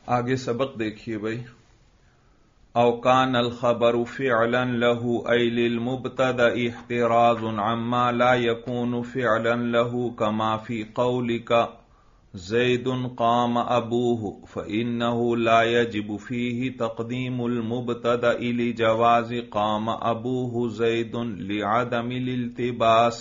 آگے سبق دیکھیے بھائی. او کان الخبر فعلا له ای للمبتدا احتراز عما لا يكون فعلا له كما في قولك زید قام ابوه فإنه لا يجب فيه تقدیم المبتدا لجواز قام ابوه زید لعدم الالتباس.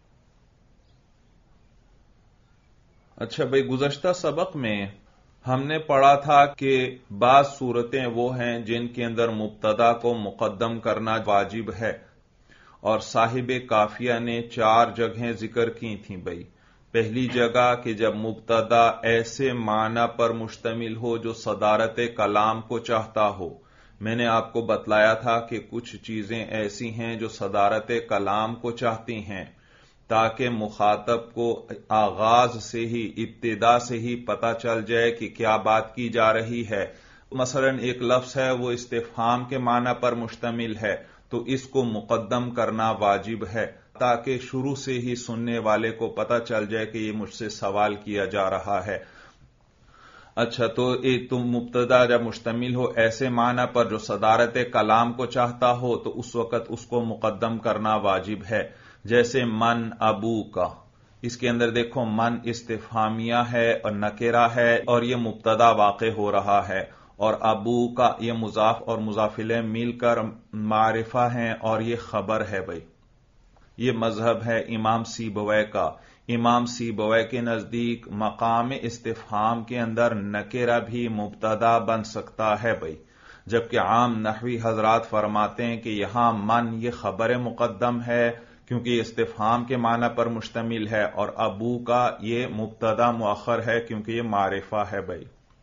اچھا بھائی، گزشتہ سبق میں ہم نے پڑھا تھا کہ بعض صورتیں وہ ہیں جن کے اندر مبتدا کو مقدم کرنا واجب ہے، اور صاحب کافیہ نے 4 جگہیں ذکر کی تھیں بھائی. پہلی جگہ کہ جب مبتدا ایسے معنی پر مشتمل ہو جو صدارت کلام کو چاہتا ہو. میں نے آپ کو بتلایا تھا کہ کچھ چیزیں ایسی ہیں جو صدارت کلام کو چاہتی ہیں تاکہ مخاطب کو آغاز سے ہی، ابتدا سے ہی پتہ چل جائے کہ کیا بات کی جا رہی ہے. مثلا ایک لفظ ہے وہ استفہام کے معنی پر مشتمل ہے، تو اس کو مقدم کرنا واجب ہے تاکہ شروع سے ہی سننے والے کو پتہ چل جائے کہ یہ مجھ سے سوال کیا جا رہا ہے. اچھا، تو تم مبتدا جب مشتمل ہو ایسے معنی پر جو صدارت کلام کو چاہتا ہو تو اس وقت اس کو مقدم کرنا واجب ہے. جیسے من ابو کا، اس کے اندر دیکھو من استفہامیہ ہے اور نکرہ ہے اور یہ مبتدا واقع ہو رہا ہے، اور ابو کا یہ مضاف اور مضاف الیہ مل کر معرفہ ہیں اور یہ خبر ہے بھائی. یہ مذہب ہے امام سیبویہ کا. امام سیبویہ کے نزدیک مقام استفہام کے اندر نکرہ بھی مبتدا بن سکتا ہے بھائی، جبکہ عام نحوی حضرات فرماتے ہیں کہ یہاں من یہ خبر مقدم ہے کیونکہ یہ استفہام کے معنی پر مشتمل ہے، اور ابو کا یہ مبتدا مؤخر ہے کیونکہ یہ معرفہ ہے بھائی.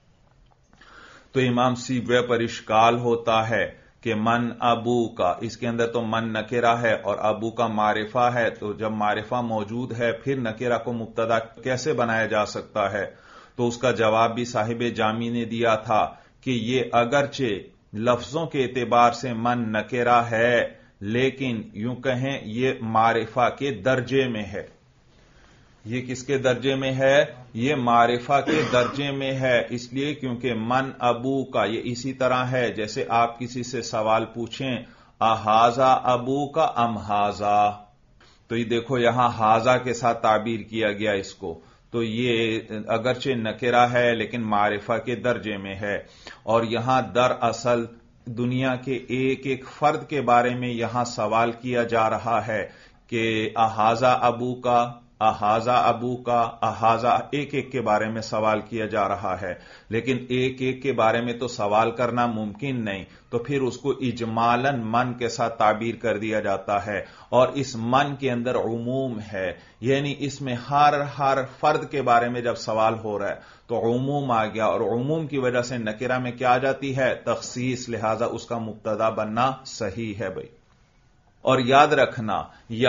تو امام سیبویہ پر اشکال ہوتا ہے کہ من ابو کا، اس کے اندر تو من نکرہ ہے اور ابو کا معرفہ ہے، تو جب معرفہ موجود ہے پھر نکرہ کو مبتدا کیسے بنایا جا سکتا ہے؟ تو اس کا جواب بھی صاحب جامی نے دیا تھا کہ یہ اگرچہ لفظوں کے اعتبار سے من نکرہ ہے لیکن یوں کہیں یہ معرفہ کے درجے میں ہے. یہ کس کے درجے میں ہے؟ یہ معرفہ کے درجے میں ہے، اس لیے کیونکہ من ابو کا یہ اسی طرح ہے جیسے آپ کسی سے سوال پوچھیں احاذا ابو کا ام ہاذا، تو یہ دیکھو یہاں ہاذا کے ساتھ تعبیر کیا گیا اس کو، تو یہ اگرچہ نکرہ ہے لیکن معرفہ کے درجے میں ہے. اور یہاں دراصل دنیا کے ایک ایک فرد کے بارے میں یہاں سوال کیا جا رہا ہے کہ احاذا ابو کا، احاذا ابو کا، احاذا ایک ایک کے بارے میں سوال کیا جا رہا ہے، لیکن ایک ایک کے بارے میں تو سوال کرنا ممکن نہیں، تو پھر اس کو اجمالاً من کے ساتھ تعبیر کر دیا جاتا ہے. اور اس من کے اندر عموم ہے، یعنی اس میں ہر فرد کے بارے میں جب سوال ہو رہا ہے تو عموم آ گیا، اور عموم کی وجہ سے نکرہ میں کیا آ جاتی ہے؟ تخصیص، لہذا اس کا مبتدا بننا صحیح ہے بھائی. اور یاد رکھنا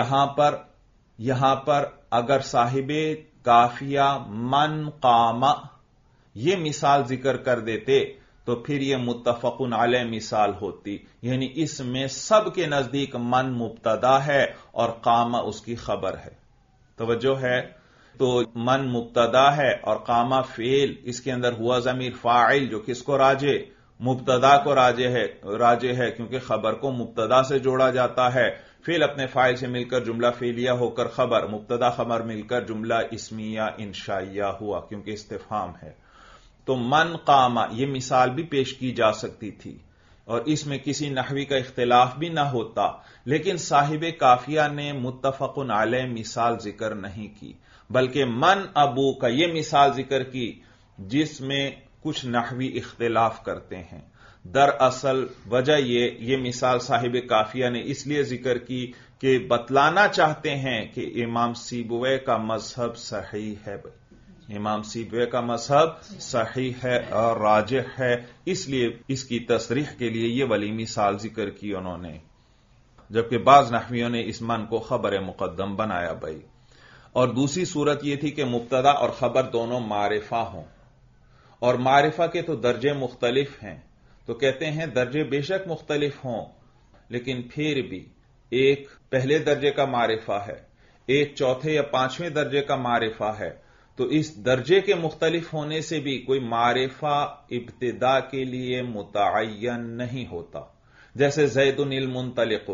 یہاں پر اگر صاحب کافیہ من قام یہ مثال ذکر کر دیتے تو پھر یہ متفق علیہ مثال ہوتی، یعنی اس میں سب کے نزدیک من مبتدا ہے اور قام اس کی خبر ہے. توجہ ہے؟ تو من مبتدا ہے اور قام فعل، اس کے اندر ہوا ضمیر فاعل جو کس کو راجع؟ مبتدا کو راجع ہے کیونکہ خبر کو مبتدا سے جوڑا جاتا ہے. فعل اپنے فاعل سے مل کر جملہ فعلیہ ہو کر خبر، مبتدا خبر مل کر جملہ اسمیہ انشائیہ ہوا کیونکہ استفہام ہے. تو من قام یہ مثال بھی پیش کی جا سکتی تھی اور اس میں کسی نحوی کا اختلاف بھی نہ ہوتا، لیکن صاحب کافیہ نے متفق علیہ مثال ذکر نہیں کی بلکہ من ابو کا یہ مثال ذکر کی جس میں کچھ نحوی اختلاف کرتے ہیں. دراصل وجہ یہ مثال صاحب کافیہ نے اس لیے ذکر کی کہ بتلانا چاہتے ہیں کہ امام سیبویہ کا مذہب صحیح ہے بھائی، امام سیبویہ کا مذہب صحیح ہے اور راجح ہے، اس لیے اس کی تصریح کے لیے یہ والی مثال ذکر کی انہوں نے، جبکہ بعض نحویوں نے اس من کو خبر مقدم بنایا بھائی. اور دوسری صورت یہ تھی کہ مبتدا اور خبر دونوں معرفہ ہوں، اور معرفہ کے تو درجے مختلف ہیں، تو کہتے ہیں درجے بے شک مختلف ہوں لیکن پھر بھی ایک پہلے درجے کا معرفہ ہے، ایک چوتھے یا پانچویں درجے کا معرفہ ہے، تو اس درجے کے مختلف ہونے سے بھی کوئی معرفہ ابتدا کے لیے متعین نہیں ہوتا. جیسے زید المنطلق،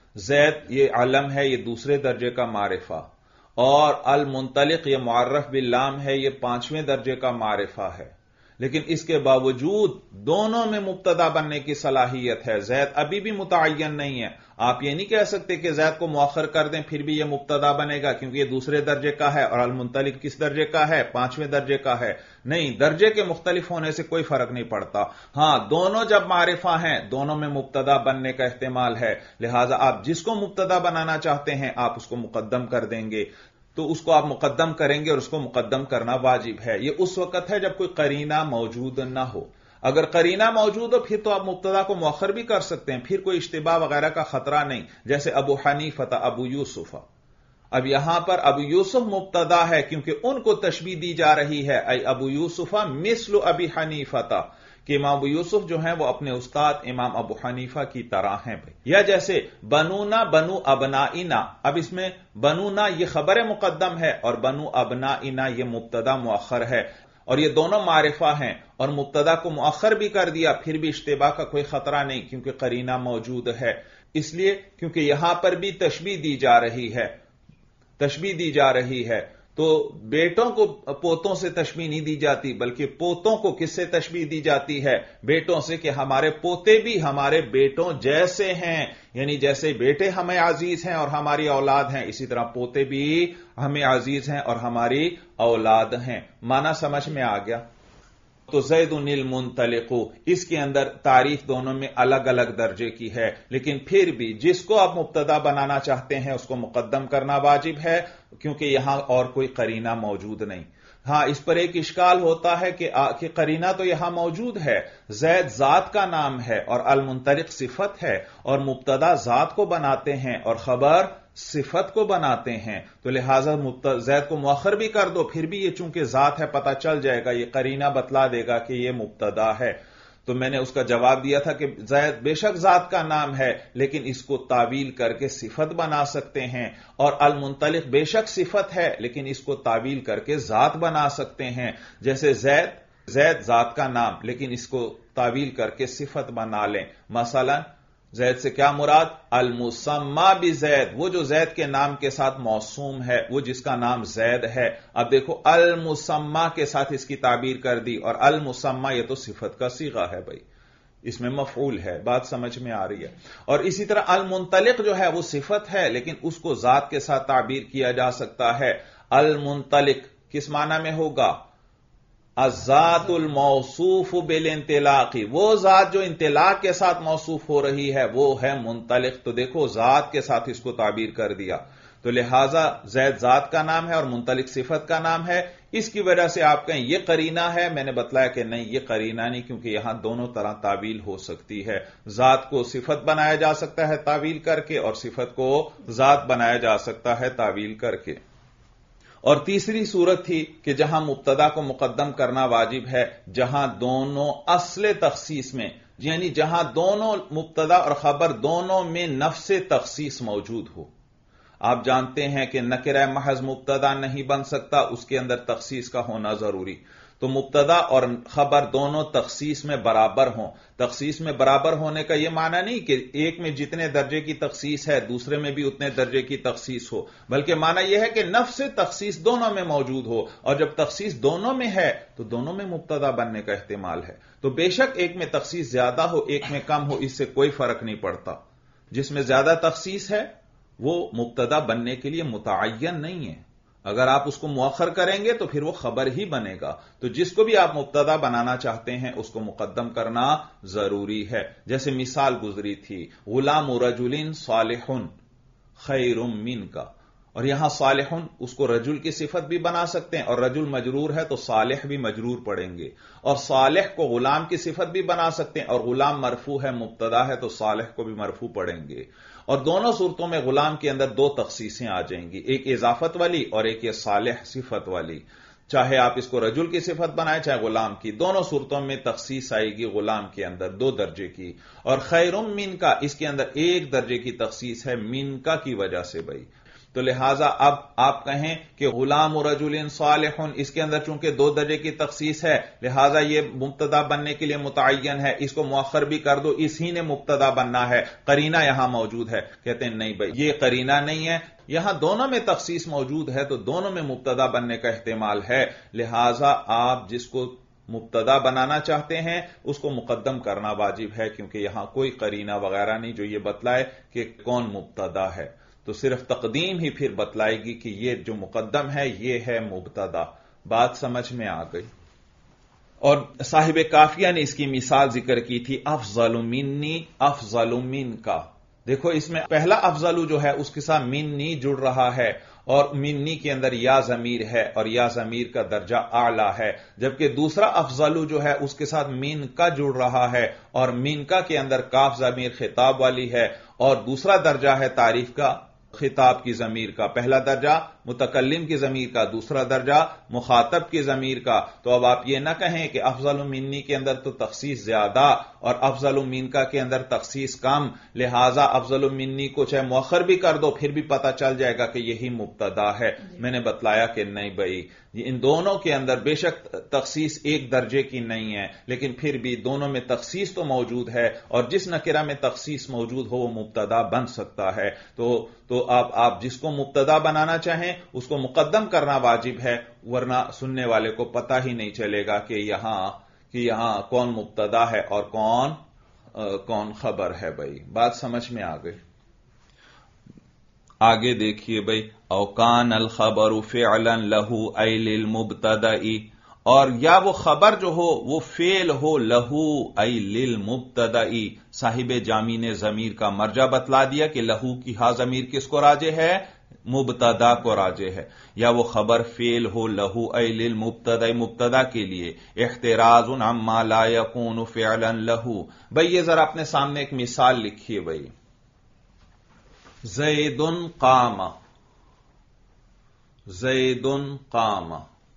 زید یہ علم ہے، یہ دوسرے درجے کا معرفہ، اور المنطلق یہ معرف باللام ہے، یہ 5ویں درجے کا معرفہ ہے. لیکن اس کے باوجود دونوں میں مبتدا بننے کی صلاحیت ہے. زید ابھی بھی متعین نہیں ہے. آپ یہ نہیں کہہ سکتے کہ زید کو مؤخر کر دیں پھر بھی یہ مبتدا بنے گا، کیونکہ یہ دوسرے درجے کا ہے، اور المنطلق کس درجے کا ہے؟ 5ویں درجے کا ہے. نہیں، درجے کے مختلف ہونے سے کوئی فرق نہیں پڑتا. ہاں، دونوں جب معرفہ ہیں دونوں میں مبتدا بننے کا احتمال ہے، لہذا آپ جس کو مبتدا بنانا چاہتے ہیں آپ اس کو مقدم کر دیں گے، تو اس کو آپ مقدم کریں گے، اور اس کو مقدم کرنا واجب ہے. یہ اس وقت ہے جب کوئی قرینہ موجود نہ ہو. اگر قرینہ موجود ہو پھر تو آپ مبتدا کو مؤخر بھی کر سکتے ہیں، پھر کوئی اشتباہ وغیرہ کا خطرہ نہیں. جیسے ابو حنیفہ، ابو یوسف. اب یہاں پر ابو یوسف مبتدا ہے کیونکہ ان کو تشبیہ دی جا رہی ہے، اے ابو یوسف مثل ابی حنیفہ، کہ امام ابو یوسف جو ہیں وہ اپنے استاد امام ابو حنیفہ کی طرح ہیں. یا جیسے بنونا بنو ابنائنا، اب اس میں بنونا یہ خبر مقدم ہے اور بنو ابنائنا یہ مبتدا مؤخر ہے، اور یہ دونوں معرفہ ہیں، اور مبتدا کو مؤخر بھی کر دیا پھر بھی اشتباہ کا کوئی خطرہ نہیں کیونکہ قرینہ موجود ہے. اس لیے کیونکہ یہاں پر بھی تشبیہ دی جا رہی ہے، تشبیہ دی جا رہی ہے. تو بیٹوں کو پوتوں سے تشبیہ نہیں دی جاتی، بلکہ پوتوں کو کس سے تشبیہ دی جاتی ہے؟ بیٹوں سے، کہ ہمارے پوتے بھی ہمارے بیٹوں جیسے ہیں، یعنی جیسے بیٹے ہمیں عزیز ہیں اور ہماری اولاد ہیں، اسی طرح پوتے بھی ہمیں عزیز ہیں اور ہماری اولاد ہیں. معنی سمجھ میں آ گیا؟ تو زید المنطلق، اس کے اندر تعریف دونوں میں الگ الگ درجے کی ہے، لیکن پھر بھی جس کو آپ مبتدا بنانا چاہتے ہیں اس کو مقدم کرنا واجب ہے، کیونکہ یہاں اور کوئی قرینہ موجود نہیں. ہاں، اس پر ایک اشکال ہوتا ہے کہ قرینہ تو یہاں موجود ہے، زید ذات کا نام ہے اور المنطلق صفت ہے، اور مبتدا ذات کو بناتے ہیں اور خبر صفت کو بناتے ہیں، تو لہذا زید کو مؤخر بھی کر دو پھر بھی یہ چونکہ ذات ہے پتہ چل جائے گا، یہ قرینہ بتلا دے گا کہ یہ مبتدا ہے. تو میں نے اس کا جواب دیا تھا کہ زید بے شک ذات کا نام ہے لیکن اس کو تعویل کر کے صفت بنا سکتے ہیں، اور المنطلق بے شک صفت ہے لیکن اس کو تعویل کر کے ذات بنا سکتے ہیں. جیسے زید ذات کا نام لیکن اس کو تعویل کر کے صفت بنا لیں. مثلا زید سے کیا مراد؟ المسمى بزید، وہ جو زید کے نام کے ساتھ موسوم ہے، وہ جس کا نام زید ہے. اب دیکھو المسمى کے ساتھ اس کی تعبیر کر دی، اور المسمى یہ تو صفت کا صیغہ ہے بھائی، اس میں مفعول ہے. بات سمجھ میں آ رہی ہے؟ اور اسی طرح المنطلق جو ہے وہ صفت ہے لیکن اس کو ذات کے ساتھ تعبیر کیا جا سکتا ہے. المنطلق کس معنی میں ہوگا؟ الذات الموصوف بالانطلاق، وہ ذات جو انطلاق کے ساتھ موصوف ہو رہی ہے وہ ہے منطلق. تو دیکھو ذات کے ساتھ اس کو تعبیر کر دیا، تو لہذا زید ذات کا نام ہے اور منطلق صفت کا نام ہے. اس کی وجہ سے آپ کہیں یہ قرینہ ہے، میں نے بتلایا کہ نہیں، یہ قرینہ نہیں، کیونکہ یہاں دونوں طرح تعویل ہو سکتی ہے. ذات کو صفت بنایا جا سکتا ہے تعویل کر کے، اور صفت کو ذات بنایا جا سکتا ہے تعویل کر کے. اور تیسری صورت تھی کہ جہاں مبتدا کو مقدم کرنا واجب ہے جہاں دونوں اصل تخصیص میں، یعنی جہاں دونوں مبتدا اور خبر دونوں میں نفس تخصیص موجود ہو. آپ جانتے ہیں کہ نکرہ محض مبتدا نہیں بن سکتا، اس کے اندر تخصیص کا ہونا ضروری. تو مبتدا اور خبر دونوں تخصیص میں برابر ہوں. تخصیص میں برابر ہونے کا یہ معنی نہیں کہ ایک میں جتنے درجے کی تخصیص ہے دوسرے میں بھی اتنے درجے کی تخصیص ہو، بلکہ معنی یہ ہے کہ نفس تخصیص دونوں میں موجود ہو، اور جب تخصیص دونوں میں ہے تو دونوں میں مبتدا بننے کا احتمال ہے. تو بے شک ایک میں تخصیص زیادہ ہو ایک میں کم ہو، اس سے کوئی فرق نہیں پڑتا. جس میں زیادہ تخصیص ہے وہ مبتدا بننے کے لیے متعین نہیں ہے. اگر آپ اس کو مؤخر کریں گے تو پھر وہ خبر ہی بنے گا. تو جس کو بھی آپ مبتدا بنانا چاہتے ہیں اس کو مقدم کرنا ضروری ہے. جیسے مثال گزری تھی، غلام رجل صالح خیر من کا، اور یہاں صالح اس کو رجل کی صفت بھی بنا سکتے ہیں، اور رجل مجرور ہے تو صالح بھی مجرور پڑھیں گے، اور صالح کو غلام کی صفت بھی بنا سکتے ہیں، اور غلام مرفوع ہے مبتدا ہے تو صالح کو بھی مرفوع پڑھیں گے. اور دونوں صورتوں میں غلام کے اندر دو تخصیصیں آ جائیں گی، ایک اضافت والی اور ایک یہ صالح صفت والی. چاہے آپ اس کو رجل کی صفت بنائیں چاہے غلام کی، دونوں صورتوں میں تخصیص آئے گی غلام کے اندر 2 درجے کی. اور خیر من کا، اس کے اندر 1 درجے کی تخصیص ہے من کا کی وجہ سے بھائی. تو لہذا اب آپ کہیں کہ غلام رجل صالح، اس کے اندر چونکہ دو درجے کی تخصیص ہے لہذا یہ مبتدا بننے کے لیے متعین ہے، اس کو مؤخر بھی کر دو، اسی نے مبتدا بننا ہے، قرینہ یہاں موجود ہے۔ کہتے ہیں نہیں بھائی یہ قرینہ نہیں ہے، یہاں دونوں میں تخصیص موجود ہے تو دونوں میں مبتدا بننے کا احتمال ہے، لہذا آپ جس کو مبتدا بنانا چاہتے ہیں اس کو مقدم کرنا واجب ہے، کیونکہ یہاں کوئی قرینہ وغیرہ نہیں جو یہ بتلائے کہ کون مبتدا ہے، تو صرف تقدیم ہی پھر بتلائے گی کہ یہ جو مقدم ہے یہ ہے مبتدا۔ بات سمجھ میں آ گئی؟ اور صاحب کافیہ نے اس کی مثال ذکر کی تھی افضل منی افضل من کا۔ دیکھو اس میں پہلا افضل جو ہے اس کے ساتھ منی جڑ رہا ہے اور منی کے اندر یا ضمیر ہے اور یا ضمیر کا درجہ اعلی ہے، جبکہ دوسرا افضل جو ہے اس کے ساتھ من کا جڑ رہا ہے اور من کا کے اندر کاف ضمیر خطاب والی ہے اور دوسرا درجہ ہے تعریف کا خطاب کی ضمیر کا، پہلا درجہ متکلم کی ضمیر کا، دوسرا درجہ مخاطب کی ضمیر کا۔ تو اب آپ یہ نہ کہیں کہ افضل منی کے اندر تو تخصیص زیادہ اور افضل من کا کے اندر تخصیص کم، لہذا افضل منی کو چاہے مؤخر بھی کر دو پھر بھی پتہ چل جائے گا کہ یہی مبتدا ہے۔ میں نے بتلایا کہ نہیں بھائی ان دونوں کے اندر بے شک تخصیص ایک درجے کی نہیں ہے، لیکن پھر بھی دونوں میں تخصیص تو موجود ہے اور جس نکرہ میں تخصیص موجود ہو وہ مبتدا بن سکتا ہے۔ تو آپ جس کو مبتدا بنانا چاہیں اس کو مقدم کرنا واجب ہے، ورنہ سننے والے کو پتہ ہی نہیں چلے گا کہ یہاں کون مبتدا ہے اور کون خبر ہے۔ بھائی بات سمجھ میں آ گئی؟ آگے دیکھیے بھائی اوکان الخبر فعلا لہو ای للمبتدئی، اور یا وہ خبر جو ہو وہ فعل ہو لہو ای للمبتدئی، صاحب جامی نے ضمیر کا مرجع بتلا دیا کہ لہو کی ہا ضمیر کس کو راجع ہے؟ مبتدا کو راجع ہے، یا وہ خبر فعل ہو لہو ای للمبتدئی مبتدا کے لیے، احتراز عما لا یکون فعلا لہو۔ بھائی یہ ذرا اپنے سامنے ایک مثال لکھیے بھائی، زید قام، زید قام،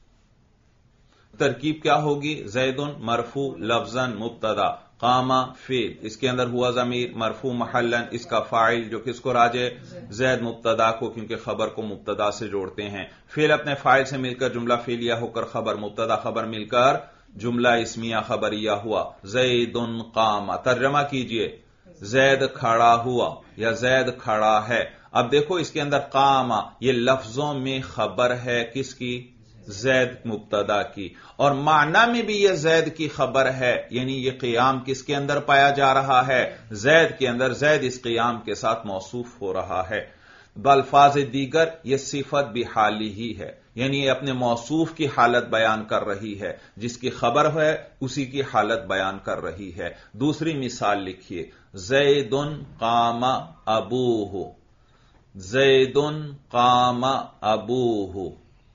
ترکیب کیا ہوگی؟ زید مرفوع لفظاً مبتدا، قام فعل، اس کے اندر ہوا ضمیر مرفوع محلاً، اس کا فاعل جو کس کو راجع؟ زید مبتدا کو، کیونکہ خبر کو مبتدا سے جوڑتے ہیں، فعل اپنے فاعل سے مل کر جملہ فعلیہ ہو کر خبر، مبتدا خبر مل کر جملہ اسمیہ خبریہ ہوا۔ زید قام، ترجمہ کیجئے زید کھڑا ہوا یا زید کھڑا ہے۔ اب دیکھو اس کے اندر قام یہ لفظوں میں خبر ہے کس کی؟ زید مبتدا کی، اور معنی میں بھی یہ زید کی خبر ہے، یعنی یہ قیام کس کے اندر پایا جا رہا ہے؟ زید کے اندر، زید اس قیام کے ساتھ موصوف ہو رہا ہے۔ بالفاظ دیگر یہ صفت بحالی ہی ہے، یعنی یہ اپنے موصوف کی حالت بیان کر رہی ہے، جس کی خبر ہے اسی کی حالت بیان کر رہی ہے۔ دوسری مثال لکھیے، زید قام ابوہ، زید قام ابوہ،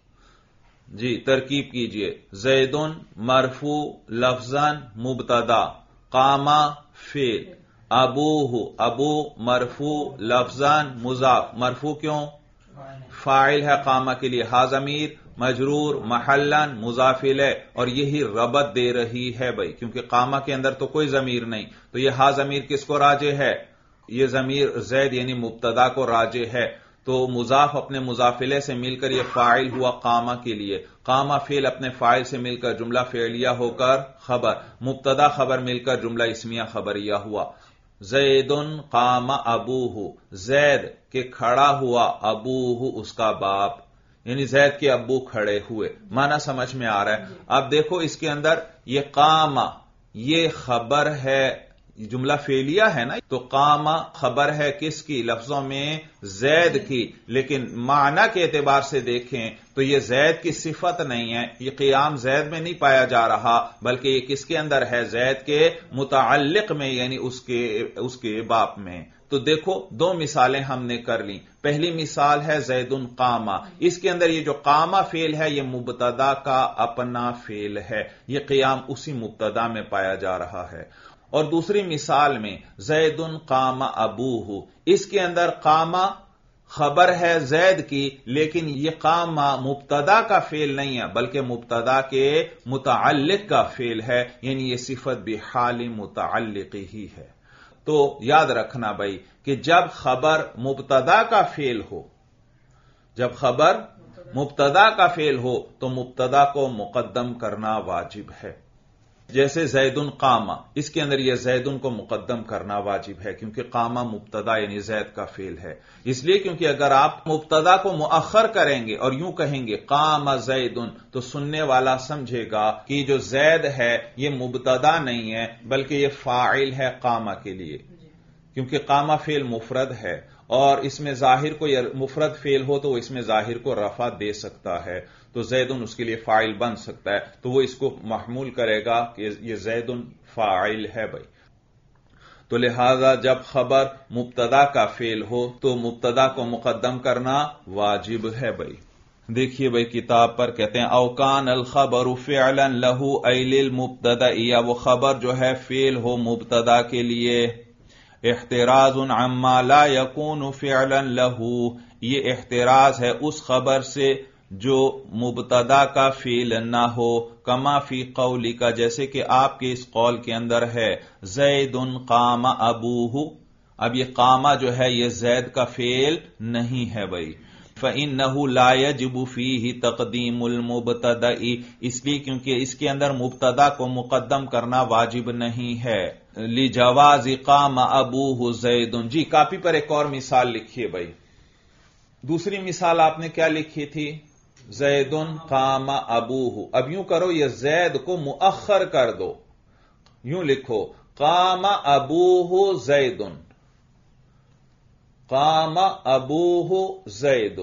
جی ترکیب کیجئے، زید مرفوع لفظاً مبتدا، قام فعل، ابوہ ابو مرفوع لفظاً مضاف، مرفوع کیوں؟ فاعل ہے قامہ کے لیے، ہا ضمیر مجرور محلاً مضاف الیہ، اور یہی ربط دے رہی ہے بھائی، کیونکہ قامہ کے اندر تو کوئی ضمیر نہیں، تو یہ ہا ضمیر کس کو راجع ہے؟ یہ ضمیر زید یعنی مبتدا کو راجع ہے، تو مضاف اپنے مضاف الیہ سے مل کر یہ فاعل ہوا قامہ کے لیے، قامہ فعل اپنے فاعل سے مل کر جملہ فعلیہ ہو کر خبر، مبتدا خبر مل کر جملہ اسمیہ خبریہ ہوا۔ زید قام ابوہ، زید کے کھڑا ہوا، ابوہ اس کا باپ، یعنی زید کے ابو کھڑے ہوئے۔ معنی سمجھ میں آ رہا ہے؟ اب دیکھو اس کے اندر یہ قام یہ خبر ہے، جملہ فعلیہ ہے نا، تو قام خبر ہے کس کی؟ لفظوں میں زید کی، لیکن معنی کے اعتبار سے دیکھیں تو یہ زید کی صفت نہیں ہے، یہ قیام زید میں نہیں پایا جا رہا، بلکہ یہ کس کے اندر ہے؟ زید کے متعلق میں، یعنی اس کے باپ میں۔ تو دیکھو دو مثالیں ہم نے کر لیں، پہلی مثال ہے زید قام، اس کے اندر یہ جو قام فعل ہے یہ مبتدا کا اپنا فعل ہے، یہ قیام اسی مبتدا میں پایا جا رہا ہے۔ اور دوسری مثال میں زید قام ابوہ، اس کے اندر قام خبر ہے زید کی، لیکن یہ قام مبتدا کا فعل نہیں ہے بلکہ مبتدا کے متعلق کا فعل ہے، یعنی یہ صفت بحال متعلق ہی ہے۔ تو یاد رکھنا بھائی کہ جب خبر مبتدا کا فعل ہو جب خبر مبتدا کا فعل ہو تو مبتدا کو مقدم کرنا واجب ہے. جیسے زیدن قامہ، اس کے اندر یہ زیدن کو مقدم کرنا واجب ہے کیونکہ قامہ مبتدا یعنی زید کا فعل ہے. اس لیے کیونکہ اگر آپ مبتدا کو مؤخر کریں گے اور یوں کہیں گے قام زیدن تو سننے والا سمجھے گا کہ جو زید ہے یہ مبتدا نہیں ہے بلکہ یہ فاعل ہے قامہ کے لیے، کیونکہ قامہ فعل مفرد ہے اور اس میں ظاہر کو مفرد فعل ہو تو وہ اس میں ظاہر کو رفع دے سکتا ہے، تو زیدن اس کے لیے فاعل بن سکتا ہے، تو وہ اس کو محمول کرے گا کہ یہ زیدن فاعل ہے بھائی. تو لہذا جب خبر مبتدا کا فعل ہو تو مبتدا کو مقدم کرنا واجب ہے بھائی. دیکھیے بھائی کتاب پر کہتے ہیں اوکان الخبر فعلا لہو ای للمبتدا، یا وہ خبر جو ہے فعل ہو مبتدا کے لیے. احتراز عما لا يكون فعلا له، یہ احتراز ہے اس خبر سے جو مبتدا کا فعل نہ ہو. کما فی قولی کا، جیسے کہ آپ کے اس قول کے اندر ہے زید قام ابوہ، اب یہ قامہ جو ہے یہ زید کا فعل نہیں ہے بھائی. فإنه لا يجب فيه تقدیم المبتدا، اس لیے کیونکہ اس کے اندر مبتدا کو مقدم کرنا واجب نہیں ہے. لجواز قام ابوہ زید، جی کاپی پر ایک اور مثال لکھیے بھائی. دوسری مثال آپ نے کیا لکھی تھی؟ زید قام ابوہ. اب یوں کرو یہ زید کو مؤخر کر دو، یوں لکھو قام ابوہ زید، قام ابوہ زید.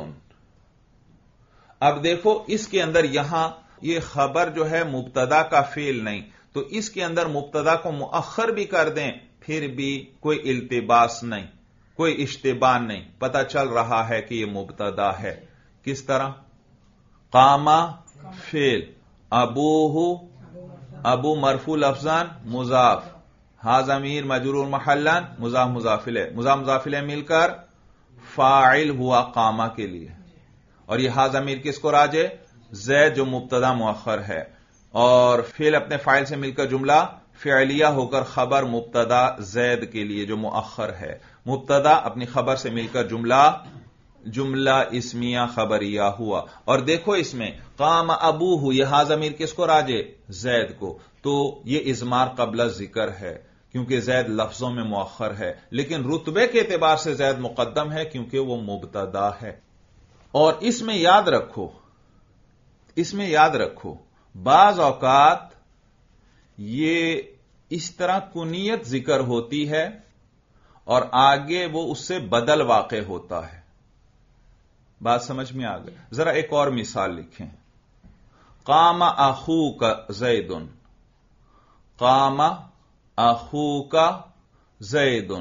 اب دیکھو اس کے اندر یہاں یہ خبر جو ہے مبتدا کا فعل نہیں، تو اس کے اندر مبتدا کو مؤخر بھی کر دیں پھر بھی کوئی التباس نہیں، کوئی اشتباہ نہیں، پتہ چل رہا ہے کہ یہ مبتدا ہے. کس طرح؟ قام فعل، ابوہ ابو مرفوع لفظان مضاف، ہا ضمیر مجرور محلن مضاف مضاف الیہ، مضاف مضاف الیہ مل کر فاعل ہوا قامہ کے لیے. اور یہ ہا ضمیر کس کو راجع؟ زید جو مبتدا مؤخر ہے، اور فعل اپنے فاعل سے مل کر جملہ فعلیہ ہو کر خبر مبتدا زید کے لیے جو مؤخر ہے. مبتدا اپنی خبر سے مل کر جملہ اسمیہ خبریہ ہوا. اور دیکھو اس میں قام ابوہ، یہ ہا ضمیر کس کو راجع؟ زید کو. تو یہ اضمار قبل ذکر ہے کیونکہ زید لفظوں میں مؤخر ہے، لیکن رتبے کے اعتبار سے زید مقدم ہے کیونکہ وہ مبتدا ہے. اور اس میں یاد رکھو بعض اوقات یہ اس طرح کنیت ذکر ہوتی ہے اور آگے وہ اس سے بدل واقع ہوتا ہے. بات سمجھ میں آ گئی؟ ذرا ایک اور مثال لکھیں. قام اخوک زید، قام اخوک زید.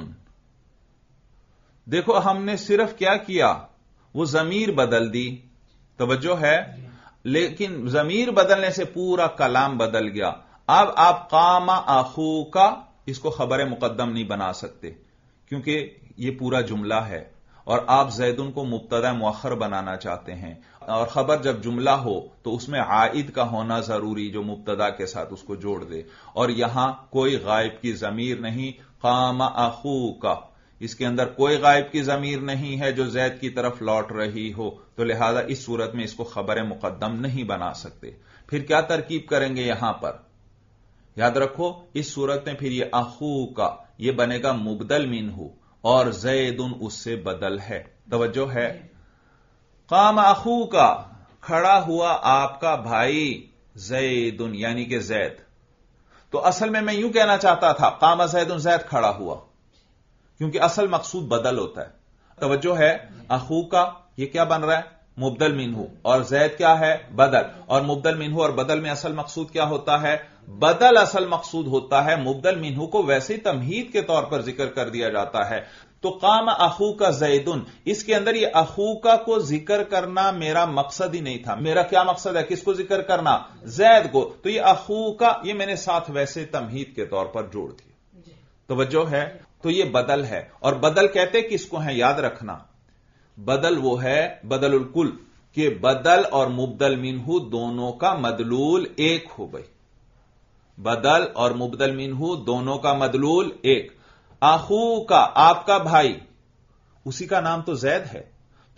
دیکھو ہم نے صرف کیا کیا، وہ ضمیر بدل دی، توجہ ہے، لیکن ضمیر بدلنے سے پورا کلام بدل گیا. اب آپ قام اخوک اس کو خبر مقدم نہیں بنا سکتے کیونکہ یہ پورا جملہ ہے اور آپ زیدن کو مبتدا مؤخر بنانا چاہتے ہیں، اور خبر جب جملہ ہو تو اس میں عائد کا ہونا ضروری جو مبتدا کے ساتھ اس کو جوڑ دے، اور یہاں کوئی غائب کی ضمیر نہیں. قام اخوک، اس کے اندر کوئی غائب کی ضمیر نہیں ہے جو زید کی طرف لوٹ رہی ہو، تو لہذا اس صورت میں اس کو خبر مقدم نہیں بنا سکتے. پھر کیا ترکیب کریں گے یہاں پر؟ یاد رکھو اس صورت میں پھر یہ اخوک یہ بنے گا مبدل منہ اور زیدن اس سے بدل ہے. توجہ ہے؟ قام اخوک، کھڑا ہوا آپ کا بھائی زیدن یعنی کہ زید. تو اصل میں یوں کہنا چاہتا تھا قام زیدن، زید کھڑا ہوا، کیونکہ اصل مقصود بدل ہوتا ہے. توجہ ہے؟ اخوک یہ کیا بن رہا ہے؟ مبدل منہ، اور زید کیا ہے؟ بدل. اور مبدل منہ اور بدل میں اصل مقصود کیا ہوتا ہے؟ بدل اصل مقصود ہوتا ہے. مبدل منہ کو ویسے تمہید کے طور پر ذکر کر دیا جاتا ہے. تو قام اخوک زیدن، اس کے اندر یہ اخوک کو ذکر کرنا میرا مقصد ہی نہیں تھا. میرا کیا مقصد ہے؟ کس کو ذکر کرنا؟ زید کو. تو یہ اخوک یہ میں نے ساتھ ویسے تمہید کے طور پر جوڑ دیا. توجہ ہے؟ تو یہ بدل ہے. اور بدل کہتے کس کو ہیں؟ یاد رکھنا، بدل وہ ہے بدل الکل، کہ بدل اور مبدل منہ دونوں کا مدلول ایک ہو گئی. بدل اور مبدل منہ دونوں کا مدلول ایک. اخو کا آپ کا بھائی، اسی کا نام تو زید ہے،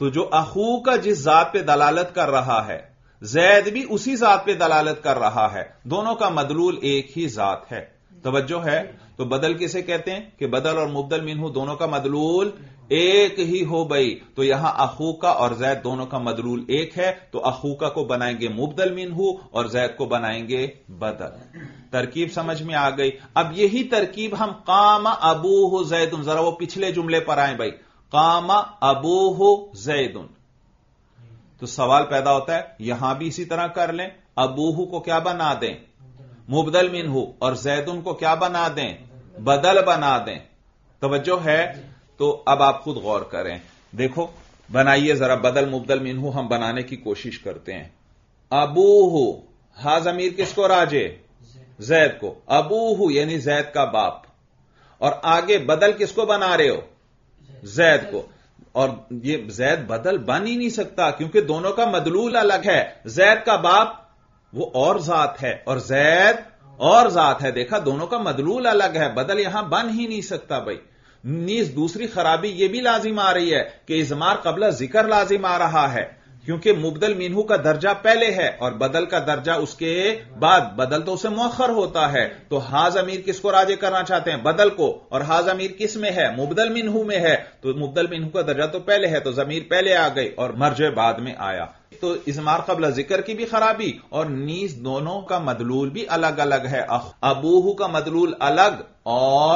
تو جو اخو کا جس ذات پہ دلالت کر رہا ہے زید بھی اسی ذات پہ دلالت کر رہا ہے، دونوں کا مدلول ایک ہی ذات ہے. توجہ ہے؟ تو بدل کسے کہتے ہیں کہ بدل اور مبدل منہ دونوں کا مدلول ایک ہی ہو بھائی. تو یہاں اخو کا اور زید دونوں کا مدلول ایک ہے، تو اخو کا کو بنائیں گے مبدل منہ اور زید کو بنائیں گے بدل. ترکیب سمجھ میں آ گئی؟ اب یہی ترکیب ہم قام ابوہ زید، ذرا وہ پچھلے جملے پر آئیں بھائی. قام ابوہ زید، تو سوال پیدا ہوتا ہے یہاں بھی اسی طرح کر لیں. ابوہ کو کیا بنا دیں؟ مبدل منہ، اور زیدن کو کیا بنا دیں؟ بدل بنا دیں. توجہ ہے؟ تو اب آپ خود غور کریں، دیکھو بنائیے ذرا بدل مبدل منہ ہم بنانے کی کوشش کرتے ہیں. ابوہ، ہا ضمیر کس کو راجے؟ زید کو. ابوہ یعنی زید کا باپ، اور آگے بدل کس کو بنا رہے ہو؟ زید کو. اور یہ زید بدل بن ہی نہیں سکتا کیونکہ دونوں کا مدلول الگ ہے. زید کا باپ وہ اور ذات ہے اور زید اور ذات ہے. دیکھا دونوں کا مدلول الگ ہے، بدل یہاں بن ہی نہیں سکتا بھائی. نیز دوسری خرابی یہ بھی لازم آ رہی ہے کہ اضمار قبل ذکر لازم آ رہا ہے کیونکہ مبدل منہ کا درجہ پہلے ہے اور بدل کا درجہ اس کے بعد. بدل تو اسے مؤخر ہوتا ہے. تو ہا ضمیر کس کو راجع کرنا چاہتے ہیں؟ بدل کو. اور ہا ضمیر کس میں ہے؟ مبدل منہ میں ہے. تو مبدل منہ کا درجہ تو پہلے ہے، تو ضمیر پہلے آ گئی اور مرجع بعد میں آیا. تو اضمار قبل ذکر کی بھی خرابی، اور نیز دونوں کا مدلول بھی الگ الگ ہے. ابوہ کا مدلول الگ اور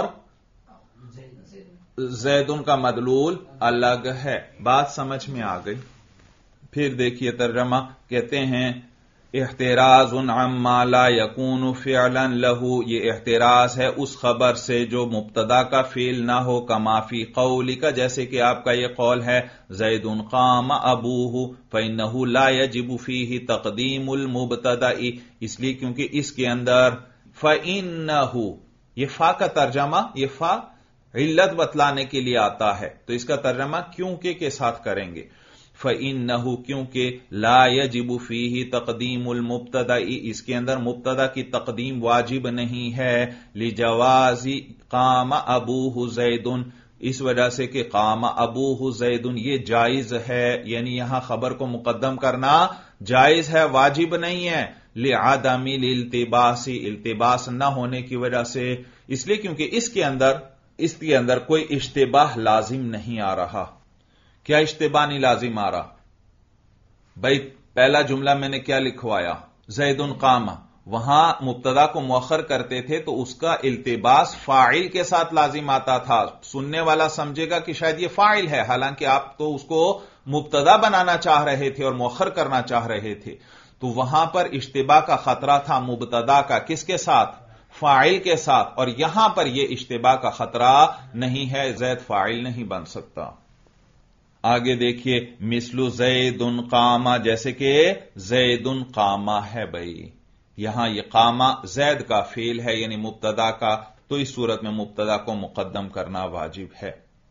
زیدن کا مدلول الگ ہے. بات سمجھ میں آ گئی؟ پھر دیکھیے ترجمہ، کہتے ہیں احتراز عما لا يكون فعلا له، یہ احتراز ہے اس خبر سے جو مبتدا کا فعل نہ ہو. کما فی قولک، جیسے کہ آپ کا یہ قول ہے زید قام ابوہ فانه لا يجب فيه تقدیم المبتدا، اس لیے کیونکہ اس کے اندر فانه، یہ فا کا ترجمہ، یہ فا علت بتلانے کے لیے آتا ہے، تو اس کا ترجمہ کیونکہ کے ساتھ کریں گے. فَإِنَّهُ کیونکہ لا يجب فیہ تقدیم المبتدا، اس کے اندر مبتدا کی تقدیم واجب نہیں ہے. لجواز قام ابوہ زید، اس وجہ سے کہ قام ابوہ زید یہ جائز ہے، یعنی یہاں خبر کو مقدم کرنا جائز ہے، واجب نہیں ہے. لعدم الالتباس، التباس نہ ہونے کی وجہ سے، اس لیے کیونکہ اس کے اندر کوئی اشتباہ لازم نہیں آ رہا. کیا اشتباہ نہیں لازم آ رہا بھائی؟ پہلا جملہ میں نے کیا لکھوایا؟ زید قام، وہاں مبتدا کو مؤخر کرتے تھے تو اس کا التباس فاعل کے ساتھ لازم آتا تھا. سننے والا سمجھے گا کہ شاید یہ فاعل ہے، حالانکہ آپ تو اس کو مبتدا بنانا چاہ رہے تھے اور مؤخر کرنا چاہ رہے تھے. تو وہاں پر اشتباہ کا خطرہ تھا مبتدا کا، کس کے ساتھ؟ فاعل کے ساتھ. اور یہاں پر یہ اشتباہ کا خطرہ نہیں ہے، زید فاعل نہیں بن سکتا. آگے دیکھیے مثل زید قامہ، جیسے کہ زید قامہ ہے بھائی. یہاں یہ قامہ زید کا فعل ہے یعنی مبتدا کا، تو اس صورت میں مبتدا کو مقدم کرنا واجب ہے.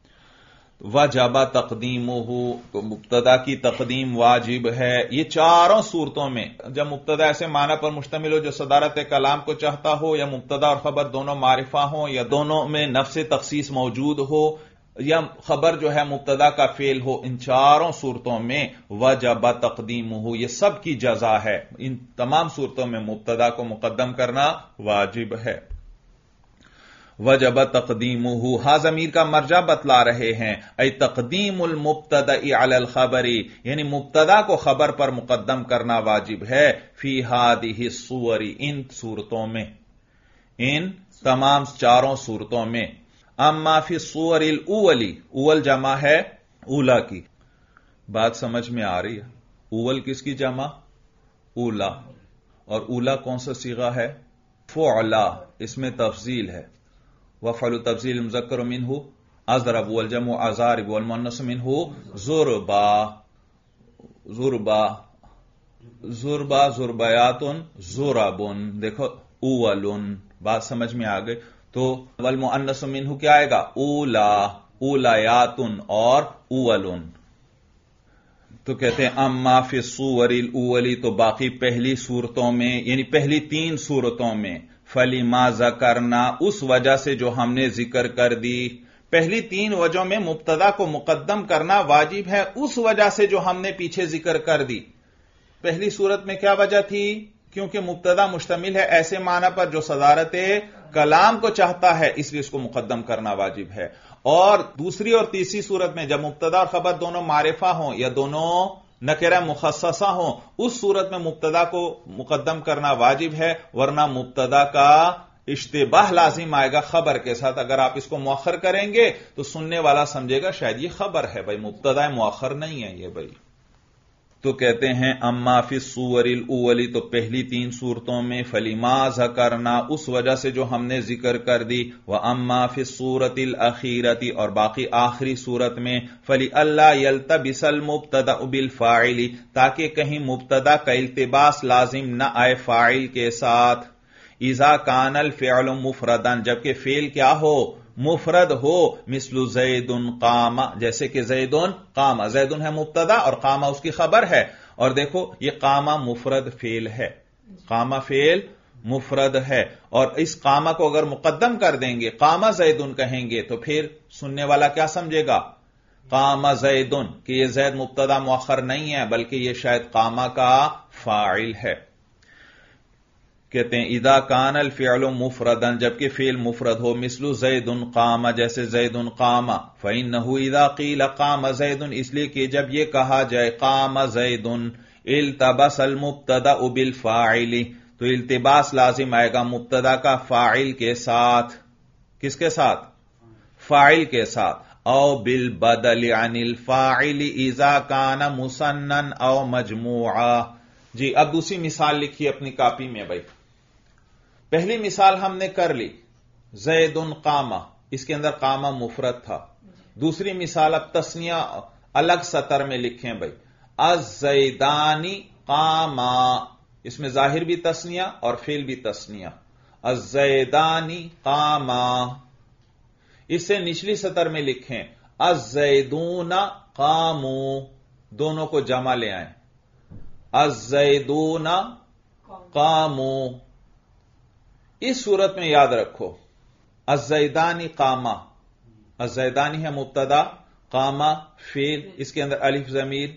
وجب تقدیمہ، تو مبتدا کی تقدیم واجب ہے. یہ چاروں صورتوں میں، جب مبتدا ایسے معنی پر مشتمل ہو جو صدارت کلام کو چاہتا ہو، یا مبتدا اور خبر دونوں معرفہ ہوں، یا دونوں میں نفس تخصیص موجود ہو، یا خبر جو ہے مبتدا کا فعل ہو، ان چاروں صورتوں میں وجب تقدیمہ، یہ سب کی جزا ہے. ان تمام صورتوں میں مبتدا کو مقدم کرنا واجب ہے. وجب تقدیمہ، ہا ضمیر کا مرجع بتلا رہے ہیں، ای تقدیم المبتدا علی الخبر، یعنی مبتدا کو خبر پر مقدم کرنا واجب ہے. فی ہذہ الصور، ان صورتوں میں، ان تمام چاروں صورتوں میں. اما فی الصور الاولی، اول جمع ہے اولا کی. بات سمجھ میں آ رہی ہے؟ اول کس کی جمع؟ اولا. اور اولا کون سا صیغہ ہے؟ فعلا، اس میں تفضیل ہے. وفعل تفضیل مذکر منہ اضرب، والجمع اضارب، والمؤنث منہ ضربا. ضربا، ضربا، ضربیات، ضرب. دیکھو اول، بات سمجھ میں آ گئی. تو والمؤنث منہ کیا آئے گا؟ اولا، اولیات اور اول. تو کہتے ہیں اما فی الصور الاولی، تو باقی پہلی صورتوں میں یعنی پہلی تین صورتوں میں، فلما ذکرنا، اس وجہ سے جو ہم نے ذکر کر دی. پہلی 3 وجہوں میں مبتدا کو مقدم کرنا واجب ہے اس وجہ سے جو ہم نے پیچھے ذکر کر دی. پہلی صورت میں کیا وجہ تھی؟ کیونکہ مبتدا مشتمل ہے ایسے معنی پر جو صدارت کلام کو چاہتا ہے، اس لیے اس کو مقدم کرنا واجب ہے. اور دوسری اور تیسری صورت میں جب مبتدا اور خبر دونوں معرفہ ہوں یا دونوں نکرہ مخصصہ ہوں، اس صورت میں مبتدا کو مقدم کرنا واجب ہے، ورنہ مبتدا کا اشتباہ لازم آئے گا خبر کے ساتھ. اگر آپ اس کو مؤخر کریں گے تو سننے والا سمجھے گا شاید یہ خبر ہے، بھائی مبتدا مؤخر نہیں ہے یہ بھائی. تو کہتے ہیں اما فی الصور الاولی، تو پہلی 3 صورتوں میں فلما ذکرنا، اس وجہ سے جو ہم نے ذکر کر دی، واما فی الصورۃ الاخیرۃ، اور باقی آخری صورت میں فلی اللہ یلتبس المبتدا بالفاعل، تاکہ کہیں مبتدا کا التباس لازم نہ آئے فاعل کے ساتھ. اذا کان الفعل مفردا، جبکہ فعل کیا ہو؟ مفرد ہو. مثل زید قام، جیسے کہ زید قام، زید ہے مبتدا اور قام اس کی خبر ہے. اور دیکھو یہ قام مفرد فعل ہے، قام فعل مفرد ہے، اور اس قام کو اگر مقدم کر دیں گے، قام زید کہیں گے، تو پھر سننے والا کیا سمجھے گا؟ قام زید، کہ یہ زید مبتدا مؤخر نہیں ہے بلکہ یہ شاید قام کا فاعل ہے. کہتے ہیں اذا کان الفعل مفردا، جبکہ فعل مفرد ہو، مثل زید قام، جیسے زید قام، فإنه اذا قیل قام زید، اس لیے کہ جب یہ کہا جائے قام زید التبس المبتدا بالفاعل، تو التباس لازم آئے گا مبتدا کا فاعل کے ساتھ. کس کے ساتھ؟ فاعل کے ساتھ. او بالبدل عن الفاعل اذا کان مثنى او مجموعا. جی اب دوسری مثال لکھی اپنی کاپی میں بھائی. پہلی مثال ہم نے کر لی زید قامہ، اس کے اندر قامہ مفرد تھا. دوسری مثال اب تثنیہ الگ سطر میں لکھیں بھائی. الزیدانی قاما، اس میں ظاہر بھی تثنیہ اور فعل بھی تثنیہ. الزیدانی قاما. اس سے نچلی سطر میں لکھیں الزیدون قامو، دونوں کو جمع لے آئیں. الزیدون قامو. اس صورت میں یاد رکھو الزیدانی قاما، الزیدانی ہے مبتدا، قاما فعل، اس کے اندر الف ضمیر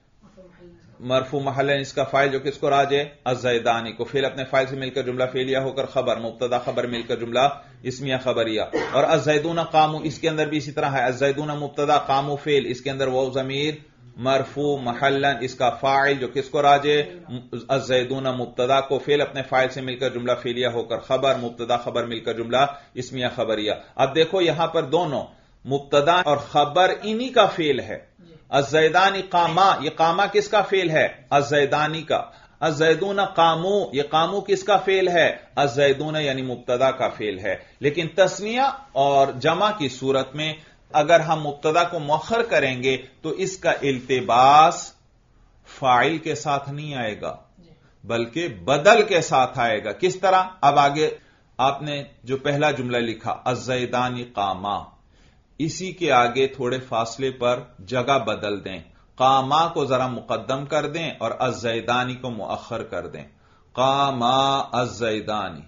مرفوع محل، اس کا فاعل جو کس کو راجع؟ الزیدانی کو. فعل اپنے فاعل سے مل کر جملہ فعلیہ ہو کر خبر، مبتدا خبر مل کر جملہ اسمیہ خبریہ. اور الزیدون قامو، اس کے اندر بھی اسی طرح ہے، الزیدون مبتدا قامو فعل، اس کے اندر وہ ضمیر مرفوع محلا، اس کا فاعل جو کس کو راجع؟ الزیدون مبتدا کو، فعل اپنے فاعل سے مل کر جملہ فعلیہ ہو کر خبر، مبتدا خبر مل کر جملہ اسمیہ خبریہ. اب دیکھو یہاں پر دونوں مبتدا اور خبر انہی کا فعل ہے. الزیدانی قاما، یہ قاما کس کا فعل ہے؟ الزیدانی کا. الزیدون قامو، یہ قامو کس کا فعل ہے؟ الزیدون یعنی مبتدا کا فعل ہے. لیکن تثنیہ اور جمع کی صورت میں اگر ہم مبتدا کو مؤخر کریں گے تو اس کا التباس فاعل کے ساتھ نہیں آئے گا بلکہ بدل کے ساتھ آئے گا. کس طرح؟ اب آگے آپ نے جو پہلا جملہ لکھا الزیدانی قاما، اسی کے آگے تھوڑے فاصلے پر جگہ بدل دیں، قاما کو ذرا مقدم کر دیں اور الزیدانی کو مؤخر کر دیں. قاما الزیدانی،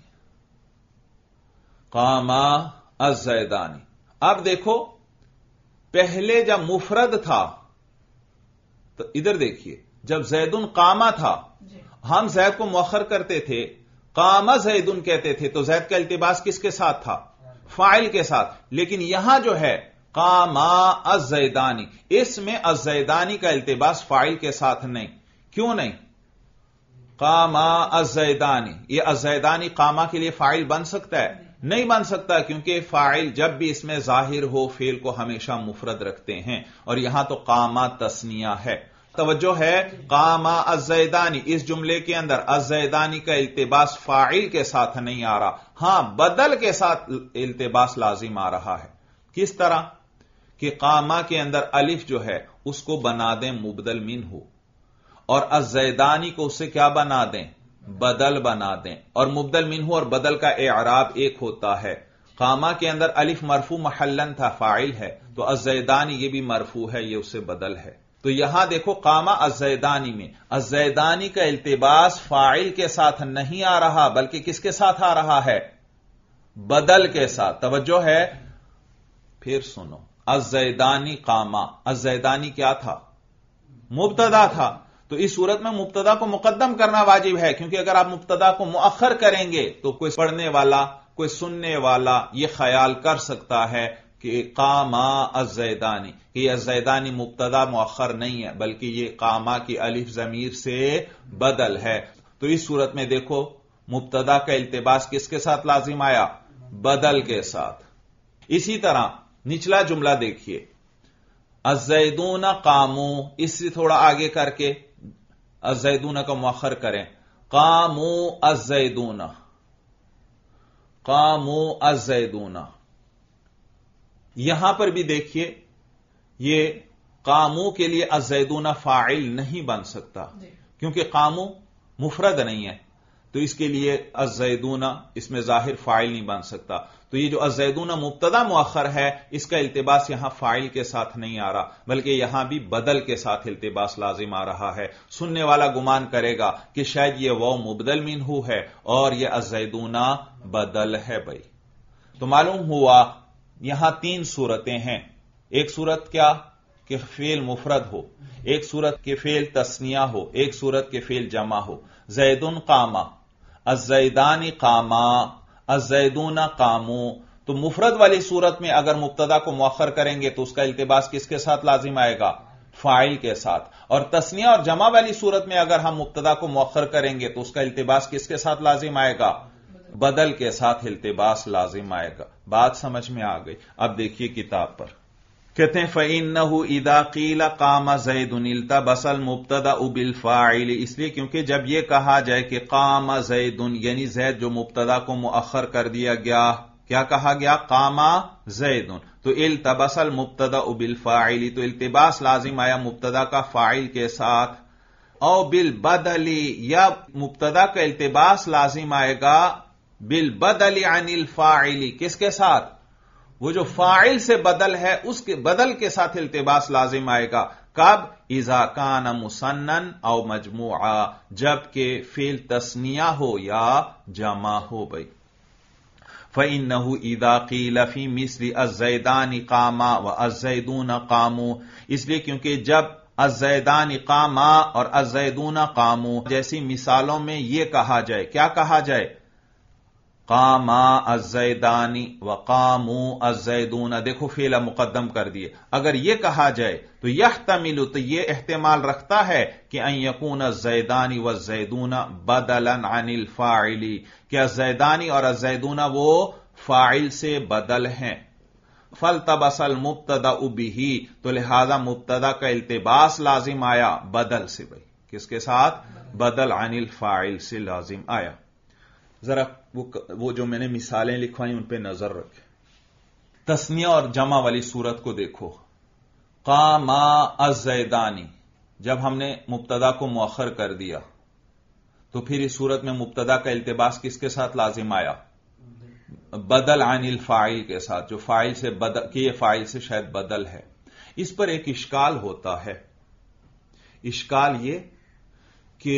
قاما الزیدانی. اب دیکھو پہلے جب مفرد تھا تو ادھر دیکھیے، جب زیدن قامہ تھا ہم زید کو مؤخر کرتے تھے، قامہ زیدن کہتے تھے، تو زید کا التباس کس کے ساتھ تھا؟ فاعل کے ساتھ. لیکن یہاں جو ہے قاما الزیدانی، اس میں الزیدانی کا التباس فاعل کے ساتھ نہیں. کیوں نہیں؟ قاما الزیدانی، یہ الزیدانی قاما کے لیے فاعل بن سکتا ہے؟ نہیں بن سکتا، کیونکہ فاعل جب بھی اس میں ظاہر ہو فعل کو ہمیشہ مفرد رکھتے ہیں، اور یہاں تو قاما تثنیہ ہے. توجہ ہے، قاما الزیدانی، اس جملے کے اندر الزیدانی کا التباس فاعل کے ساتھ نہیں آ رہا، ہاں بدل کے ساتھ التباس لازم آ رہا ہے. کس طرح؟ کہ قاما کے اندر الف جو ہے اس کو بنا دیں مبدل منہ، اور الزیدانی کو اس سے کیا بنا دیں؟ بدل بنا دیں. اور مبدل منہ اور بدل کا اعراب ایک ہوتا ہے. قاما کے اندر الف مرفوع محلن تھا، فاعل ہے، تو الزیدانی یہ بھی مرفوع ہے، یہ اس سے بدل ہے. تو یہاں دیکھو قاما الزیدانی میں الزیدانی کا التباس فاعل کے ساتھ نہیں آ رہا بلکہ کس کے ساتھ آ رہا ہے؟ بدل کے ساتھ. توجہ ہے، پھر سنو، الزیدانی قاما، الزیدانی کیا تھا؟ مبتدا تھا، تو اس صورت میں مبتدا کو مقدم کرنا واجب ہے، کیونکہ اگر آپ مبتدا کو مؤخر کریں گے تو کوئی پڑھنے والا، کوئی سننے والا یہ خیال کر سکتا ہے کہ قاما الزیدانی، کہ یہ الزیدانی مبتدا مؤخر نہیں ہے، بلکہ یہ قاما کی الف ضمیر سے بدل ہے۔ تو اس صورت میں دیکھو مبتدا کا التباس کس کے ساتھ لازم آیا؟ بدل کے ساتھ۔ اسی طرح نچلا جملہ دیکھیے، الزیدون قامو، اس سے تھوڑا آگے کر کے الزیدون کا مؤخر کریں، قامو الزیدون، قامو الزیدون۔ یہاں پر بھی دیکھیے یہ قامو کے لیے الزیدون فاعل نہیں بن سکتا، کیونکہ قامو مفرد نہیں ہے، تو اس کے لیے الزیدون اس میں ظاہر فاعل نہیں بن سکتا۔ تو یہ جو الزیدون مبتدا مؤخر ہے، اس کا التباس یہاں فاعل کے ساتھ نہیں آ رہا، بلکہ یہاں بھی بدل کے ساتھ التباس لازم آ رہا ہے۔ سننے والا گمان کرے گا کہ شاید یہ وہ مبدل منہ ہے اور یہ الزیدون بدل ہے۔ بھائی تو معلوم ہوا یہاں تین صورتیں ہیں، ایک صورت کیا کہ فعل مفرد ہو، ایک صورت کے فعل تثنیہ ہو، ایک صورت کے فعل جمع ہو۔ زیدن قاما، الزیدان قاما، الزیدون قامو۔ تو مفرد والی صورت میں اگر مبتدا کو مؤخر کریں گے تو اس کا التباس کس کے ساتھ لازم آئے گا؟ فاعل کے ساتھ۔ اور تثنیہ اور جمع والی صورت میں اگر ہم مبتدا کو مؤخر کریں گے تو اس کا التباس کس کے ساتھ لازم آئے گا؟ بدل کے ساتھ التباس لازم آئے گا۔ بات سمجھ میں آ گئی؟ اب دیکھیے کتاب پر کہتے ہیں فَإِنَّهُ إِذَا قِيلَ قَامَ زَيْدٌ الْتَبَسَ الْمُبْتَدَأُ بِالْفَاعِلِ، اس لیے کیونکہ جب یہ کہا جائے کہ قام زید، یعنی زید جو مبتدا کو مؤخر کر دیا گیا، کیا کہا گیا؟ قام زید، تو التبس المبتدأ بالفاعل، تو التباس لازم آیا مبتدا کا فاعل کے ساتھ، او بالبدل، یا مبتدا کا التباس لازم آئے گا بالبدل عن الفاعل، کس کے ساتھ؟ وہ جو فاعل سے بدل ہے اس کے بدل کے ساتھ التباس لازم آئے گا۔ کب؟ اذا کان مثنن او مجموعا، جبکہ فعل تثنیہ ہو یا جمع ہو۔ بھائی فَإِنَّهُ إِذَا قِيلَ فِي مِثْلِ الزَّيْدَانِ قَامَا وَالزَّيْدُونَ قَامُوا، اس لیے کیونکہ جب الزیدان قاما اور الزیدون قاموا جیسی مثالوں میں یہ کہا جائے، کیا کہا جائے؟ قاما الزیدان وقاموا الزیدون، دیکھو فعل مقدم کر دیے۔ اگر یہ کہا جائے تو یحتمل، تو یہ احتمال رکھتا ہے کہ ان یکون الزیدان والزیدون بدلا عن الفاعل، کہ الزیدانی اور الزیدون وہ فاعل سے بدل ہیں۔ فالتبس المبتدا به، تو لہذا مبتدا کا التباس لازم آیا بدل سے۔ بھائی کس کے ساتھ؟ بدل عن الفاعل سے لازم آیا۔ ذرا وہ جو میں نے مثالیں لکھوائی ان پہ نظر رکھیں۔ تثنیہ اور جمع والی صورت کو دیکھو، قاما الزیدانی، جب ہم نے مبتدا کو مؤخر کر دیا تو پھر اس صورت میں مبتدا کا التباس کس کے ساتھ لازم آیا؟ بدل عن الفاعل کے ساتھ، جو فاعل سے بدل، کہ یہ فاعل سے شاید بدل ہے۔ اس پر ایک اشکال ہوتا ہے، اشکال یہ کہ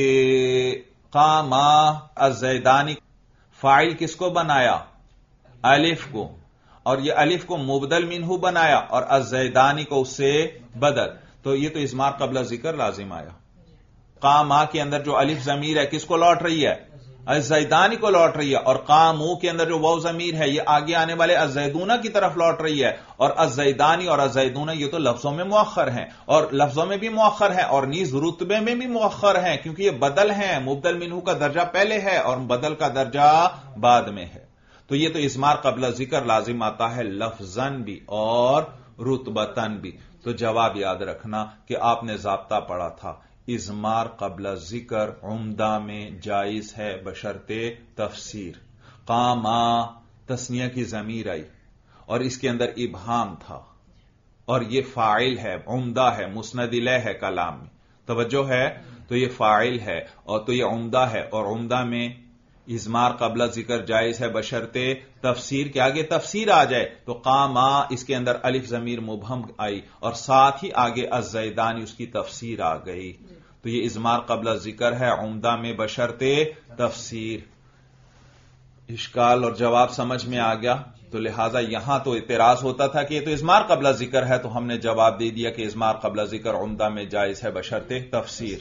قاما الزیدانی فاعل کس کو بنایا؟ الف کو، اور یہ الف کو مبدل منہ بنایا اور الزیدانی کو اس سے بدل، تو یہ تو اضمار قبل ذکر لازم آیا۔ قاما کے اندر جو الف ضمیر ہے کس کو لوٹ رہی ہے؟ الزیدانی کو لوٹ رہی ہے، اور قامو کے اندر جو واو ضمیر ہے یہ آگے آنے والے الزیدونہ کی طرف لوٹ رہی ہے، اور الزیدانی اور الزیدونہ یہ تو لفظوں میں مؤخر ہیں، اور لفظوں میں بھی مؤخر ہیں اور نیز رتبے میں بھی مؤخر ہیں، کیونکہ یہ بدل ہیں، مبدل منہ کا درجہ پہلے ہے اور بدل کا درجہ بعد میں ہے، تو یہ تو اضمار قبل ذکر لازم آتا ہے لفظاً بھی اور رتبتاً بھی۔ تو جواب یاد رکھنا کہ آپ نے ضابطہ پڑھا تھا، اضمار قبل ذکر عمدہ میں جائز ہے بشرط تفسیر۔ قاما تثنیہ کی ضمیر آئی اور اس کے اندر ابہام تھا، اور یہ فاعل ہے، عمدہ ہے، مسند الیہ ہے کلام میں، توجہ ہے، تو یہ فاعل ہے اور تو یہ عمدہ ہے، اور عمدہ میں اضمار قبل ذکر جائز ہے بشرط تفسیر کے آگے تفسیر آ جائے، تو قاما اس کے اندر الف ضمیر مبہم آئی اور ساتھ ہی آگے الزیدانی اس کی تفسیر آ گئی، تو یہ اضمار قبل ذکر ہے عمدہ میں بشرط تفسیر۔ اشکال اور جواب سمجھ میں آ گیا. تو لہذا یہاں تو اعتراض ہوتا تھا کہ یہ تو اضمار قبل ذکر ہے، تو ہم نے جواب دے دیا کہ اضمار قبل ذکر عمدہ میں جائز ہے بشرط تفسیر.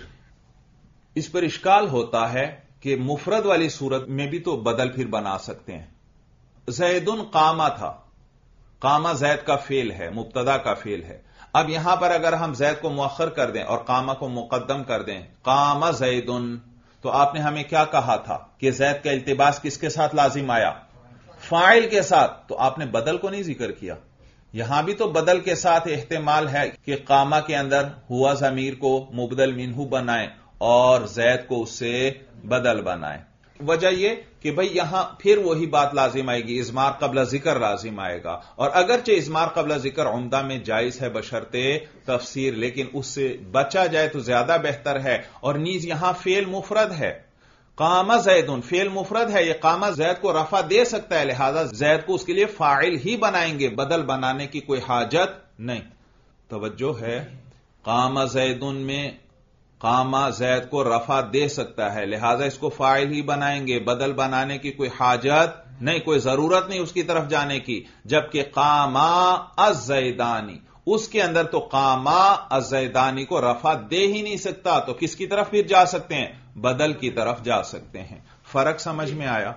اس پر اشکال ہوتا ہے کہ مفرد والی صورت میں بھی تو بدل پھر بنا سکتے ہیں. زید قامہ تھا، قامہ زید کا فعل ہے، مبتدا کا فعل ہے. اب یہاں پر اگر ہم زید کو مؤخر کر دیں اور قامہ کو مقدم کر دیں، قامہ زید، تو آپ نے ہمیں کیا کہا تھا کہ زید کا التباس کس کے ساتھ لازم آیا؟ فاعل کے ساتھ. تو آپ نے بدل کو نہیں ذکر کیا. یہاں بھی تو بدل کے ساتھ احتمال ہے کہ قامہ کے اندر ہوا ضمیر کو مبدل منہ بنائیں اور زید کو اس سے بدل بنائیں. وجہ یہ کہ بھئی یہاں پھر وہی بات لازم آئے گی، اضمار قبل ذکر لازم آئے گا. اور اگرچہ اضمار قبل ذکر عمدہ میں جائز ہے بشرط تفسیر، لیکن اس سے بچا جائے تو زیادہ بہتر ہے. اور نیز یہاں فعل مفرد ہے، قامہ زید فعل مفرد ہے، یہ قامہ زید کو رفع دے سکتا ہے، لہذا زید کو اس کے لیے فاعل ہی بنائیں گے، بدل بنانے کی کوئی حاجت نہیں. توجہ ہے، قامہ زید میں قامہ زید کو رفع دے سکتا ہے، لہذا اس کو فاعل ہی بنائیں گے، بدل بنانے کی کوئی حاجت نہیں، کوئی ضرورت نہیں اس کی طرف جانے کی. جبکہ قامہ الزیدانی، اس کے اندر تو قامہ الزیدانی کو رفع دے ہی نہیں سکتا، تو کس کی طرف پھر جا سکتے ہیں؟ بدل کی طرف جا سکتے ہیں. فرق سمجھ میں آیا؟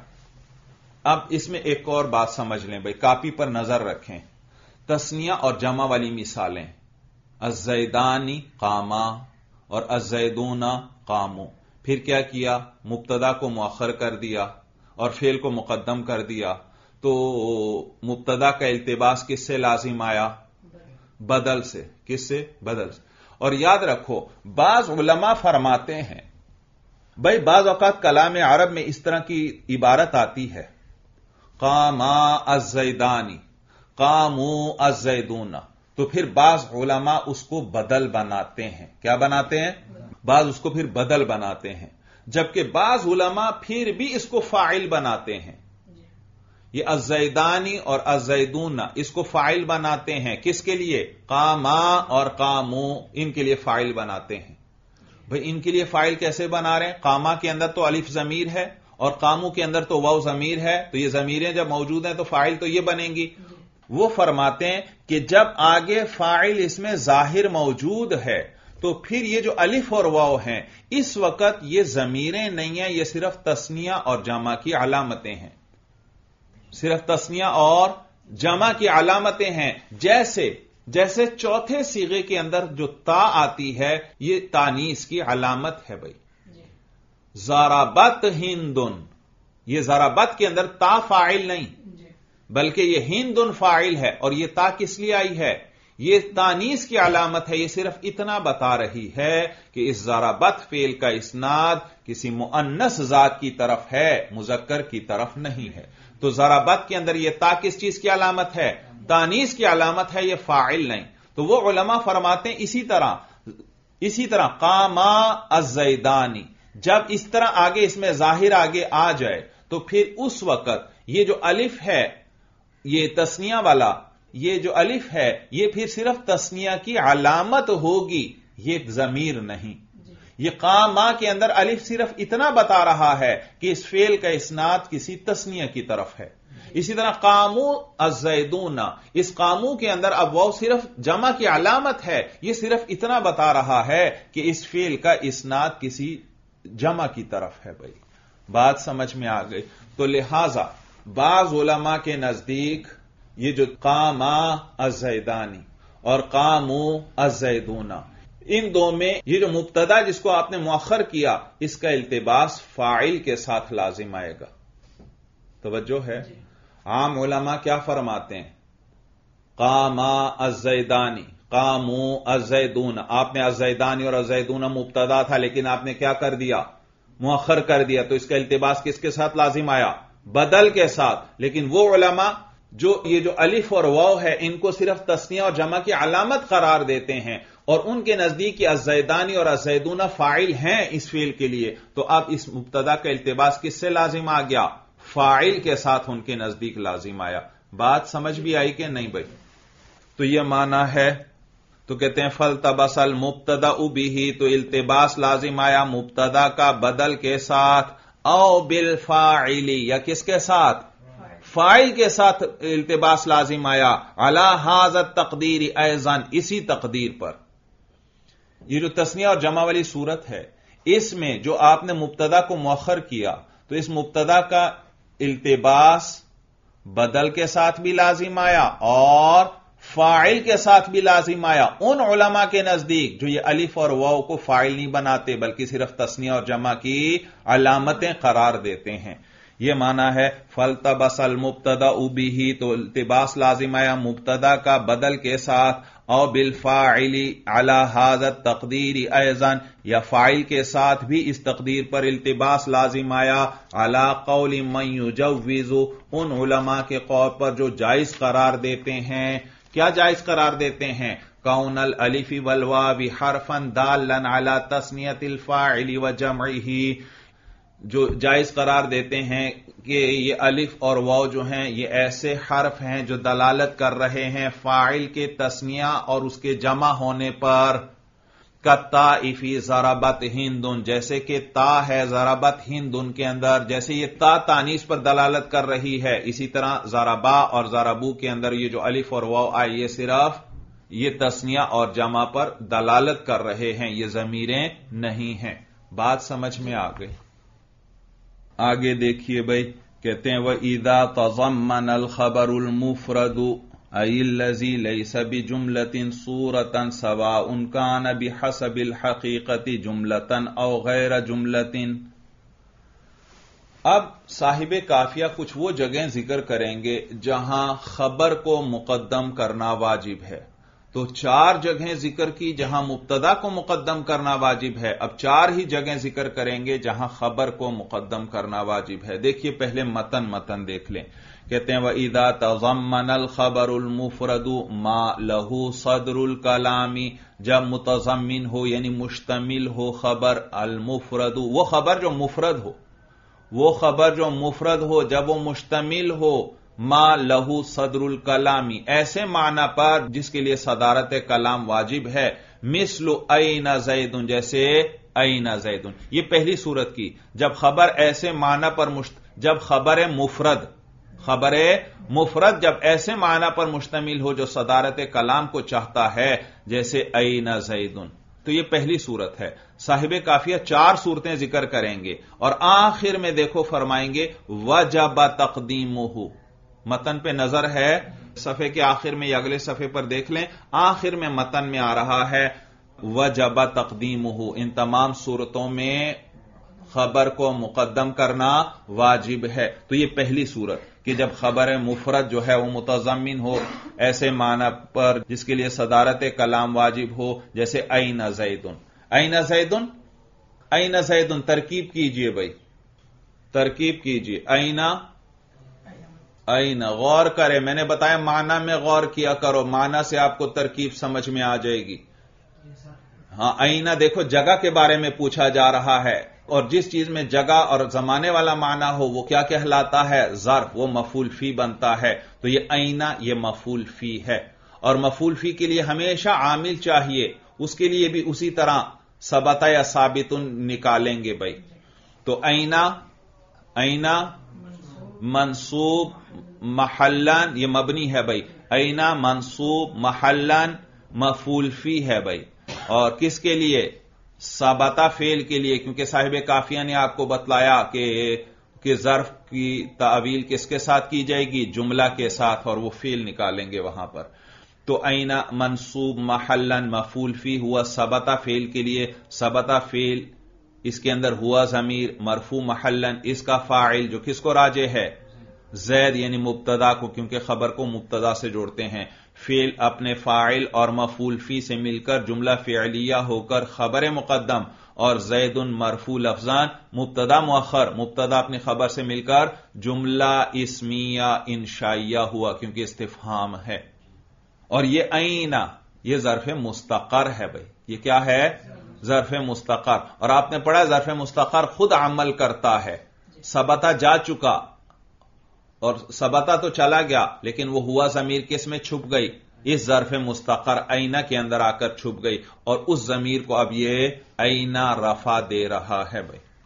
اب اس میں ایک اور بات سمجھ لیں بھائی، کاپی پر نظر رکھیں. تثنیہ اور جمع والی مثالیں، الزیدانی قامہ اور الزیدون قاموا. پھر کیا کیا؟ مبتدا کو مؤخر کر دیا اور فعل کو مقدم کر دیا. تو مبتدا کا التباس کس سے لازم آیا؟ بدل سے. کس سے؟ بدل سے. اور یاد رکھو، بعض علماء فرماتے ہیں بھائی بعض اوقات کلام عرب میں اس طرح کی عبارت آتی ہے، قاما الزیدانی، قاموا الزیدون، تو پھر بعض علماء اس کو بدل بناتے ہیں. کیا بناتے ہیں؟ بعض اس کو پھر بدل بناتے ہیں. جبکہ بعض علماء پھر بھی اس کو فاعل بناتے ہیں. یہ الزیدانی اور الزیدون اس کو فاعل بناتے ہیں. کس کے لیے؟ قاما اور قاموا، ان کے لیے فاعل بناتے ہیں. بھئی ان کے لیے فاعل کیسے بنا رہے ہیں؟ قاما کے اندر تو الف ضمیر ہے اور قاموا کے اندر تو واو ضمیر ہے، تو یہ ضمیریں جب موجود ہیں تو فاعل تو یہ بنیں گی. وہ فرماتے ہیں کہ جب آگے فاعل اس میں ظاہر موجود ہے تو پھر یہ جو الف اور واو ہیں اس وقت یہ ضمیریں نہیں ہیں، یہ صرف تثنیہ اور جمع کی علامتیں ہیں. صرف تثنیہ اور جمع کی علامتیں ہیں. جیسے چوتھے صیغے کے اندر جو تا آتی ہے یہ تانیث کی علامت ہے. بھائی ضربت ہندن، یہ ضربت کے اندر تا فاعل نہیں بلکہ یہ ہندن فاعل ہے. اور یہ تا کس لیے آئی ہے؟ یہ تانیث کی علامت ہے. یہ صرف اتنا بتا رہی ہے کہ اس ضربت فعل کا اسناد کسی مؤنث ذات کی طرف ہے، مذکر کی طرف نہیں ہے. تو ضربت کے اندر یہ تا کس چیز کی علامت ہے؟ تانیث کی علامت ہے، یہ فاعل نہیں. تو وہ علماء فرماتے ہیں اسی طرح قاما الزیدانی، جب اس طرح آگے اس میں ظاہر آگے آ جائے تو پھر اس وقت یہ جو الف ہے، یہ تثنیہ والا یہ جو الف ہے یہ پھر صرف تثنیہ کی علامت ہوگی، یہ ضمیر نہیں. یہ قاما کے اندر الف صرف اتنا بتا رہا ہے کہ اس فعل کا اسناد کسی تثنیہ کی طرف ہے. اسی طرح قاموا الزیدون، اس قاموا کے اندر اب وہ صرف جمع کی علامت ہے، یہ صرف اتنا بتا رہا ہے کہ اس فعل کا اسناد کسی جمع کی طرف ہے. بھائی بات سمجھ میں آ گئی. تو لہذا بعض علماء کے نزدیک یہ جو قاما الزیدانی اور قاموا الزیدون، ان دو میں یہ جو مبتدا جس کو آپ نے مؤخر کیا اس کا التباس فاعل کے ساتھ لازم آئے گا. توجہ ہے؟ عام علماء کیا فرماتے ہیں؟ قاما الزیدانی، قاموا الزیدون. آپ نے الزیدانی اور الزیدون مبتدا تھا لیکن آپ نے کیا کر دیا؟ مؤخر کر دیا. تو اس کا التباس کس کے ساتھ لازم آیا؟ بدل کے ساتھ. لیکن وہ علماء جو یہ جو الف اور واو ہے ان کو صرف تثنیہ اور جمع کی علامت قرار دیتے ہیں اور ان کے نزدیک یہ الزیدانی اور الزیدون فاعل ہیں اس فعل کے لیے، تو اب اس مبتدا کا التباس کس سے لازم آ گیا؟ فاعل کے ساتھ ان کے نزدیک لازم آیا. بات سمجھ بھی آئی کہ نہیں بھائی؟ تو یہ معنی ہے. تو کہتے ہیں فالتبس المبتدا به، تو التباس لازم آیا مبتدا کا بدل کے ساتھ. او بالفاعلی یا کس کے ساتھ؟ فاعل کے ساتھ التباس لازم آیا، علی ھذا التقدیر ایضا اسی تقدیر پر۔ یہ جو تثنیہ اور جمع والی صورت ہے اس میں جو آپ نے مبتدا کو مؤخر کیا تو اس مبتدا کا التباس بدل کے ساتھ بھی لازم آیا اور فاعل کے ساتھ بھی لازم آیا ان علماء کے نزدیک جو یہ الف اور واو کو فاعل نہیں بناتے بلکہ صرف تثنیہ اور جمع کی علامتیں قرار دیتے ہیں۔ یہ معنی ہے فالتبس المبتدا به، تو التباس لازم آیا مبتدا کا بدل کے ساتھ، او بالفاعل علی ھذا التقدیر ایضا یا فاعل کے ساتھ بھی اس تقدیر پر التباس لازم آیا، علی قول من یجوز ان علماء کے قول پر جو جائز قرار دیتے ہیں۔ کیا جائز قرار دیتے ہیں؟ کون الالف والواو حرفا دالا علی تثنیۃ الفاعل وجمعہ، جو جائز قرار دیتے ہیں کہ یہ الف اور واو جو ہیں یہ ایسے حرف ہیں جو دلالت کر رہے ہیں فاعل کے تثنیہ اور اس کے جمع ہونے پر، کالطاء فی ضربت ہندن، جیسے کہ تا ہے ضربت ہندن کے اندر، جیسے یہ تا تانیث پر دلالت کر رہی ہے، اسی طرح ضربا اور ضربو کے اندر یہ جو الف اور واو آئی یہ صرف یہ تثنیہ اور جمع پر دلالت کر رہے ہیں، یہ ضمیریں نہیں ہیں۔ بات سمجھ میں آ گئی؟ آگے دیکھیے بھائی، کہتے ہیں وَإِذَا تَضَمَّنَ الْخَبَرُ الْمُفْرَدُ أي الذي ليس بجملة صورة سواء كان بحسب الحقيقة جملة أو غير جملة۔ اب صاحب کافیہ کچھ وہ جگہیں ذکر کریں گے جہاں خبر کو مقدم کرنا واجب ہے، تو 4 جگہیں ذکر کی جہاں مبتدا کو مقدم کرنا واجب ہے، اب 4 ہی جگہیں ذکر کریں گے جہاں خبر کو مقدم کرنا واجب ہے۔ دیکھیے پہلے متن دیکھ لیں، کہتے ہیں وَإِذَا تَضَمَّنَ الْخَبَرُ الْمُفْرَدُ مَا لَهُ صَدْرُ الْكَلَامِ، جب متضمن ہو یعنی مشتمل ہو خبر المفرد، وہ خبر جو مفرد ہو جب وہ مشتمل ہو ما لہو صدر الکلامی، ایسے معنی پر جس کے لیے صدارت کلام واجب ہے، مثل این زید، جیسے این زید، یہ پہلی صورت کی جب خبر ایسے معنی پر جب خبر مفرد جب ایسے معنی پر مشتمل ہو جو صدارت کلام کو چاہتا ہے، جیسے این زید، تو یہ پہلی صورت ہے۔ صاحب کافیہ 4 صورتیں ذکر کریں گے اور آخر میں دیکھو فرمائیں گے وجب تقدیمہ، متن پہ نظر ہے صفحے کے آخر میں یا اگلے صفحے پر دیکھ لیں، آخر میں متن میں آ رہا ہے وجب تقدیمہ، ان تمام صورتوں میں خبر کو مقدم کرنا واجب ہے۔ تو یہ پہلی صورت کہ جب خبر مفرد جو ہے وہ متضمن ہو ایسے معنی پر جس کے لیے صدارت کلام واجب ہو، جیسے این زیدن، این زیدن، این زیدن، ترکیب کیجئے بھائی، ترکیب کیجئے، این غور کرے، میں نے بتایا معنی میں غور کیا کرو، معنی سے آپ کو ترکیب سمجھ میں آ جائے گی۔ ہاں این دیکھو جگہ کے بارے میں پوچھا جا رہا ہے، اور جس چیز میں جگہ اور زمانے والا معنی ہو وہ کیا کہلاتا ہے؟ ظرف، وہ مفعول فی بنتا ہے۔ تو یہ اینا یہ مفعول فی ہے، اور مفعول فی کے لیے ہمیشہ عامل چاہیے، اس کے لیے بھی اسی طرح ثبت یا ثابت نکالیں گے بھائی۔ تو اینا منصوب محلن، یہ مبنی ہے بھائی، اینا منصوب محلن مفعول فی ہے بھائی، اور کس کے لیے؟ ثابتہ فعل کے لیے، کیونکہ صاحب کافیہ نے آپ کو بتلایا کہ ظرف کی تعویل کس کے ساتھ کی جائے گی؟ جملہ کے ساتھ، اور وہ فعل نکالیں گے وہاں پر۔ تو اینا منصوب محلن مفعول فی ہوا ثابتہ فعل کے لیے، ثابتہ فعل اس کے اندر ہوا ضمیر مرفوع محلن، اس کا فاعل جو کس کو راجع ہے؟ زید، یعنی مبتدا کو، کیونکہ خبر کو مبتدا سے جوڑتے ہیں۔ فعل اپنے فاعل اور مفعول فی سے مل کر جملہ فعلیہ ہو کر خبر مقدم، اور زید مرفوع لفظان مبتدا مؤخر، مبتدا اپنی خبر سے مل کر جملہ اسمیہ انشائیہ ہوا کیونکہ استفہام ہے۔ اور یہ اینا یہ ظرف مستقر ہے بھائی، یہ کیا ہے؟ ظرف مستقر، اور آپ نے پڑھا ظرف مستقر خود عمل کرتا ہے، ثبتا جا چکا اور ثبتا تو چلا گیا، لیکن وہ ہوا ضمیر کس میں چھپ گئی؟ اس ظرف مستقر اینا کے اندر آ کر چھپ گئی، اور اس ضمیر کو اب یہ اینا رفع دے رہا ہے بھائی۔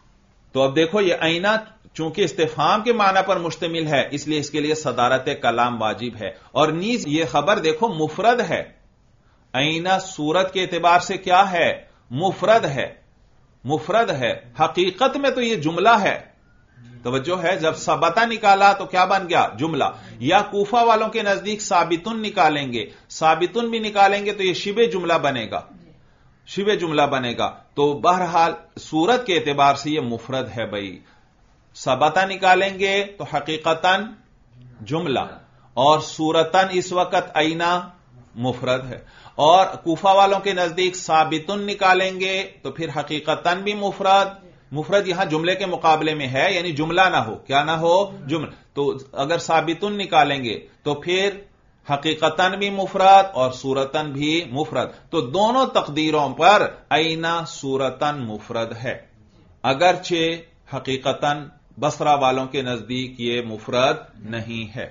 تو اب دیکھو یہ آئینہ چونکہ استفہام کے معنی پر مشتمل ہے اس لیے اس کے لیے صدارت کلام واجب ہے، اور نیز یہ خبر دیکھو مفرد ہے، آئینہ صورت کے اعتبار سے کیا ہے؟ مفرد ہے، مفرد ہے، حقیقت میں تو یہ جملہ ہے۔ توجہ ہے، جب ثبتا نکالا تو کیا بن گیا؟ جملہ۔ یا کوفہ والوں کے نزدیک ثابتن نکالیں گے، ثابتن بھی نکالیں گے تو یہ شبہ جملہ بنے گا، شبہ جملہ بنے گا۔ تو بہرحال صورت کے اعتبار سے یہ مفرد ہے بھائی، ثبتا نکالیں گے تو حقیقتاً جملہ، اور صورتاً اس وقت آئینہ مفرد ہے، اور کوفہ والوں کے نزدیک ثابتن نکالیں گے تو پھر حقیقتاً بھی مفرد، مفرد یہاں جملے کے مقابلے میں ہے، یعنی جملہ نہ ہو، کیا نہ ہو؟ جملہ۔ تو اگر ثابتن نکالیں گے تو پھر حقیقتاً بھی مفرد اور صورتاً بھی مفرد، تو دونوں تقدیروں پر آئینہ صورتاً مفرد ہے، اگرچہ حقیقتاً بصرہ والوں کے نزدیک یہ مفرد نہیں ہے۔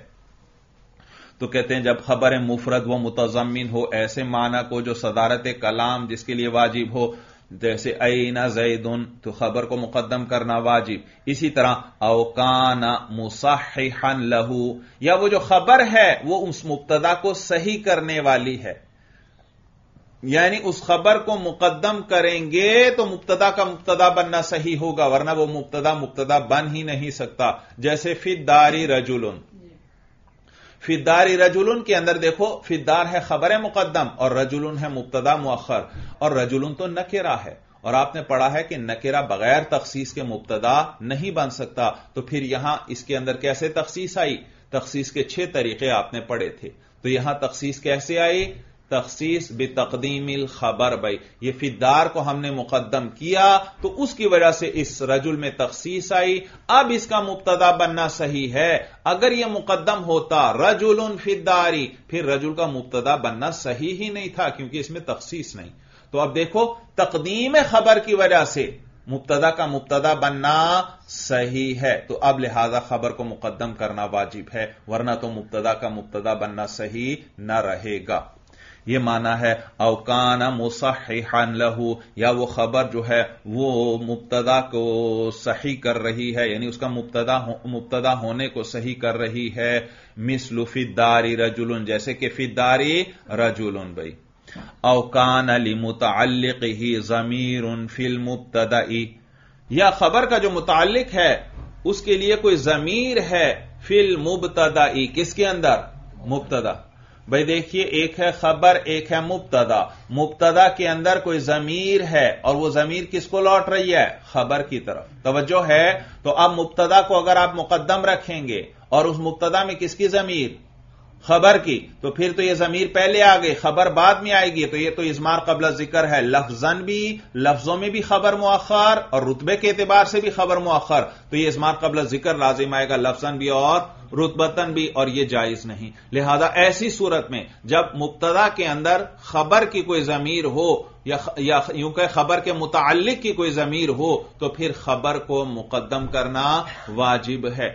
تو کہتے ہیں جب خبر مفرد و متضمن ہو ایسے معنی کو جو صدارت کلام جس کے لیے واجب ہو، جیسے اینا زیدن، تو خبر کو مقدم کرنا واجب۔ اسی طرح او کان مصححا لہو، یا وہ جو خبر ہے وہ اس مبتدا کو صحیح کرنے والی ہے، یعنی اس خبر کو مقدم کریں گے تو مبتدا کا مبتدا بننا صحیح ہوگا، ورنہ وہ مبتدا بن ہی نہیں سکتا۔ جیسے فی الدار رجل، فی الدار رجل کے اندر دیکھو فی الدار ہے خبر مقدم اور رجل ہے مبتدا مؤخر، اور رجل تو نکرہ ہے، اور آپ نے پڑھا ہے کہ نکرہ بغیر تخصیص کے مبتدا نہیں بن سکتا، تو پھر یہاں اس کے اندر کیسے تخصیص آئی؟ تخصیص کے 6 طریقے آپ نے پڑھے تھے، تو یہاں تخصیص کیسے آئی؟ تخصیص بتقدیم الخبر، بھائی یہ فی الدار کو ہم نے مقدم کیا تو اس کی وجہ سے اس رجل میں تخصیص آئی، اب اس کا مبتدا بننا صحیح ہے۔ اگر یہ مقدم ہوتا رجل فی الدار، پھر رجل کا مبتدا بننا صحیح ہی نہیں تھا کیونکہ اس میں تخصیص نہیں۔ تو اب دیکھو تقدیم خبر کی وجہ سے مبتدا کا مبتدا بننا صحیح ہے، تو اب لہذا خبر کو مقدم کرنا واجب ہے، ورنہ تو مبتدا کا مبتدا بننا صحیح نہ رہے گا۔ یہ معنی ہے او کان مصححا لہو، یا وہ خبر جو ہے وہ مبتدا کو صحیح کر رہی ہے، یعنی اس کا مبتدا ہونے کو صحیح کر رہی ہے۔ مثل فی الدار رجل، جیسے کہ فی الدار رجل بھائی۔ او کان لمتعلقہ ضمیر فی المبتدا، یا خبر کا جو متعلق ہے اس کے لیے کوئی ضمیر ہے فی المبتدا، کس کے اندر؟ مبتدا۔ بھائی دیکھیے ایک ہے خبر ایک ہے مبتدا، مبتدا کے اندر کوئی ضمیر ہے اور وہ ضمیر کس کو لوٹ رہی ہے؟ خبر کی طرف، توجہ ہے۔ تو اب مبتدا کو اگر آپ مقدم رکھیں گے اور اس مبتدا میں کس کی ضمیر؟ خبر کی، تو پھر تو یہ ضمیر پہلے آ گئی، خبر بعد میں آئے گی، تو یہ تو اضمار قبل ذکر ہے، لفظاً بھی، لفظوں میں بھی خبر مؤخر اور رتبے کے اعتبار سے بھی خبر مؤخر، تو یہ اضمار قبل ذکر لازم آئے گا لفظاً بھی اور رتبتاً بھی، اور یہ جائز نہیں۔ لہذا ایسی صورت میں جب مبتدا کے اندر خبر کی کوئی ضمیر ہو یا یوں کہ خبر کے متعلق کی کوئی ضمیر ہو تو پھر خبر کو مقدم کرنا واجب ہے۔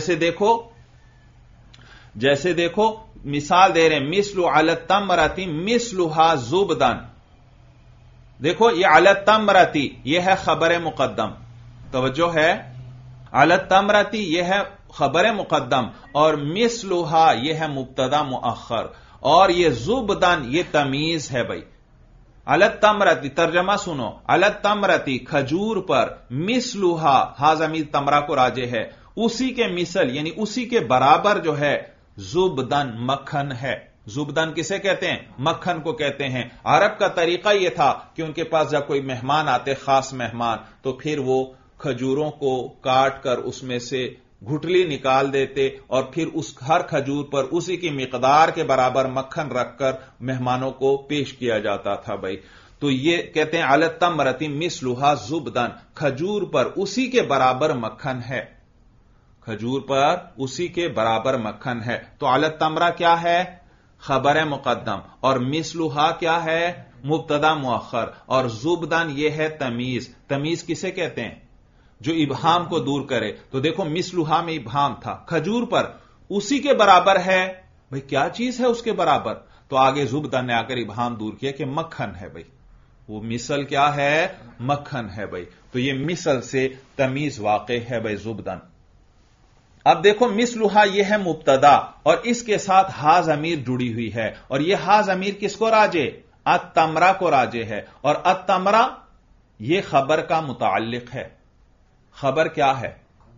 جیسے دیکھو مثال دے رہے ہیں، مثل علی التمرۃ مثلھا زبدن، دیکھو یہ علی التمرۃ یہ ہے خبر مقدم، توجہ ہے، علی التمرۃ یہ ہے خبر مقدم، اور مثلھا یہ ہے مبتدا مؤخر، اور یہ زبدن یہ تمیز ہے بھائی۔ علی التمرۃ ترجمہ سنو، علی التمرۃ کھجور پر، مثلھا ہا ضمیر تمرہ کو راجع ہے، اسی کے مثل یعنی اسی کے برابر جو ہے زبدن مکھن ہے۔ زبدن کسے کہتے ہیں؟ مکھن کو کہتے ہیں۔ عرب کا طریقہ یہ تھا کہ ان کے پاس جب کوئی مہمان آتے، خاص مہمان، تو پھر وہ کھجوروں کو کاٹ کر اس میں سے گھٹلی نکال دیتے اور پھر اس ہر کھجور پر اسی کی مقدار کے برابر مکھن رکھ کر مہمانوں کو پیش کیا جاتا تھا بھائی۔ تو یہ کہتے ہیں علی التمرۃ مثلھا زبدن، کھجور پر اسی کے برابر مکھن ہے، کھجور پر اسی کے برابر مکھن ہے۔ تو علی التمرہ کیا ہے؟ خبر مقدم، اور مثلھا کیا ہے؟ مبتدا مؤخر، اور زبدن یہ ہے تمیز۔ تمیز کسے کہتے ہیں؟ جو ابہام کو دور کرے۔ تو دیکھو مثلھا میں ابہام تھا، کھجور پر اسی کے برابر ہے، بھئی کیا چیز ہے اس کے برابر؟ تو آگے زبدن نے آ کر ابہام دور کیا کہ مکھن ہے بھئی، وہ مثل کیا ہے؟ مکھن ہے بھائی. تو یہ مثل سے تمیز واقع ہے بھائی زبدن. اب دیکھو مثلھا یہ ہے مبتدا اور اس کے ساتھ ہا ضمیر جڑی ہوئی ہے, اور یہ ہا ضمیر کس کو راجع؟ التمرہ کو راجع ہے, اور التمرہ یہ خبر کا متعلق ہے. خبر کیا ہے؟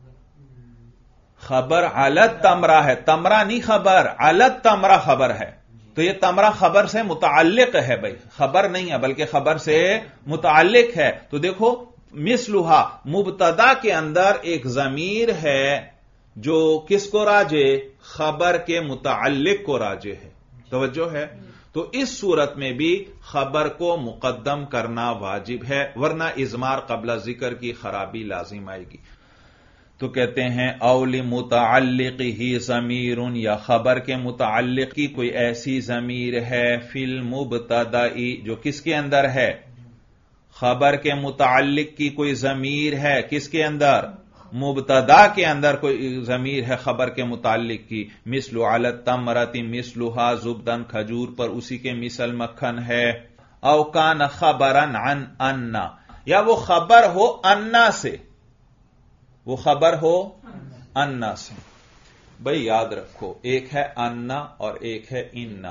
خبر علی التمرہ ہے, تمرہ نہیں خبر, علی التمرہ خبر ہے. تو یہ تمرہ خبر سے متعلق ہے بھائی, خبر نہیں ہے بلکہ خبر سے متعلق ہے. تو دیکھو مثلھا مبتدا کے اندر ایک ضمیر ہے جو کس کو راجع؟ خبر کے متعلق کو راجع ہے. توجہ ہے؟ تو اس صورت میں بھی خبر کو مقدم کرنا واجب ہے, ورنہ اضمار قبل ذکر کی خرابی لازم آئے گی. تو کہتے ہیں اولی متعلق ہی ضمیر, یا خبر کے متعلق کی کوئی ایسی ضمیر ہے فی المبتدائی جو کس کے اندر ہے؟ خبر کے متعلق کی کوئی ضمیر ہے کس کے اندر؟ مبتدا کے اندر کوئی ضمیر ہے خبر کے متعلق کی. مثل علی التمرۃ مثلھا زبدن, کھجور پر اسی کے مثل مکھن ہے. او کان خبرا عن ان, یا وہ خبر ہو انا سے, وہ خبر ہو انا سے. بھئی یاد رکھو ایک ہے انا اور ایک ہے انا,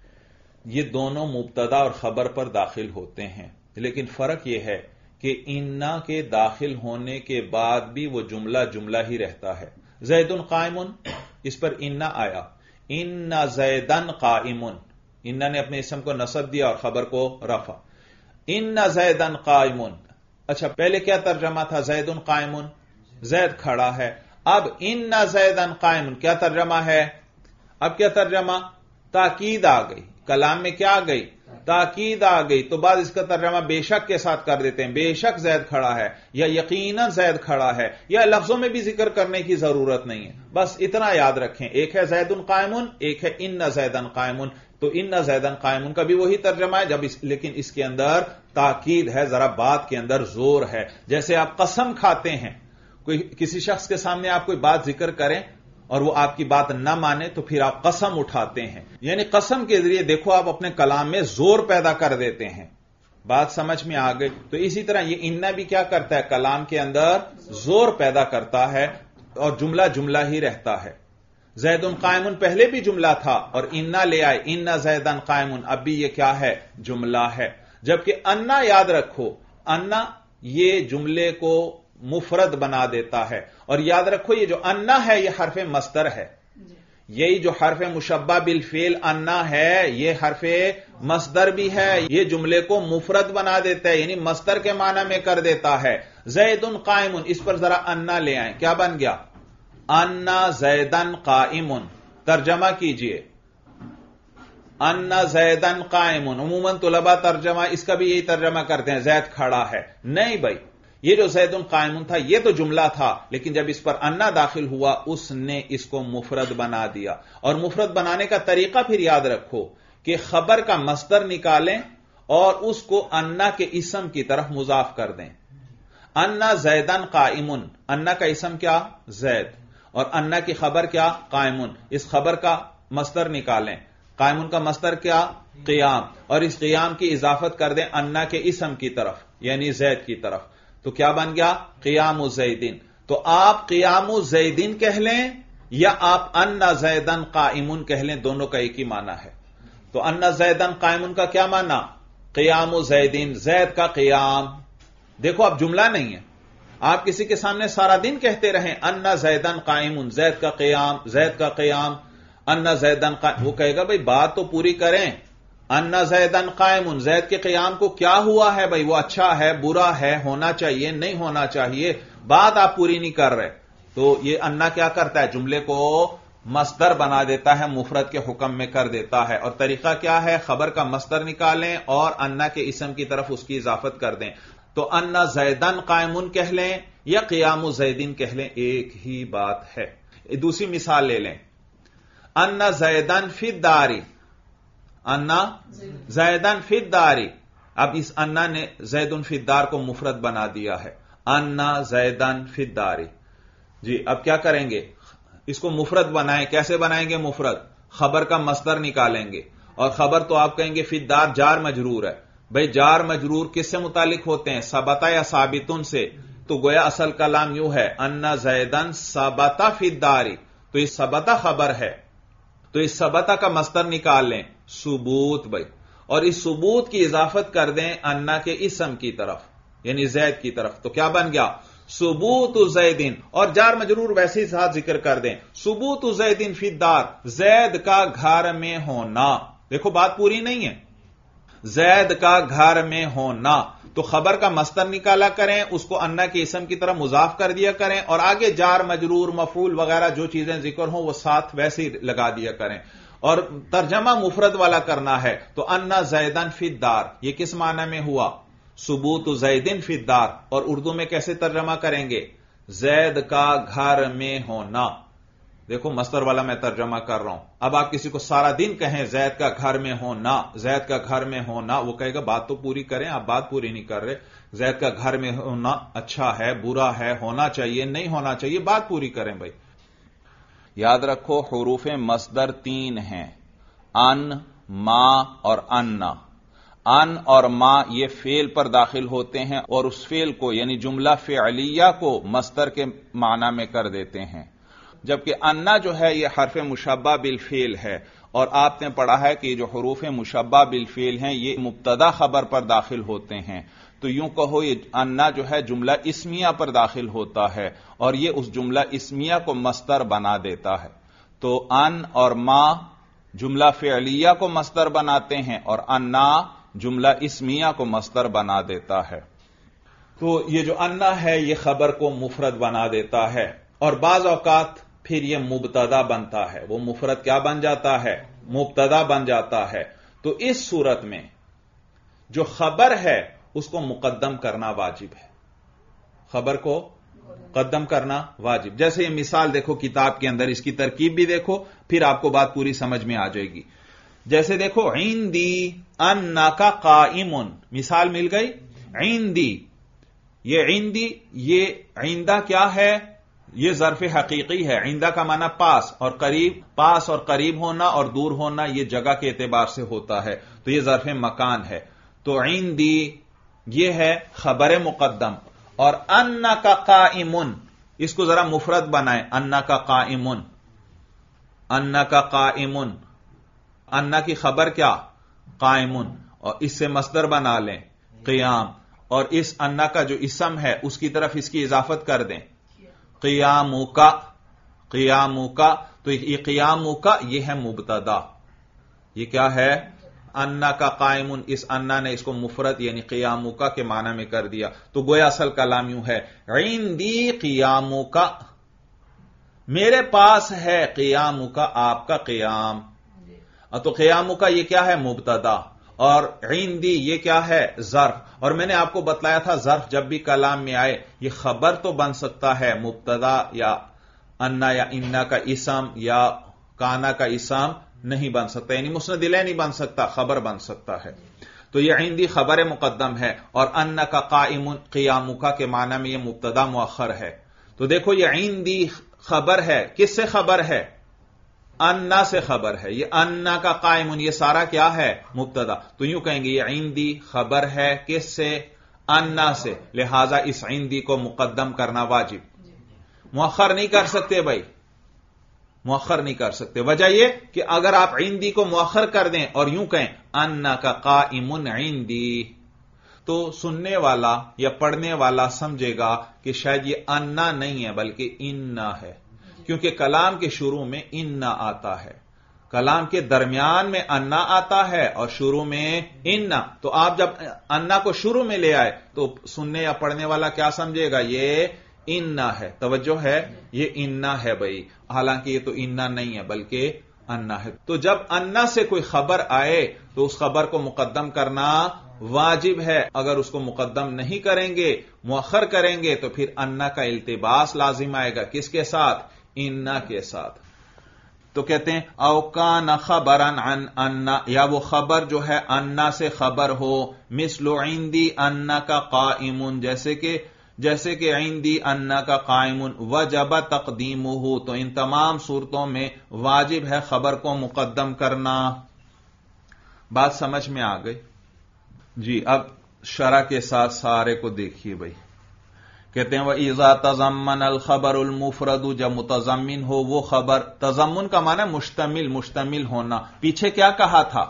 یہ دونوں مبتدا اور خبر پر داخل ہوتے ہیں, لیکن فرق یہ ہے کہ انا کے داخل ہونے کے بعد بھی وہ جملہ جملہ ہی رہتا ہے. زید قائم, اس پر انا آیا, ان زیدن قائم, انا نے اپنے اسم کو نصب دیا اور خبر کو رفع. ان زیدن قائم, اچھا پہلے کیا ترجمہ تھا؟ زید قائم, زید کھڑا ہے. اب ان زیدن قائم کیا ترجمہ ہے؟ اب کیا ترجمہ؟ تاکید آ گئی, کلام میں کیا آ گئی؟ تاکید آ گئی. تو بعد اس کا ترجمہ بے شک کے ساتھ کر دیتے ہیں, بے شک زید کھڑا ہے, یا یقیناً زید کھڑا ہے, یا لفظوں میں بھی ذکر کرنے کی ضرورت نہیں ہے, بس اتنا یاد رکھیں. ایک ہے زید قائم, ایک ہے ان زیدن قائم. تو ان زیدن قائم کا بھی وہی ترجمہ ہے, لیکن اس کے اندر تاکید ہے, ذرا بات کے اندر زور ہے. جیسے آپ قسم کھاتے ہیں, کوئی کسی شخص کے سامنے آپ کوئی بات ذکر کریں اور وہ آپ کی بات نہ مانے تو پھر آپ قسم اٹھاتے ہیں, یعنی قسم کے ذریعے دیکھو آپ اپنے کلام میں زور پیدا کر دیتے ہیں. بات سمجھ میں آ گئی؟ تو اسی طرح یہ انا بھی کیا کرتا ہے؟ کلام کے اندر زور پیدا کرتا ہے اور جملہ جملہ ہی رہتا ہے. زید قائم پہلے بھی جملہ تھا اور انا لے آئے, ان زیدن قائم, اب بھی یہ کیا ہے؟ جملہ ہے. جبکہ انا یاد رکھو, انا یہ جملے کو مفرد بنا دیتا ہے, اور یاد رکھو یہ جو انا ہے یہ حرف مصدر ہے, یہی جو حرف مشبہ بالفعل انا ہے یہ حرف مصدر بھی ہے, یہ جملے کو مفرد بنا دیتا ہے, یعنی مصدر کے معنی میں کر دیتا ہے. زید قائم, اس پر ذرا انا لے آئیں, کیا بن گیا؟ انا زیدن قائم. ترجمہ کیجئے, انا زیدن قائم. عموماً طلبہ ترجمہ اس کا بھی یہی ترجمہ کرتے ہیں, زید کھڑا ہے. نہیں بھائی, یہ جو زید قائم تھا یہ تو جملہ تھا, لیکن جب اس پر انا داخل ہوا اس نے اس کو مفرد بنا دیا. اور مفرد بنانے کا طریقہ پھر یاد رکھو کہ خبر کا مصدر نکالیں اور اس کو انا کے اسم کی طرف مضاف کر دیں. انا زیدن قائم, انا کا اسم کیا؟ زید, اور انا کی خبر کیا؟ قائم. اس خبر کا مصدر نکالیں, قائم کا مصدر کیا؟ قیام, اور اس قیام کی اضافت کر دیں انا کے اسم کی طرف یعنی زید کی طرف. تو کیا بن گیا؟ قیام الزیدین. تو آپ قیام الزیدین کہہ لیں یا آپ ان زیدن قائمون کہہ لیں, دونوں کا ایک ہی معنی ہے. تو ان زیدن قائمون کا کیا معنی؟ قیام الزیدین, زید کا قیام. دیکھو اب جملہ نہیں ہے, آپ کسی کے سامنے سارا دن کہتے رہیں ان زیدن قائمون, زید کا قیام, زید کا قیام, ان زیدن قائم, وہ کہے گا بھئی بات تو پوری کریں. ان زیدن قائم, زید کے قیام کو کیا ہوا ہے بھئی, وہ اچھا ہے, برا ہے, ہونا چاہیے, نہیں ہونا چاہیے, بات آپ پوری نہیں کر رہے. تو یہ انا کیا کرتا ہے؟ جملے کو مصدر بنا دیتا ہے, مفرد کے حکم میں کر دیتا ہے. اور طریقہ کیا ہے؟ خبر کا مصدر نکالیں اور انا کے اسم کی طرف اس کی اضافت کر دیں. تو ان زیدن قائمون کہہ لیں یا قیام الزیدین کہہ لیں, ایک ہی بات ہے. دوسری مثال لے لیں, ان زیدن فی الداری, انا زیدن فی الداری. اب اس انا نے زیدن فی الدار کو مفرد بنا دیا ہے, انا زیدن فی الداری. جی اب کیا کریں گے؟ اس کو مفرد بنائیں. کیسے بنائیں گے مفرد؟ خبر کا مصدر نکالیں گے, اور خبر تو آپ کہیں گے فی الدار جار مجرور ہے, بھئی جار مجرور کس سے متعلق ہوتے ہیں؟ ثبتا یا ثابتن سے. تو گویا اصل کلام یوں ہے ان زیدن ثبتا فی الدار، تو یہ ثبتا خبر ہے، تو اس ثبتا کا مصدر نکال لیں ثبوت بھائی، اور اس ثبوت کی اضافت کر دیں انا کے اسم کی طرف یعنی زید کی طرف، تو کیا بن گیا؟ ثبوت زیدن، اور جار مجرور ویسے ہی ساتھ ذکر کر دیں ثبوت زیدن فی الدار، زید کا گھر میں ہونا. دیکھو بات پوری نہیں ہے، زید کا گھر میں ہونا، تو خبر کا مصدر نکالا کریں، اس کو انا کے اسم کی طرف مضاف کر دیا کریں، اور آگے جار مجرور مفعول وغیرہ جو چیزیں ذکر ہوں وہ ساتھ ویسے ہی لگا دیا کریں. اور ترجمہ مفرد والا کرنا ہے تو انا زیدن فی الدار، یہ کس معنی میں ہوا؟ ثبوت زیدن فی الدار. اور اردو میں کیسے ترجمہ کریں گے؟ زید کا گھر میں ہونا. دیکھو مصدر والا میں ترجمہ کر رہا ہوں. اب آپ کسی کو سارا دن کہیں زید کا گھر میں ہونا، زید کا گھر میں ہونا، وہ کہے گا بات تو پوری کریں، آپ بات پوری نہیں کر رہے. زید کا گھر میں ہونا اچھا ہے، برا ہے، ہونا چاہیے، نہیں ہونا چاہیے، بات پوری کریں بھائی. یاد رکھو حروف مصدر 3 ہیں، ان، ما اور انا. ان اور ما یہ فعل پر داخل ہوتے ہیں اور اس فعل کو یعنی جملہ فعلیہ کو مصدر کے معنی میں کر دیتے ہیں، جبکہ انا جو ہے یہ حرف مشبہ بالفعل ہے، اور آپ نے پڑھا ہے کہ جو حروف مشبہ بالفعل ہیں یہ مبتدا خبر پر داخل ہوتے ہیں. تو یوں کہو یہ انا جو ہے جملہ اسمیہ پر داخل ہوتا ہے اور یہ اس جملہ اسمیہ کو مصدر بنا دیتا ہے. تو ان اور ما جملہ فعلیہ کو مصدر بناتے ہیں اور انا جملہ اسمیہ کو مصدر بنا دیتا ہے. تو یہ جو انا ہے یہ خبر کو مفرد بنا دیتا ہے، اور بعض اوقات پھر یہ مبتدا بنتا ہے. وہ مفرد کیا بن جاتا ہے؟ مبتدا بن جاتا ہے. تو اس صورت میں جو خبر ہے اس کو مقدم کرنا واجب ہے، خبر کو مقدم کرنا واجب. جیسے یہ مثال دیکھو کتاب کے اندر، اس کی ترکیب بھی دیکھو پھر آپ کو بات پوری سمجھ میں آ جائے گی. جیسے دیکھو عندی انکا قائمن، مثال مل گئی. عندی، یہ عندی، یہ عندہ کیا ہے؟ یہ ظرف حقیقی ہے. عندہ کا معنی پاس اور قریب، پاس اور قریب ہونا اور دور ہونا یہ جگہ کے اعتبار سے ہوتا ہے، تو یہ ظرف مکان ہے. تو عندی یہ ہے خبر مقدم. اور انا کا قائمن، اس کو ذرا مفرد بنائیں، انا کا قائمن، انا کا قائمن. انا کی خبر کیا؟ قائمن، اور اس سے مصدر بنا لیں قیام، اور اس انا کا جو اسم ہے اس کی طرف اس کی اضافت کر دیں قیامو کا، قیامو کا. تو یہ قیامو کا یہ ہے مبتدا. یہ کیا ہے؟ انا کا قائمن، اس انا نے اس کو مفرد یعنی قیامو کا کے معنی میں کر دیا. تو گویا اصل کلام یوں ہے عندی قیامو کا، میرے پاس ہے قیامو کا، آپ کا قیام. تو قیامو کا یہ کیا ہے؟ مبتدا، اور عندی یہ کیا ہے؟ ظرف. اور میں نے آپ کو بتلایا تھا ظرف جب بھی کلام میں آئے یہ خبر تو بن سکتا ہے، مبتدا یا انا یا انا کا اسم یا کانا کا اسم نہیں بن سکتا، یعنی مسند الیہ نہیں بن سکتا، خبر بن سکتا ہے. تو یہ عندی خبر مقدم ہے، اور انا کا قائم قیامک کے معنی میں یہ مبتدا مؤخر ہے. تو دیکھو یہ عندی خبر ہے، کس سے خبر ہے؟ انا سے خبر ہے. یہ انا کا قائم یہ سارا کیا ہے؟ مبتدا. تو یوں کہیں گے یہ عندی خبر ہے کس سے؟ انا سے، لہذا اس عندی کو مقدم کرنا واجب. مؤخر نہیں کر سکتے بھائی، مؤخر نہیں کر سکتے. وجہ یہ کہ اگر آپ عندی کو مؤخر کر دیں اور یوں کہیں انا کا قائم عندی، تو سننے والا یا پڑھنے والا سمجھے گا کہ شاید یہ انا نہیں ہے بلکہ انا ہے، کیونکہ کلام کے شروع میں انا آتا ہے، کلام کے درمیان میں انا آتا ہے اور شروع میں انا. تو آپ جب انا کو شروع میں لے آئے تو سننے یا پڑھنے والا کیا سمجھے گا؟ یہ انا ہے. توجہ ہے، یہ انا ہے بھائی، حالانکہ یہ تو انا نہیں ہے بلکہ انا ہے. تو جب انا سے کوئی خبر آئے تو اس خبر کو مقدم کرنا واجب ہے. اگر اس کو مقدم نہیں کریں گے، مؤخر کریں گے، تو پھر انا کا التباس لازم آئے گا. کس کے ساتھ؟ انا کے ساتھ. تو کہتے ہیں او کان خبرا عن انا، یا وہ خبر جو ہے انا سے خبر ہو، مثل عندی انا کا قائم، جیسے کہ عندی انا کا قائم، وجب تقدیمہ. تو ان تمام صورتوں میں واجب ہے خبر کو مقدم کرنا. بات سمجھ میں آ گئی؟ جی اب شرح کے ساتھ سارے کو دیکھیے بھائی. کہتے ہیں وَإِذَا تَضَمَّنَ الْخَبَرُ الْمُفْرَدُ، جب متضمن ہو وہ خبر. تضمن کا معنی مشتمل ہونا. پیچھے کیا کہا تھا؟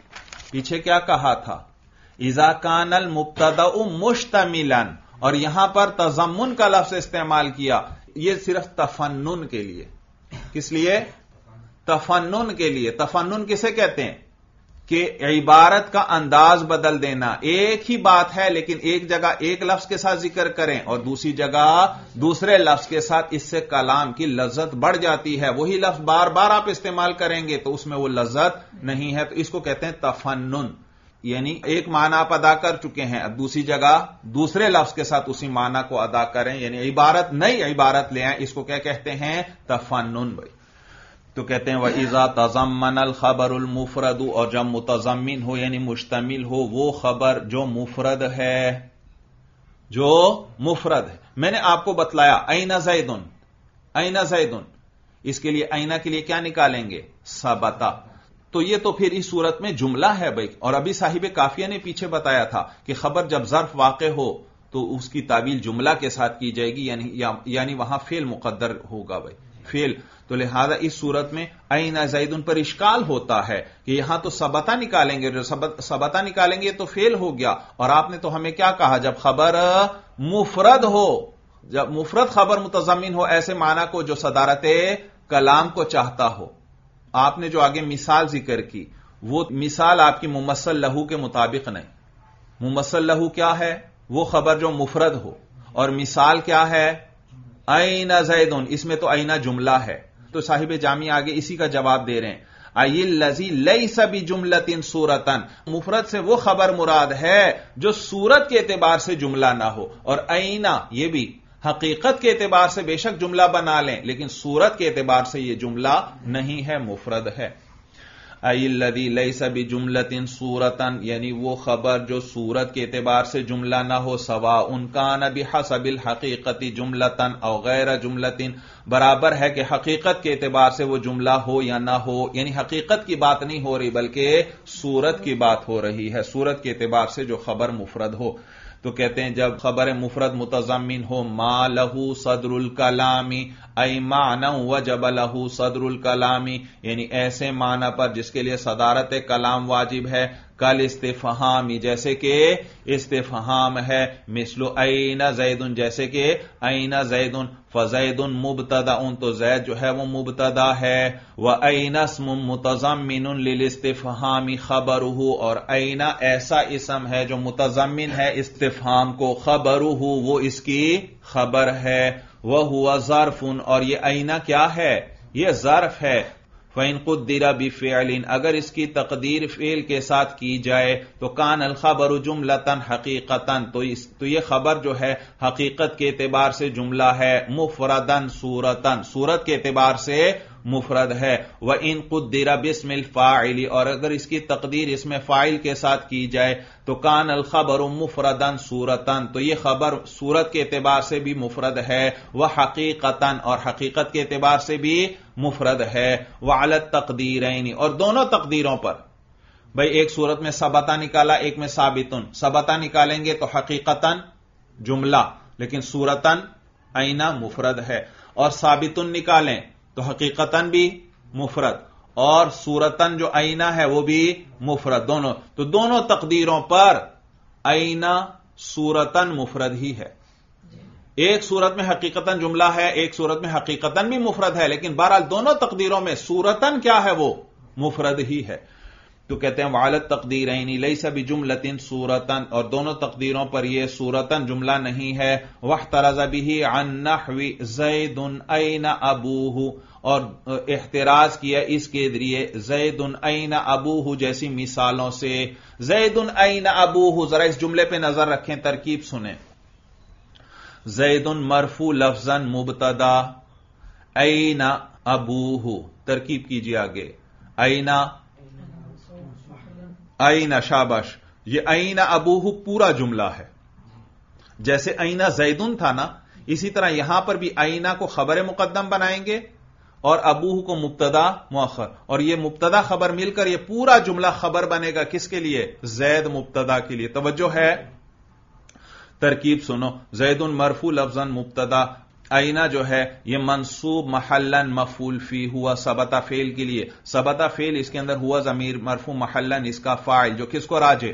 اذا کان المبتدأ مشتملا، اور یہاں پر تضمن کا لفظ استعمال کیا. یہ صرف تفنن کے لیے. کس لیے؟ تفنن کے لیے. تفنن کسے کہتے ہیں؟ کہ عبارت کا انداز بدل دینا. ایک ہی بات ہے لیکن ایک جگہ ایک لفظ کے ساتھ ذکر کریں اور دوسری جگہ دوسرے لفظ کے ساتھ. اس سے کلام کی لذت بڑھ جاتی ہے. وہی لفظ بار بار آپ استعمال کریں گے تو اس میں وہ لذت نہیں ہے. تو اس کو کہتے ہیں تفنن. یعنی ایک معنی آپ ادا کر چکے ہیں، اب دوسری جگہ دوسرے لفظ کے ساتھ اسی معنی کو ادا کریں، یعنی نئی عبارت لے آئیں. اس کو کیا کہتے ہیں؟ تفنن بھائی. تو کہتے ہیں وَإِذَا تَضَمَّنَ الْخَبَرُ الْمُفْرَدُ، اور جب متضمن ہو یعنی مشتمل ہو وہ خبر جو مفرد ہے. میں نے آپ کو بتلایا اَيْنَ زَيْدٌ، اس کے لیے اَيْنَ کے لیے کیا نکالیں گے؟ ثبتا. تو یہ تو پھر اس صورت میں جملہ ہے بھائی. اور ابھی صاحب کافیہ نے پیچھے بتایا تھا کہ خبر جب ظرف واقع ہو تو اس کی تعبیل جملہ کے ساتھ کی جائے گی، یعنی وہاں فعل مقدر ہوگا بھائی، فعل. تو لہذا اس صورت میں اَيْنَ زَيْدٌ پر اشکال ہوتا ہے کہ یہاں تو ثبتا نکالیں گے، جو ثبتا نکالیں گے تو فعل ہو گیا. اور آپ نے تو ہمیں کیا کہا؟ جب خبر مفرد ہو، جب مفرد خبر متضمن ہو ایسے معنی کو جو صدارت کلام کو چاہتا ہو. آپ نے جو آگے مثال ذکر کی وہ مثال آپ کی ممثل لہو کے مطابق نہیں. ممثل لہو کیا ہے؟ وہ خبر جو مفرد ہو. اور مثال کیا ہے؟ اَيْنَ زَيْدٌ، اس میں تو اَيْنَ جملہ ہے. تو صاحب جامع آگے اسی کا جواب دے رہے ہیں. اَيِ الَّذِي لَيْسَ بِجُمْلَةٍ صُورَةً، مفرد سے وہ خبر مراد ہے جو صورت کے اعتبار سے جملہ نہ ہو. اور اَيْنَ یہ بھی حقیقت کے اعتبار سے بے شک جملہ بنا لیں لیکن صورت کے اعتبار سے یہ جملہ نہیں ہے، مفرد ہے. اَيِ الَّذِي لَيْسَ بِجُمْلَةٍ صُورَةً، یعنی وہ خبر جو صورت کے اعتبار سے جملہ نہ ہو. سواء کان بحسب الحقیقت جملةً او غیر جملةٍ، برابر ہے کہ حقیقت کے اعتبار سے وہ جملہ ہو یا نہ ہو. یعنی حقیقت کی بات نہیں ہو رہی بلکہ صورت کی بات ہو رہی ہے، صورت کے اعتبار سے جو خبر مفرد ہو. تو کہتے ہیں جب خبر مفرد متضمن ہو ما لہو صدر الکلام، ای معنی وجب لہو صدر الکلام، یعنی ایسے معنی پر جس کے لیے صدارت کلام واجب ہے. کل استفہامی، جیسے کہ استفہام ہے. مثل این زیدن، جیسے کہ این زیدن. فزید مبتدا، تو زید جو ہے وہ مبتدا ہے. وَأَيْنَ اسْمٌ مُتَضَمِّنٌ لِلِاسْتِفْهَامِ خَبَرُهُ، اور این ایسا اسم ہے جو متضمن ہے استفہام کو. خبرہ، وہ اس کی خبر ہے. وَهُوَ ظَرْفٌ، اور یہ این کیا ہے؟ یہ ظرف ہے. فَإِن قُدِّرَ بِفِعْلٍ، اگر اس کی تقدیر فعل کے ساتھ کی جائے تو کان الخبر جملةً حقیقةً، تو یہ خبر جو ہے حقیقت کے اعتبار سے جملہ ہے. مفرداً صورتاً، صورت کے اعتبار سے مفرد ہے. وَإِن قُدِّرَ بِاسْمِ الْفَاعِلِ، اور اگر اس کی تقدیر اسم فاعل کے ساتھ کی جائے تو کان الخبر مفرداً صورتاً، تو یہ خبر صورت کے اعتبار سے بھی مفرد ہے. وحقیقتاً، اور حقیقت کے اعتبار سے بھی مفرد ہے. وعلی التقدیرین، اور دونوں تقدیروں پر. بھئی ایک صورت میں ثبتا نکالا، ایک میں ثابتن. ثبتا نکالیں گے تو حقیقتاً جملہ، لیکن صورتاً این مفرد ہے. اور ثابتن نکالیں تو حقیقتاً بھی مفرد، اور صورتاً جو این ہے وہ بھی مفرد. دونوں تقدیروں پر این صورتاً مفرد ہی ہے. ایک صورت میں حقیقتاً جملہ ہے، ایک صورت میں حقیقتاً بھی مفرد ہے، لیکن بہرحال دونوں تقدیروں میں صورتاً کیا ہے؟ وہ مفرد ہی ہے. تو کہتے ہیں وعلی التقدیرین لیس بجملۃ صورتاً، اور دونوں تقدیروں پر یہ صورتاً جملہ نہیں ہے. واحترز به عن نحو زید این ابوہ، اور احتراز کیا اس کے ذریعے زید این ابوہ جیسی مثالوں سے. زید این ابوہ، ذرا اس جملے پہ نظر رکھیں، ترکیب سنیں. زید مرفوع لفظا مبتدا، این ابوہ، ترکیب کیجیے آگے. این شاباش. یہ این ابوہ پورا جملہ ہے. جیسے این زیدن تھا نا، اسی طرح یہاں پر بھی این کو خبر مقدم بنائیں گے اور ابوہ کو مبتدا مؤخر، اور یہ مبتدا خبر مل کر یہ پورا جملہ خبر بنے گا کس کے لیے؟ زید مبتدا کے لیے۔ توجہ ہے، ترکیب سنو، زید مرفوع لفظاً مبتدا، اینا جو ہے یہ منصوب محلاً مفعول فی ہوا ثبت فعل کے لیے، ثبت فعل اس کے اندر ہوا ضمیر مرفوع محلاً اس کا فاعل جو کس کو راجع،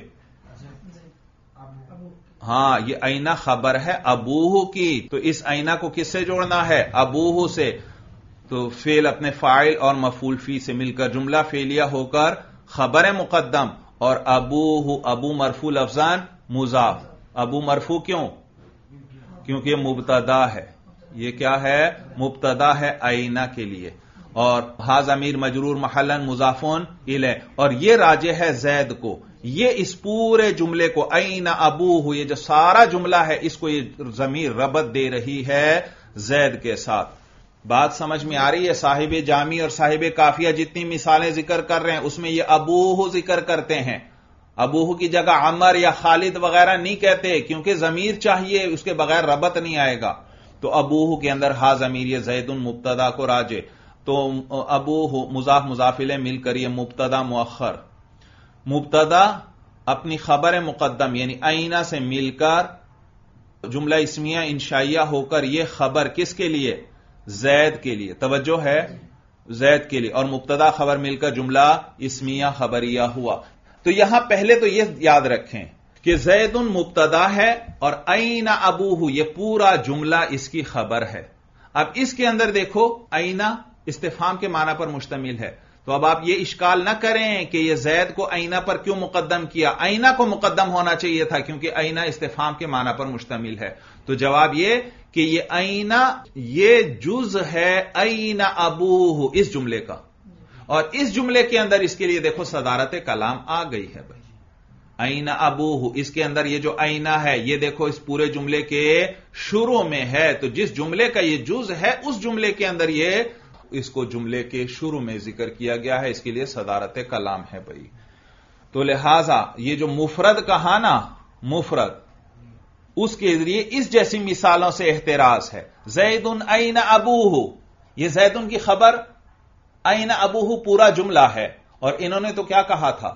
ہاں یہ اینا خبر ہے ابوہ کی، تو اس اینا کو کس سے جوڑنا ہے؟ ابوہ سے، تو فعل اپنے فاعل اور مفعول فی سے مل کر جملہ فعلیہ ہو کر خبر مقدم، اور ابوہ ابو مرفوع لفظاً مضاف، ابو مرفوع کیوں؟ کیونکہ یہ مبتدا ہے، یہ کیا ہے؟ مبتدا ہے اینا کے لیے، اور ہا ضمیر مجرور محلاً مضافون الیہ، اور یہ راجع ہے زید کو، یہ اس پورے جملے کو اینا ابوہ، یہ جو سارا جملہ ہے اس کو یہ ضمیر ربط دے رہی ہے زید کے ساتھ۔ بات سمجھ میں آ رہی ہے؟ صاحب جامی اور صاحب کافیہ جتنی مثالیں ذکر کر رہے ہیں اس میں یہ ابوہ ذکر کرتے ہیں، ابوہ کی جگہ عمر یا خالد وغیرہ نہیں کہتے، کیونکہ ضمیر چاہیے، اس کے بغیر ربط نہیں آئے گا۔ تو ابوہ کے اندر ہا ضمیر یہ زید مبتدا کو راجع، تو ابوہ مضاف مضاف الیہ مل کر یہ مبتدا مؤخر، مبتدا اپنی خبر مقدم یعنی اینا سے مل کر جملہ اسمیہ انشائیہ ہو کر یہ خبر کس کے لیے؟ زید کے لیے، توجہ ہے، زید کے لیے، اور مبتدا خبر مل کر جملہ اسمیہ خبریہ ہوا۔ تو یہاں پہلے تو یہ یاد رکھیں کہ زید مبتدا ہے اور اینا ابوہ یہ پورا جملہ اس کی خبر ہے۔ اب اس کے اندر دیکھو اینا استفہام کے معنی پر مشتمل ہے، تو اب آپ یہ اشکال نہ کریں کہ یہ زید کو اینا پر کیوں مقدم کیا، اینا کو مقدم ہونا چاہیے تھا کیونکہ اینا استفہام کے معنی پر مشتمل ہے۔ تو جواب یہ کہ یہ اینا یہ جز ہے اینا ابوہ اس جملے کا، اور اس جملے کے اندر اس کے لیے دیکھو صدارت کلام آ گئی ہے بھائی، اینا ابوہ، اس کے اندر یہ جو اینا ہے یہ دیکھو اس پورے جملے کے شروع میں ہے، تو جس جملے کا یہ جز ہے اس جملے کے اندر یہ اس کو جملے کے شروع میں ذکر کیا گیا ہے، اس کے لیے صدارت کلام ہے بھائی۔ تو لہذا یہ جو مفرد کہا نا، مفرد، اس کے ذریعے اس جیسی مثالوں سے احتراز ہے۔ زید این ابوہ، یہ زید کی خبر، این ابوہ پورا جملہ ہے، اور انہوں نے تو کیا کہا تھا؟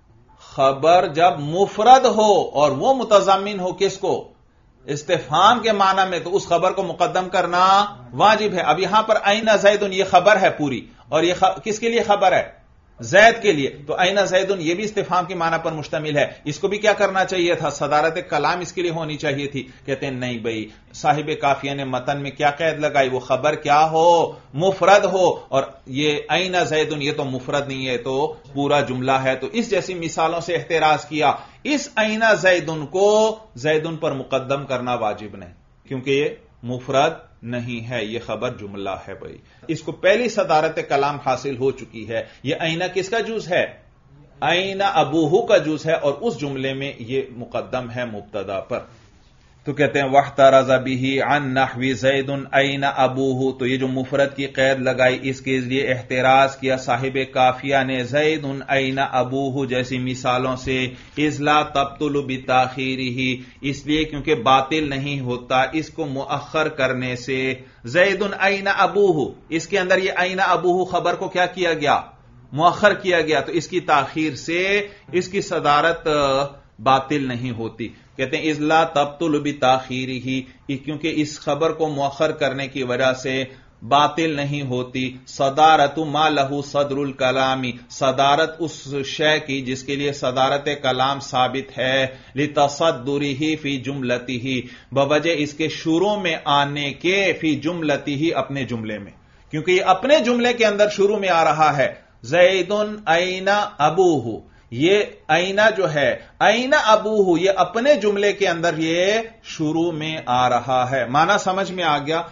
خبر جب مفرد ہو اور وہ متضمن ہو کس کو؟ استفہام کے معنی میں، تو اس خبر کو مقدم کرنا واجب ہے۔ اب یہاں پر این زید یہ خبر ہے پوری، اور یہ کس کے لیے خبر ہے؟ زید کے لیے، تو این زید یہ بھی استفہام کے معنی پر مشتمل ہے، اس کو بھی کیا کرنا چاہیے تھا؟ صدارت کلام اس کے لیے ہونی چاہیے تھی۔ کہتے ہیں نہیں بھائی، صاحب کافیہ نے متن میں کیا قید لگائی؟ وہ خبر کیا ہو؟ مفرد ہو، اور یہ این زید یہ تو مفرد نہیں ہے، تو پورا جملہ ہے، تو اس جیسی مثالوں سے احتراز کیا۔ اس این زید کو زید پر مقدم کرنا واجب نہیں، کیونکہ یہ مفرد نہیں ہے، یہ خبر جملہ ہے بھائی، اس کو پہلی صدارت کلام حاصل ہو چکی ہے۔ یہ اینا کس کا جز ہے؟ اینا ابوہ کا جز ہے، اور اس جملے میں یہ مقدم ہے مبتدا پر۔ تو کہتے ہیں واحترز بہ عن نحو زید این ابوہ، تو یہ جو مفرد کی قید لگائی اس کے ذریعے احتراز کیا صاحب کافیہ نے زید این ابوہ جیسی مثالوں سے، اذ لا تبطل بتاخیرہ، اس لیے کیونکہ باطل نہیں ہوتا اس کو مؤخر کرنے سے۔ زید این ابوہ، اس کے اندر یہ این ابوہ خبر کو کیا کیا گیا؟ مؤخر کیا گیا، تو اس کی تاخیر سے اس کی صدارت باطل نہیں ہوتی۔ کہتے ہیں اذ لا تبطل بتاخیرہ، کیونکہ اس خبر کو مؤخر کرنے کی وجہ سے باطل نہیں ہوتی۔ صدارت ما لہ صدر الکلام، صدارت اس شے کی جس کے لیے صدارت کلام ثابت ہے، لتصدرہ فی جملتہ، بوجہ اس کے شروع میں آنے کے، فی جملتہ اپنے جملے میں، کیونکہ یہ اپنے جملے کے اندر شروع میں آ رہا ہے۔ زید این ابوہ، یہ اینا جو ہے اینا ابوہ، یہ اپنے جملے کے اندر یہ شروع میں آ رہا ہے۔ معنی سمجھ میں آ گیا؟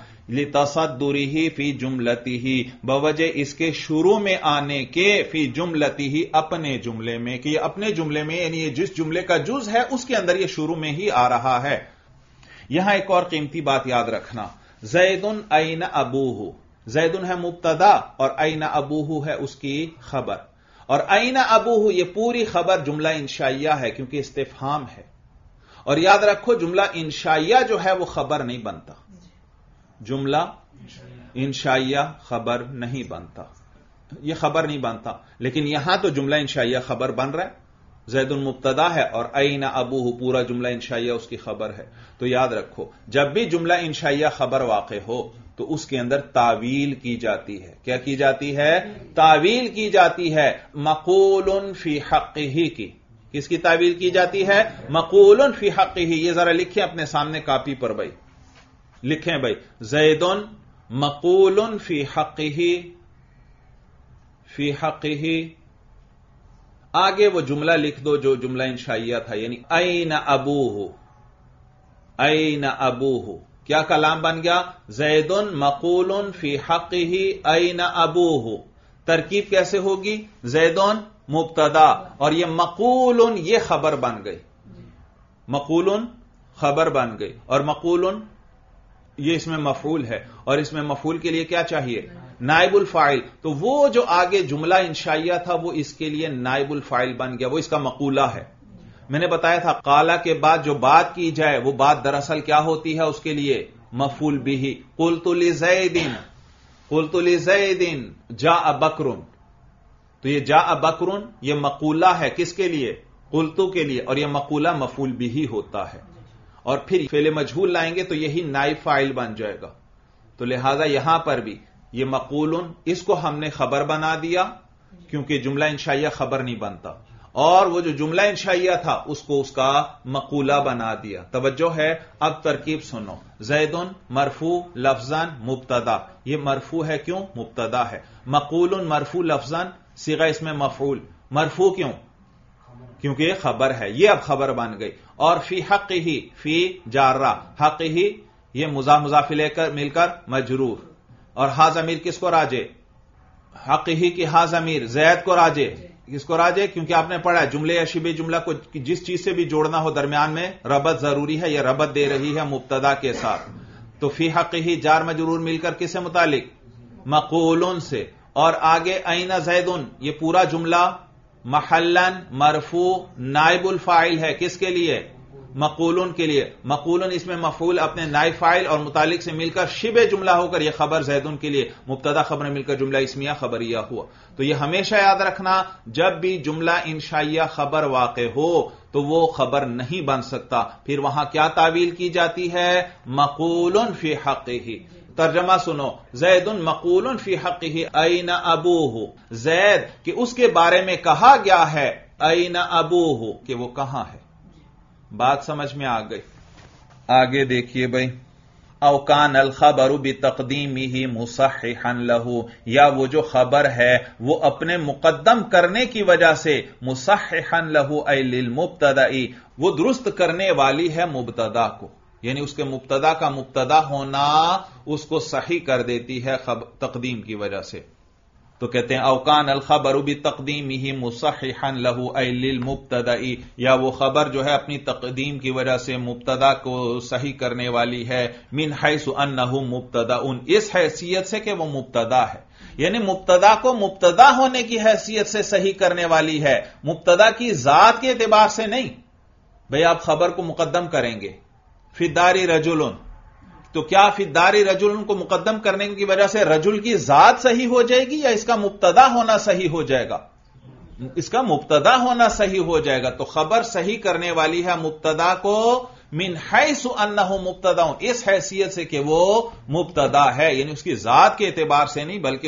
لتصدرہ فی جملتہ، بوجہ اس کے شروع میں آنے کے، فی جملتہ اپنے جملے میں، کہ یہ اپنے جملے میں یعنی یہ جس جملے کا جز ہے اس کے اندر یہ شروع میں ہی آ رہا ہے۔ یہاں ایک اور قیمتی بات یاد رکھنا، زید این ابوہ، زید ہے مبتدا اور این ابوہ ہے اس کی خبر، اور این ابوہ یہ پوری خبر جملہ انشائیہ ہے کیونکہ استفہام ہے، اور یاد رکھو جملہ انشائیہ جو ہے وہ خبر نہیں بنتا، جملہ انشائیہ خبر نہیں بنتا، یہ خبر نہیں بنتا، لیکن یہاں تو جملہ انشائیہ خبر بن رہا ہے، زید مبتدا ہے اور این ابوہ پورا جملہ انشائیہ اس کی خبر ہے۔ تو یاد رکھو جب بھی جملہ انشائیہ خبر واقع ہو تو اس کے اندر تعویل کی جاتی ہے۔ کیا کی جاتی ہے؟ تعویل کی جاتی ہے، مقول فی حقہ کی۔ کس کی تعویل کی جاتی ہے؟ مقول فی حقہ۔ یہ ذرا لکھیں اپنے سامنے کاپی پر بھائی، لکھیں بھائی، زید مقول فی حقہ، فی حقہ، آگے وہ جملہ لکھ دو جو جملہ انشائیہ تھا، یعنی این ابوہ، این ابوہ، کیا کلام بن گیا؟ زید مقول فی حقہ این ابوہ۔ ترکیب کیسے ہوگی؟ زید مبتدا اور یہ مقول، یہ خبر بن گئی، مقول خبر بن گئی، اور مقول یہ اس میں مفعول ہے، اور اس میں مفعول کے لیے کیا چاہیے؟ نائب الفاعل۔ تو وہ جو آگے جملہ انشائیہ تھا وہ اس کے لیے نائب الفاعل بن گیا، وہ اس کا مقولہ ہے۔ میں نے بتایا تھا قالا کے بعد جو بات کی جائے وہ بات دراصل کیا ہوتی ہے اس کے لیے؟ مفعول بہ۔ قلت لزید، قلت لزید جاء بکر، تو یہ جاء بکر یہ مقولہ ہے کس کے لیے؟ قلتو کے لیے، اور یہ مقولہ مفعول بہ ہوتا ہے، اور پھر فعل مجہول لائیں گے تو یہی نائب فاعل بن جائے گا۔ تو لہذا یہاں پر بھی یہ مقول، اس کو ہم نے خبر بنا دیا کیونکہ جملہ انشائیہ خبر نہیں بنتا، اور وہ جو جملہ انشائیہ تھا اس کو اس کا مقولہ بنا دیا۔ توجہ ہے؟ اب ترکیب سنو، زید مرفوع لفظاً مبتدا، یہ مرفوع ہے کیوں؟ مبتدا ہے۔ مقول مرفوع لفظاً صیغہ اس میں مفعول، مرفوع کیوں؟ کیونکہ یہ خبر ہے، یہ اب خبر بن گئی۔ اور فی حق ہی، فی جارہ، حق ہی یہ مضاف مضاف لے کر مل کر مجرور، اور ہا ضمیر کس کو راجع؟ حق ہی کی ہا ضمیر زید کو راجع، کس کو راجع؟ کیونکہ آپ نے پڑھا جملے یا شبہ جملہ کو جس چیز سے بھی جوڑنا ہو درمیان میں ربط ضروری ہے، یہ ربط دے رہی ہے مبتدا کے ساتھ۔ تو فی حق ہی جار مجرور مل کر کس سے متعلق؟ مقولن سے، اور آگے این زیدن، یہ پورا جملہ محلن مرفوع نائب الفاعل ہے، کس کے لیے؟ مقولن کے لیے۔ مقولن اس میں مفعول اپنے نائب فاعل اور متعلق سے مل کر شبہ جملہ ہو کر یہ خبر زیدن کے لیے، مبتدا خبر مل کر جملہ اسمیہ خبریہ ہوا۔ تو یہ ہمیشہ یاد رکھنا، جب بھی جملہ انشائیہ خبر واقع ہو تو وہ خبر نہیں بن سکتا، پھر وہاں کیا تعویل کی جاتی ہے؟ مقول فی حقہ۔ ترجمہ سنو، زید مقول فی حقہ این ابوہ، زید کہ اس کے بارے میں کہا گیا ہے این ابوہ کہ وہ کہاں ہے۔ بات سمجھ میں آ گئی؟ آگے دیکھیے بھائی، او کان الخبر بتقدیمہ مصححا لہ، یا وہ جو خبر ہے وہ اپنے مقدم کرنے کی وجہ سے مصححا لہ ای للمبتدا، وہ درست کرنے والی ہے مبتدا کو، یعنی اس کے مبتدا کا مبتدا ہونا اس کو صحیح کر دیتی ہے تقدیم کی وجہ سے۔ تو کہتے ہیں اوکان الخبر بتقدیمہ مصححا لہ ای للمبتدا، یا وہ خبر جو ہے اپنی تقدیم کی وجہ سے مبتدا کو صحیح کرنے والی ہے، من حیث انہ مبتدا، اس حیثیت سے کہ وہ مبتدا ہے، یعنی مبتدا کو مبتدا ہونے کی حیثیت سے صحیح کرنے والی ہے، مبتدا کی ذات کے اعتبار سے نہیں۔ بھئی آپ خبر کو مقدم کریں گے، فی الدار رجل، تو کیا فی الدار رجل کو مقدم کرنے کی وجہ سے رجل کی ذات صحیح ہو جائے گی یا اس کا مبتدا ہونا صحیح ہو جائے گا؟ اس کا مبتدا ہونا صحیح ہو جائے گا۔ تو خبر صحیح کرنے والی ہے مبتدا کو من حیث انہ مبتدا، اس حیثیت سے کہ وہ مبتدا ہے، یعنی اس کی ذات کے اعتبار سے نہیں بلکہ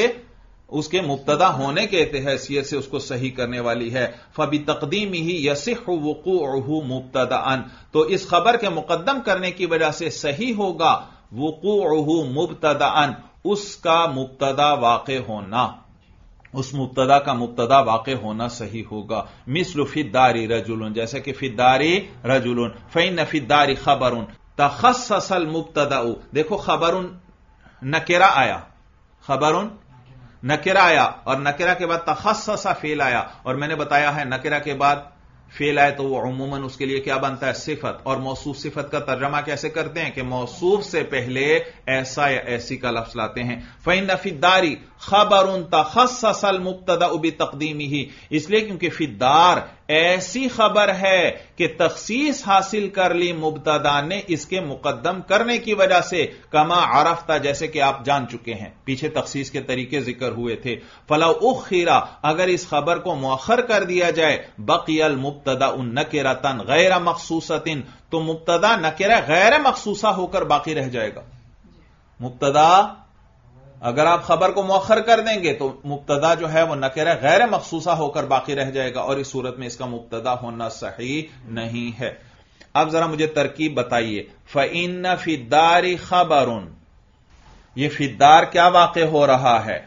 اس کے مبتدا ہونے کے حیثیت سے اس کو صحیح کرنے والی ہے۔ فبتقدیمہ یصح وقوعہ مبتدأ، تو اس خبر کے مقدم کرنے کی وجہ سے صحیح ہوگا وقوعہ مبتدأ، اس کا مبتدا واقع ہونا، اس مبتدا کا مبتدا واقع ہونا صحیح ہوگا۔ مثل فی الدار رجل، جیسے کہ فی الدار رجل، فإن فی الدار خبر تخصص المبتدأ، دیکھو خبر نکرہ آیا، خبر نکرہ آیا، اور نکرہ کے بعد تخصص فعل آیا، اور میں نے بتایا ہے نکرہ کے بعد فعل آئے تو وہ عموماً اس کے لیے کیا بنتا ہے؟ صفت، اور موصوف صفت کا ترجمہ کیسے کرتے ہیں کہ موصوف سے پہلے ایسا یا ایسی کا لفظ لاتے ہیں۔ فإن فی الدار خبر تخصص المبتدأ بتقدیمہ، اس لیے کیونکہ فی الدار ایسی خبر ہے کہ تخصیص حاصل کر لی مبتدا نے اس کے مقدم کرنے کی وجہ سے، کما عرفتا جیسے کہ آپ جان چکے ہیں، پیچھے تخصیص کے طریقے ذکر ہوئے تھے. فلو اخرا اگر اس خبر کو مؤخر کر دیا جائے، بقی المبتدا نکرۃ غیر مخصوصۃ تو مبتدا نکرہ غیر مخصوصہ ہو کر باقی رہ جائے گا. مبتدا اگر آپ خبر کو مؤخر کر دیں گے تو مبتدا جو ہے وہ نکرہ غیر مخصوصہ ہو کر باقی رہ جائے گا، اور اس صورت میں اس کا مبتدا ہونا صحیح نہیں ہے. اب ذرا مجھے ترکیب بتائیے. فَإِنَّ فِي الدَّارِ خَبَرٌ، یہ فی الدار کیا واقع ہو رہا ہے؟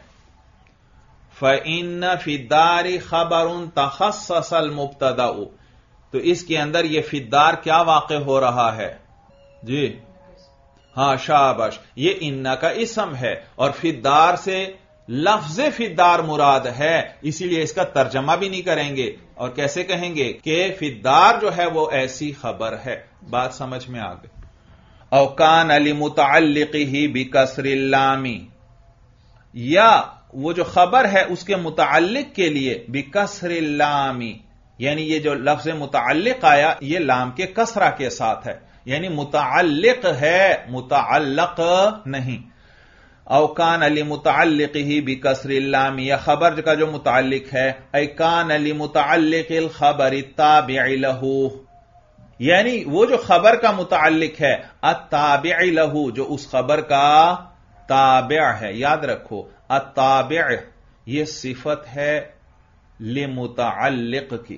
فَإِنَّ فِي الدَّارِ خَبَرٌ تَخَصَّصَ الْمُبْتَدَأُ، تو اس کے اندر یہ فی الدار کیا واقع ہو رہا ہے؟ جی ہاں شاباش، یہ ان کا اسم ہے اور فی الدار سے لفظ فی الدار مراد ہے، اسی لیے اس کا ترجمہ بھی نہیں کریں گے. اور کیسے کہیں گے کہ فی الدار جو ہے وہ ایسی خبر ہے. بات سمجھ میں آ گئی. او کان لمتعلقہ بکسر اللام، یا وہ جو خبر ہے اس کے متعلق کے لیے بکسر اللام، یعنی یہ جو لفظ متعلق آیا یہ لام کے کسرہ کے ساتھ ہے، یعنی متعلق ہے، متعلق نہیں. او کان لمتعلقہ بکسر اللام، یا خبر کا جو متعلق ہے، ای کان لمتعلق الخبر التابع لہ، یعنی وہ جو خبر کا متعلق ہے التابع لہ، جو اس خبر کا تابع ہے. یاد رکھو التابع یہ صفت ہے لمتعلق کی.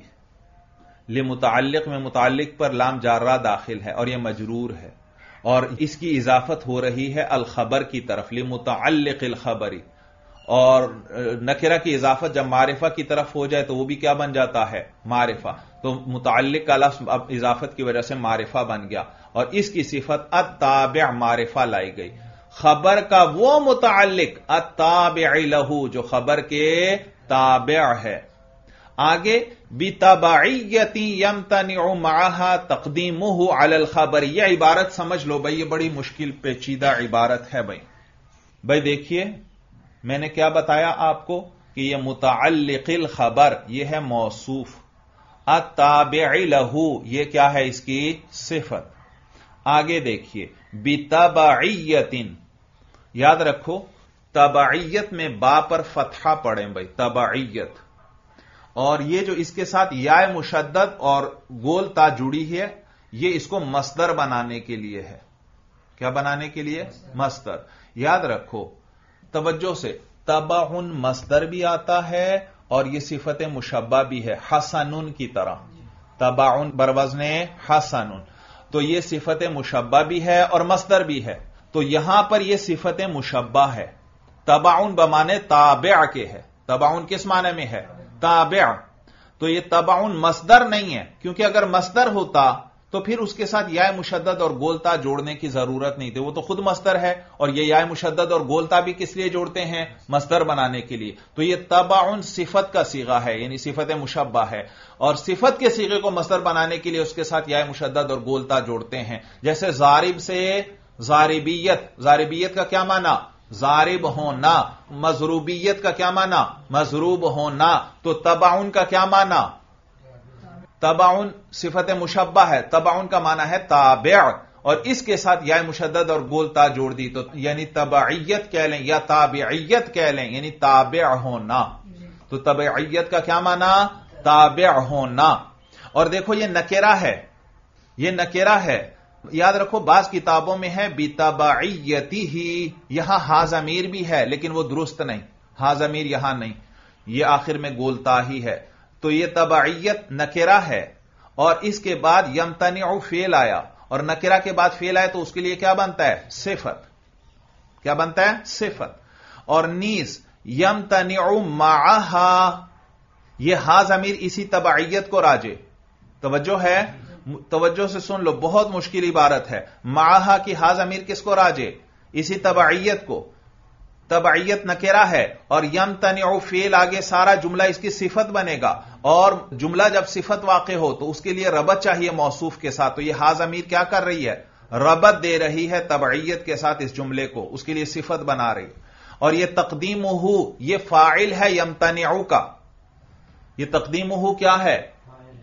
لمتعلق میں متعلق پر لام جارہ داخل ہے اور یہ مجرور ہے، اور اس کی اضافت ہو رہی ہے الخبر کی طرف، لمتعلق الخبری. اور نکرہ کی اضافت جب معرفہ کی طرف ہو جائے تو وہ بھی کیا بن جاتا ہے؟ معرفہ. تو متعلق کا لفظ اب اضافت کی وجہ سے معرفہ بن گیا، اور اس کی صفت التابع معرفہ لائی گئی. خبر کا وہ متعلق التابع لہ جو خبر کے تابع ہے. آگے بتبعیت یمتنع معها تقدیمہ علی الخبر، یہ عبارت سمجھ لو بھائی، یہ بڑی مشکل پیچیدہ عبارت ہے بھائی دیکھیے میں نے کیا بتایا آپ کو کہ یہ متعلق الخبر یہ ہے موصوف، التابع لہ یہ کیا ہے؟ اس کی صفت. آگے دیکھیے بتبعیت، یاد رکھو تبعیت میں با پر فتحہ پڑھیں بھائی، تبعیت. اور یہ جو اس کے ساتھ یا مشدد اور گول تا جڑی ہے، یہ اس کو مصدر بنانے کے لیے ہے. کیا بنانے کے لیے؟ مصدر. یاد رکھو توجہ سے، تبع مصدر بھی آتا ہے اور یہ صفت مشبہ بھی ہے، حسن کی طرح. تبع بروزن حسن، تو یہ صفت مشبہ بھی ہے اور مصدر بھی ہے. تو یہاں پر یہ صفت مشبہ ہے، تبع بمانے تابع کے ہے. تبع کس معنی میں ہے؟ تابع. تو یہ تبع مصدر نہیں ہے، کیونکہ اگر مصدر ہوتا تو پھر اس کے ساتھ یا مشدد اور گولتا جوڑنے کی ضرورت نہیں تھی، وہ تو خود مصدر ہے. اور یہ یا مشدد اور گولتا بھی کس لیے جوڑتے ہیں؟ مصدر بنانے کے لیے. تو یہ تبع صفت کا صیغہ ہے، یعنی صفت مشبہ ہے، اور صفت کے صیغے کو مصدر بنانے کے لیے اس کے ساتھ یا مشدد اور گولتا جوڑتے ہیں. جیسے ضارب سے ضاربیت، ضاربیت کا کیا معنی؟ ضارب ہونا. مضروبیت کا کیا معنی؟ مضروب ہونا. تو تبعن کا کیا معنی؟ تبعن صفت مشبہ ہے، تبعن کا معنی ہے تابع، اور اس کے ساتھ یا مشدد اور گولتا جوڑ دی تو یعنی تبعیت کہہ لیں یا تابعیت کہہ لیں، یعنی تابع ہونا. تو تبعیت کا کیا معنی؟ تابع ہونا. اور دیکھو یہ نکرہ ہے، یہ نکرہ ہے. یاد رکھو بعض کتابوں میں ہے بتبعیتہ، یہاں ہا ضمیر بھی ہے لیکن وہ درست نہیں، ہا ضمیر یہاں نہیں، یہ آخر میں گولتا ہی ہے. تو یہ تبعیت نکرہ ہے، اور اس کے بعد یمتنع فعل آیا، اور نکرہ کے بعد فعل آیا تو اس کے لیے کیا بنتا ہے؟ صفت. کیا بنتا ہے؟ صفت. اور نیز یمتنع معها، یہ ہا ضمیر اسی تبعیت کو راجے. توجہ ہے، توجہ سے سن لو، بہت مشکل عبارت ہے. معها کی ہا ضمیر کس کو راجے؟ اسی تبعیت کو. تبعیت نکرہ ہے اور یمتنع فعل آگے سارا جملہ اس کی صفت بنے گا، اور جملہ جب صفت واقع ہو تو اس کے لیے ربط چاہیے موصوف کے ساتھ. تو یہ ہا ضمیر کیا کر رہی ہے؟ ربط دے رہی ہے تبعیت کے ساتھ اس جملے کو، اس کے لیے صفت بنا رہی. اور یہ تقدیمہ، یہ فاعل ہے یمتنع کا. یہ تقدیمہ کیا ہے؟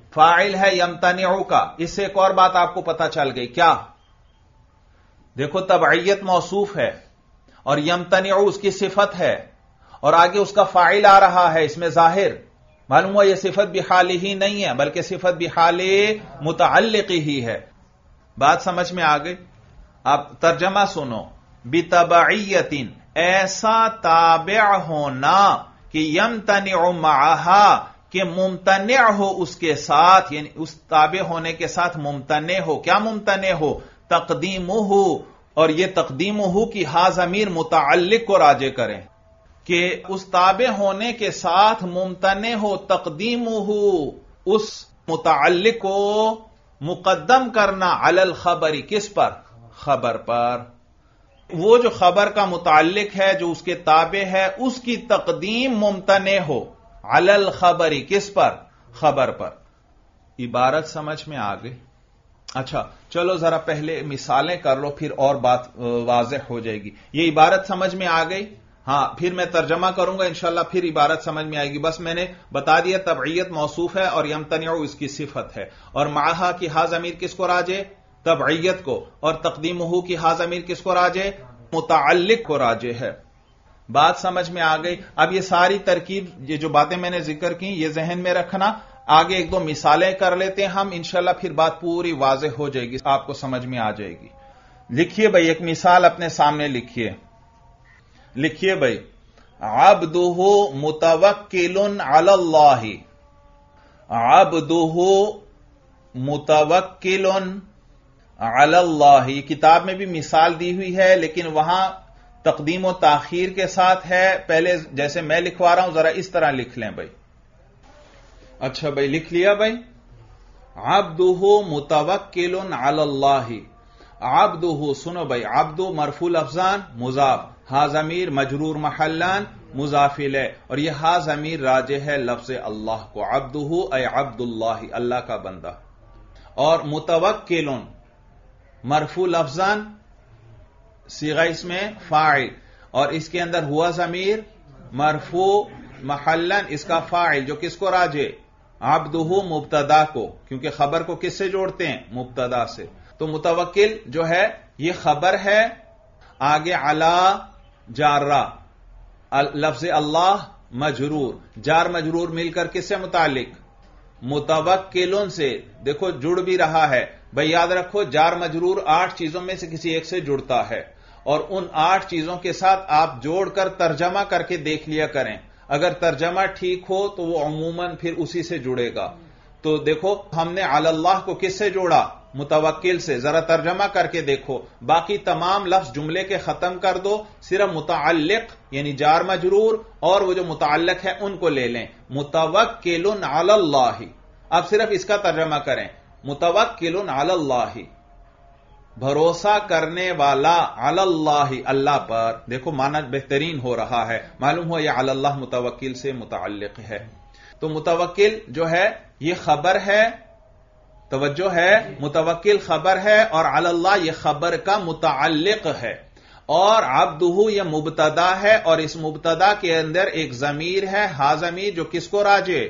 فاعل ہے یمتنع کا. اس سے ایک اور بات آپ کو پتا چل گئی کیا؟ دیکھو تبعیت موصوف ہے اور یمتنع اس کی صفت ہے اور آگے اس کا فاعل آ رہا ہے. اس میں ظاہر معلوم ہوا یہ صفت بحال ہی نہیں ہے بلکہ صفت بحال متعلق ہی ہے. بات سمجھ میں آ گئی؟ اب ترجمہ سنو. بتبعیت ایسا تابع ہونا کہ یمتنع معها کہ ممتنع ہو اس کے ساتھ، یعنی اس تابع ہونے کے ساتھ ممتنع ہو. کیا ممتنع ہو؟ تقدیمہ. اور یہ تقدیمہ کی ہا ضمیر متعلق کو راجع کریں کہ اس تابع ہونے کے ساتھ ممتنع ہو تقدیمہ، اس متعلق کو مقدم کرنا علی الخبر. کس پر؟ خبر پر. وہ جو خبر کا متعلق ہے جو اس کے تابع ہے اس کی تقدیم ممتنع ہو علی الخبر. کس پر؟ خبر پر. عبارت سمجھ میں آ گئی؟ اچھا چلو ذرا پہلے مثالیں کر لو پھر اور بات واضح ہو جائے گی. یہ عبارت سمجھ میں آ گئی؟ ہاں پھر میں ترجمہ کروں گا انشاءاللہ پھر عبارت سمجھ میں آئے گی. بس میں نے بتا دیا تبعیت موصوف ہے اور یمتنع اس کی صفت ہے اور معها کی ہا ضمیر کس کو راجع؟ تبعیت کو. اور تقدیمہ کی ہا ضمیر کس کو راجع؟ متعلق کو راجع ہے. بات سمجھ میں آ گئی؟ اب یہ ساری ترکیب یہ جو باتیں میں نے ذکر کی یہ ذہن میں رکھنا. آگے ایک دو مثالیں کر لیتے ہیں ہم انشاءاللہ پھر بات پوری واضح ہو جائے گی آپ کو سمجھ میں آ جائے گی. لکھیے بھائی ایک مثال اپنے سامنے لکھیے. لکھیے بھائی عبدہ متوکل علی اللہ. عبدہ متوکل علی اللہ. یہ کتاب میں بھی مثال دی ہوئی ہے لیکن وہاں تقدیم و تاخیر کے ساتھ ہے. پہلے جیسے میں لکھوا رہا ہوں ذرا اس طرح لکھ لیں بھائی. اچھا بھائی لکھ لیا بھائی. عبدہ متوکل علی اللہ. عبدہ سنو بھائی عبد مرفوع لفظان مضاف، ہا ضمیر مجرور محلان مضاف الیہ اور یہ ہا ضمیر راجع ہے لفظ اللہ کو. عبدہ اے عبد اللہ اللہ کا بندہ. اور متوکل مرفوع لفظان صیغہ اس میں فاعل اور اس کے اندر ہوا ضمیر مرفوع محلن اس کا فاعل جو کس کو راجع؟ عبدہ مبتدا کو، کیونکہ خبر کو کس سے جوڑتے ہیں؟ مبتدا سے. تو متوکل جو ہے یہ خبر ہے. آگے علی جارہ لفظ اللہ مجرور، جار مجرور مل کر کس سے متعلق؟ متوکلن سے. دیکھو جڑ بھی رہا ہے بھائی، یاد رکھو جار مجرور 8 چیزوں میں سے کسی ایک سے جڑتا ہے اور ان 8 چیزوں کے ساتھ آپ جوڑ کر ترجمہ کر کے دیکھ لیا کریں. اگر ترجمہ ٹھیک ہو تو وہ عموماً پھر اسی سے جڑے گا. تو دیکھو ہم نے علی اللہ کو کس سے جوڑا؟ متوکل سے. ذرا ترجمہ کر کے دیکھو. باقی تمام لفظ جملے کے ختم کر دو، صرف متعلق یعنی جار مجرور اور وہ جو متعلق ہے ان کو لے لیں. متوکل علی اللہ. اب صرف اس کا ترجمہ کریں. متوکل علی اللہ بھروسہ کرنے والا، علی اللہ اللہ پر. دیکھو معنی بہترین ہو رہا ہے. معلوم ہوا یہ علی اللہ متوکل سے متعلق ہے. تو متوکل جو ہے یہ خبر ہے. توجہ ہے، متوکل خبر ہے اور علی اللہ یہ خبر کا متعلق ہے. اور عبدہ یہ مبتدا ہے اور اس مبتدا کے اندر ایک ضمیر ہے ہا ضمیر جو کس کو راجع؟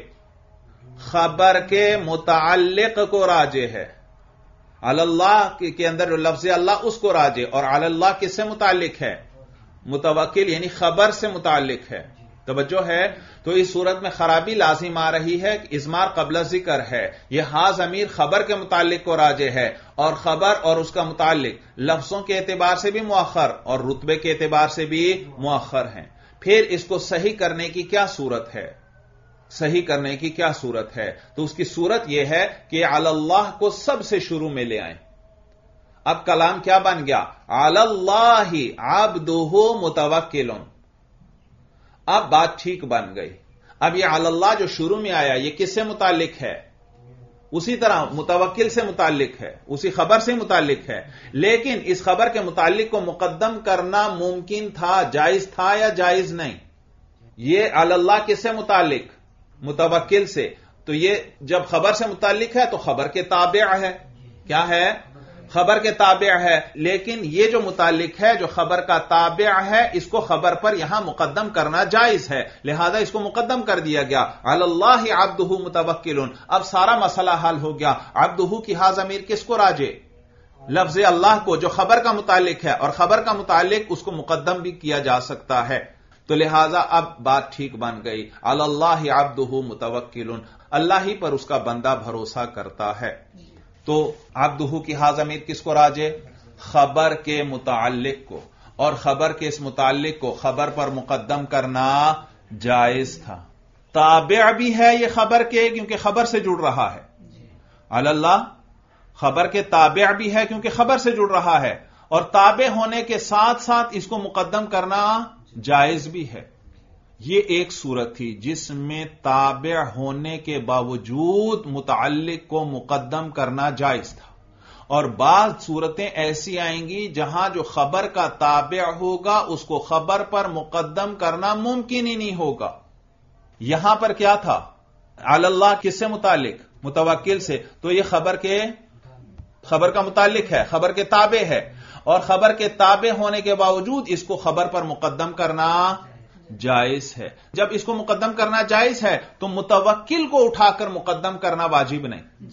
خبر کے متعلق کو راجع ہے. علی اللہ کے اندر جو لفظ اللہ اس کو راجع اور علی اللہ کس سے متعلق ہے؟ متوکل یعنی خبر سے متعلق ہے. توجہ ہے. تو اس صورت میں خرابی لازم آ رہی ہے کہ اضمار قبل ذکر ہے. یہ ہا ضمیر خبر کے متعلق کو راجع ہے اور خبر اور اس کا متعلق لفظوں کے اعتبار سے بھی مؤخر اور رتبے کے اعتبار سے بھی مؤخر ہیں. پھر اس کو صحیح کرنے کی کیا صورت ہے؟ صحیح کرنے کی کیا صورت ہے؟ تو اس کی صورت یہ ہے کہ علی اللہ کو سب سے شروع میں لے آئیں. اب کلام کیا بن گیا؟ علی اللہ عبدہ متوکل. اب بات ٹھیک بن گئی. اب یہ علی اللہ جو شروع میں آیا یہ کس سے متعلق ہے؟ اسی طرح متوکل سے متعلق ہے، اسی خبر سے متعلق ہے. لیکن اس خبر کے متعلق کو مقدم کرنا ممکن تھا، جائز تھا یا جائز نہیں؟ یہ علی اللہ کس سے متعلق؟ متوکل سے. تو یہ جب خبر سے متعلق ہے تو خبر کے تابع ہے. کیا ہے؟ خبر کے تابع ہے، لیکن یہ جو متعلق ہے جو خبر کا تابع ہے اس کو خبر پر یہاں مقدم کرنا جائز ہے، لہذا اس کو مقدم کر دیا گیا۔ علی اللہ عبدہ متوکل، اب سارا مسئلہ حل ہو گیا۔ عبدہ کی ہا ضمیر کس کو راجع؟ لفظ اللہ کو، جو خبر کا متعلق ہے، اور خبر کا متعلق اس کو مقدم بھی کیا جا سکتا ہے، تو لہذا اب بات ٹھیک بن گئی۔ علی اللہ عبدہ متوکل، اللہ ہی پر اس کا بندہ بھروسہ کرتا ہے۔ تو عبدہ کی ہا ضمیر کس کو راجع؟ خبر کے متعلق کو، اور خبر کے اس متعلق کو خبر پر مقدم کرنا جائز تھا۔ تابع بھی ہے یہ خبر کے، کیونکہ خبر سے جڑ رہا ہے۔ علی اللہ خبر کے تابع بھی ہے کیونکہ خبر سے جڑ رہا ہے، اور تابع ہونے کے ساتھ ساتھ اس کو مقدم کرنا جائز بھی ہے۔ یہ ایک صورت تھی جس میں تابع ہونے کے باوجود متعلق کو مقدم کرنا جائز تھا، اور بعض صورتیں ایسی آئیں گی جہاں جو خبر کا تابع ہوگا اس کو خبر پر مقدم کرنا ممکن ہی نہیں ہوگا۔ یہاں پر کیا تھا؟ علی اللہ کس سے متعلق؟ متوکل سے، تو یہ خبر کا متعلق ہے، خبر کے تابع ہے، اور خبر کے تابع ہونے کے باوجود اس کو خبر پر مقدم کرنا جائز ہے۔ جب اس کو مقدم کرنا جائز ہے تو متوکل کو اٹھا کر مقدم کرنا واجب نہیں۔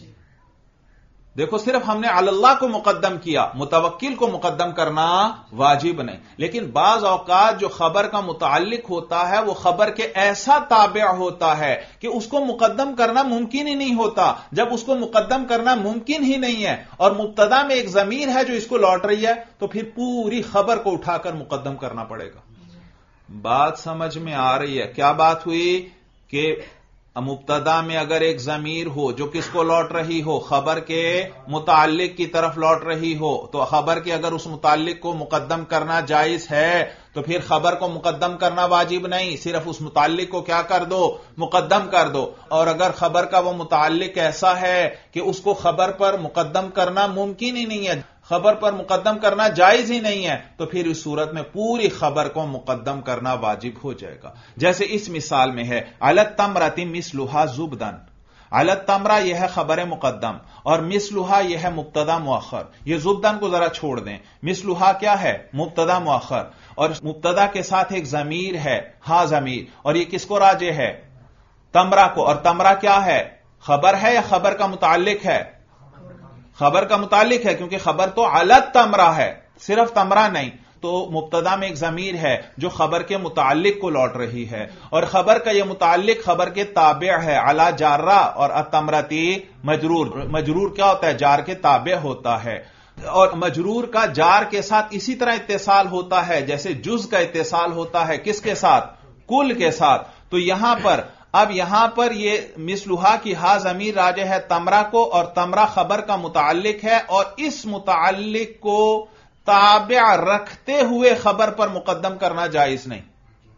دیکھو صرف ہم نے علی اللہ کو مقدم کیا، متوکل کو مقدم کرنا واجب نہیں۔ لیکن بعض اوقات جو خبر کا متعلق ہوتا ہے وہ خبر کے ایسا تابع ہوتا ہے کہ اس کو مقدم کرنا ممکن ہی نہیں ہوتا۔ جب اس کو مقدم کرنا ممکن ہی نہیں ہے اور مبتدا میں ایک ضمیر ہے جو اس کو لوٹ رہی ہے، تو پھر پوری خبر کو اٹھا کر مقدم کرنا پڑے گا۔ بات سمجھ میں آ رہی ہے؟ کیا بات ہوئی کہ مبتدا میں اگر ایک ضمیر ہو جو کس کو لوٹ رہی ہو؟ خبر کے متعلق کی طرف لوٹ رہی ہو، تو خبر کے اگر اس متعلق کو مقدم کرنا جائز ہے تو پھر خبر کو مقدم کرنا واجب نہیں، صرف اس متعلق کو کیا کر دو؟ مقدم کر دو۔ اور اگر خبر کا وہ متعلق ایسا ہے کہ اس کو خبر پر مقدم کرنا ممکن ہی نہیں ہے، خبر پر مقدم کرنا جائز ہی نہیں ہے، تو پھر اس صورت میں پوری خبر کو مقدم کرنا واجب ہو جائے گا۔ جیسے اس مثال میں ہے علی التمرۃ مثلھا زبدن، علی التمرہ یہ ہے خبر مقدم، اور مثلھا یہ ہے مبتدا مؤخر۔ یہ زبدن کو ذرا چھوڑ دیں، مثلھا کیا ہے؟ مبتدا مؤخر، اور مبتدا کے ساتھ ایک ضمیر ہے ہا ضمیر، اور یہ کس کو راجع ہے؟ تمرہ کو۔ اور تمرہ کیا ہے؟ خبر ہے یا خبر کا متعلق ہے؟ خبر کا متعلق ہے، کیونکہ خبر تو علی التمرہ ہے، صرف تمرہ نہیں۔ تو مبتدا میں ایک ضمیر ہے جو خبر کے متعلق کو لوٹ رہی ہے، اور خبر کا یہ متعلق خبر کے تابع ہے، علی جارہ، اور التمرتی مجرور۔ مجرور کیا ہوتا ہے؟ جار کے تابع ہوتا ہے، اور مجرور کا جار کے ساتھ اسی طرح اتصال ہوتا ہے جیسے جز کا اتصال ہوتا ہے کس کے ساتھ؟ کل کے ساتھ۔ تو یہاں پر یہ مثلھا کی ہا ضمیر راجع ہے تمرہ کو، اور تمرہ خبر کا متعلق ہے، اور اس متعلق کو تابع رکھتے ہوئے خبر پر مقدم کرنا جائز نہیں۔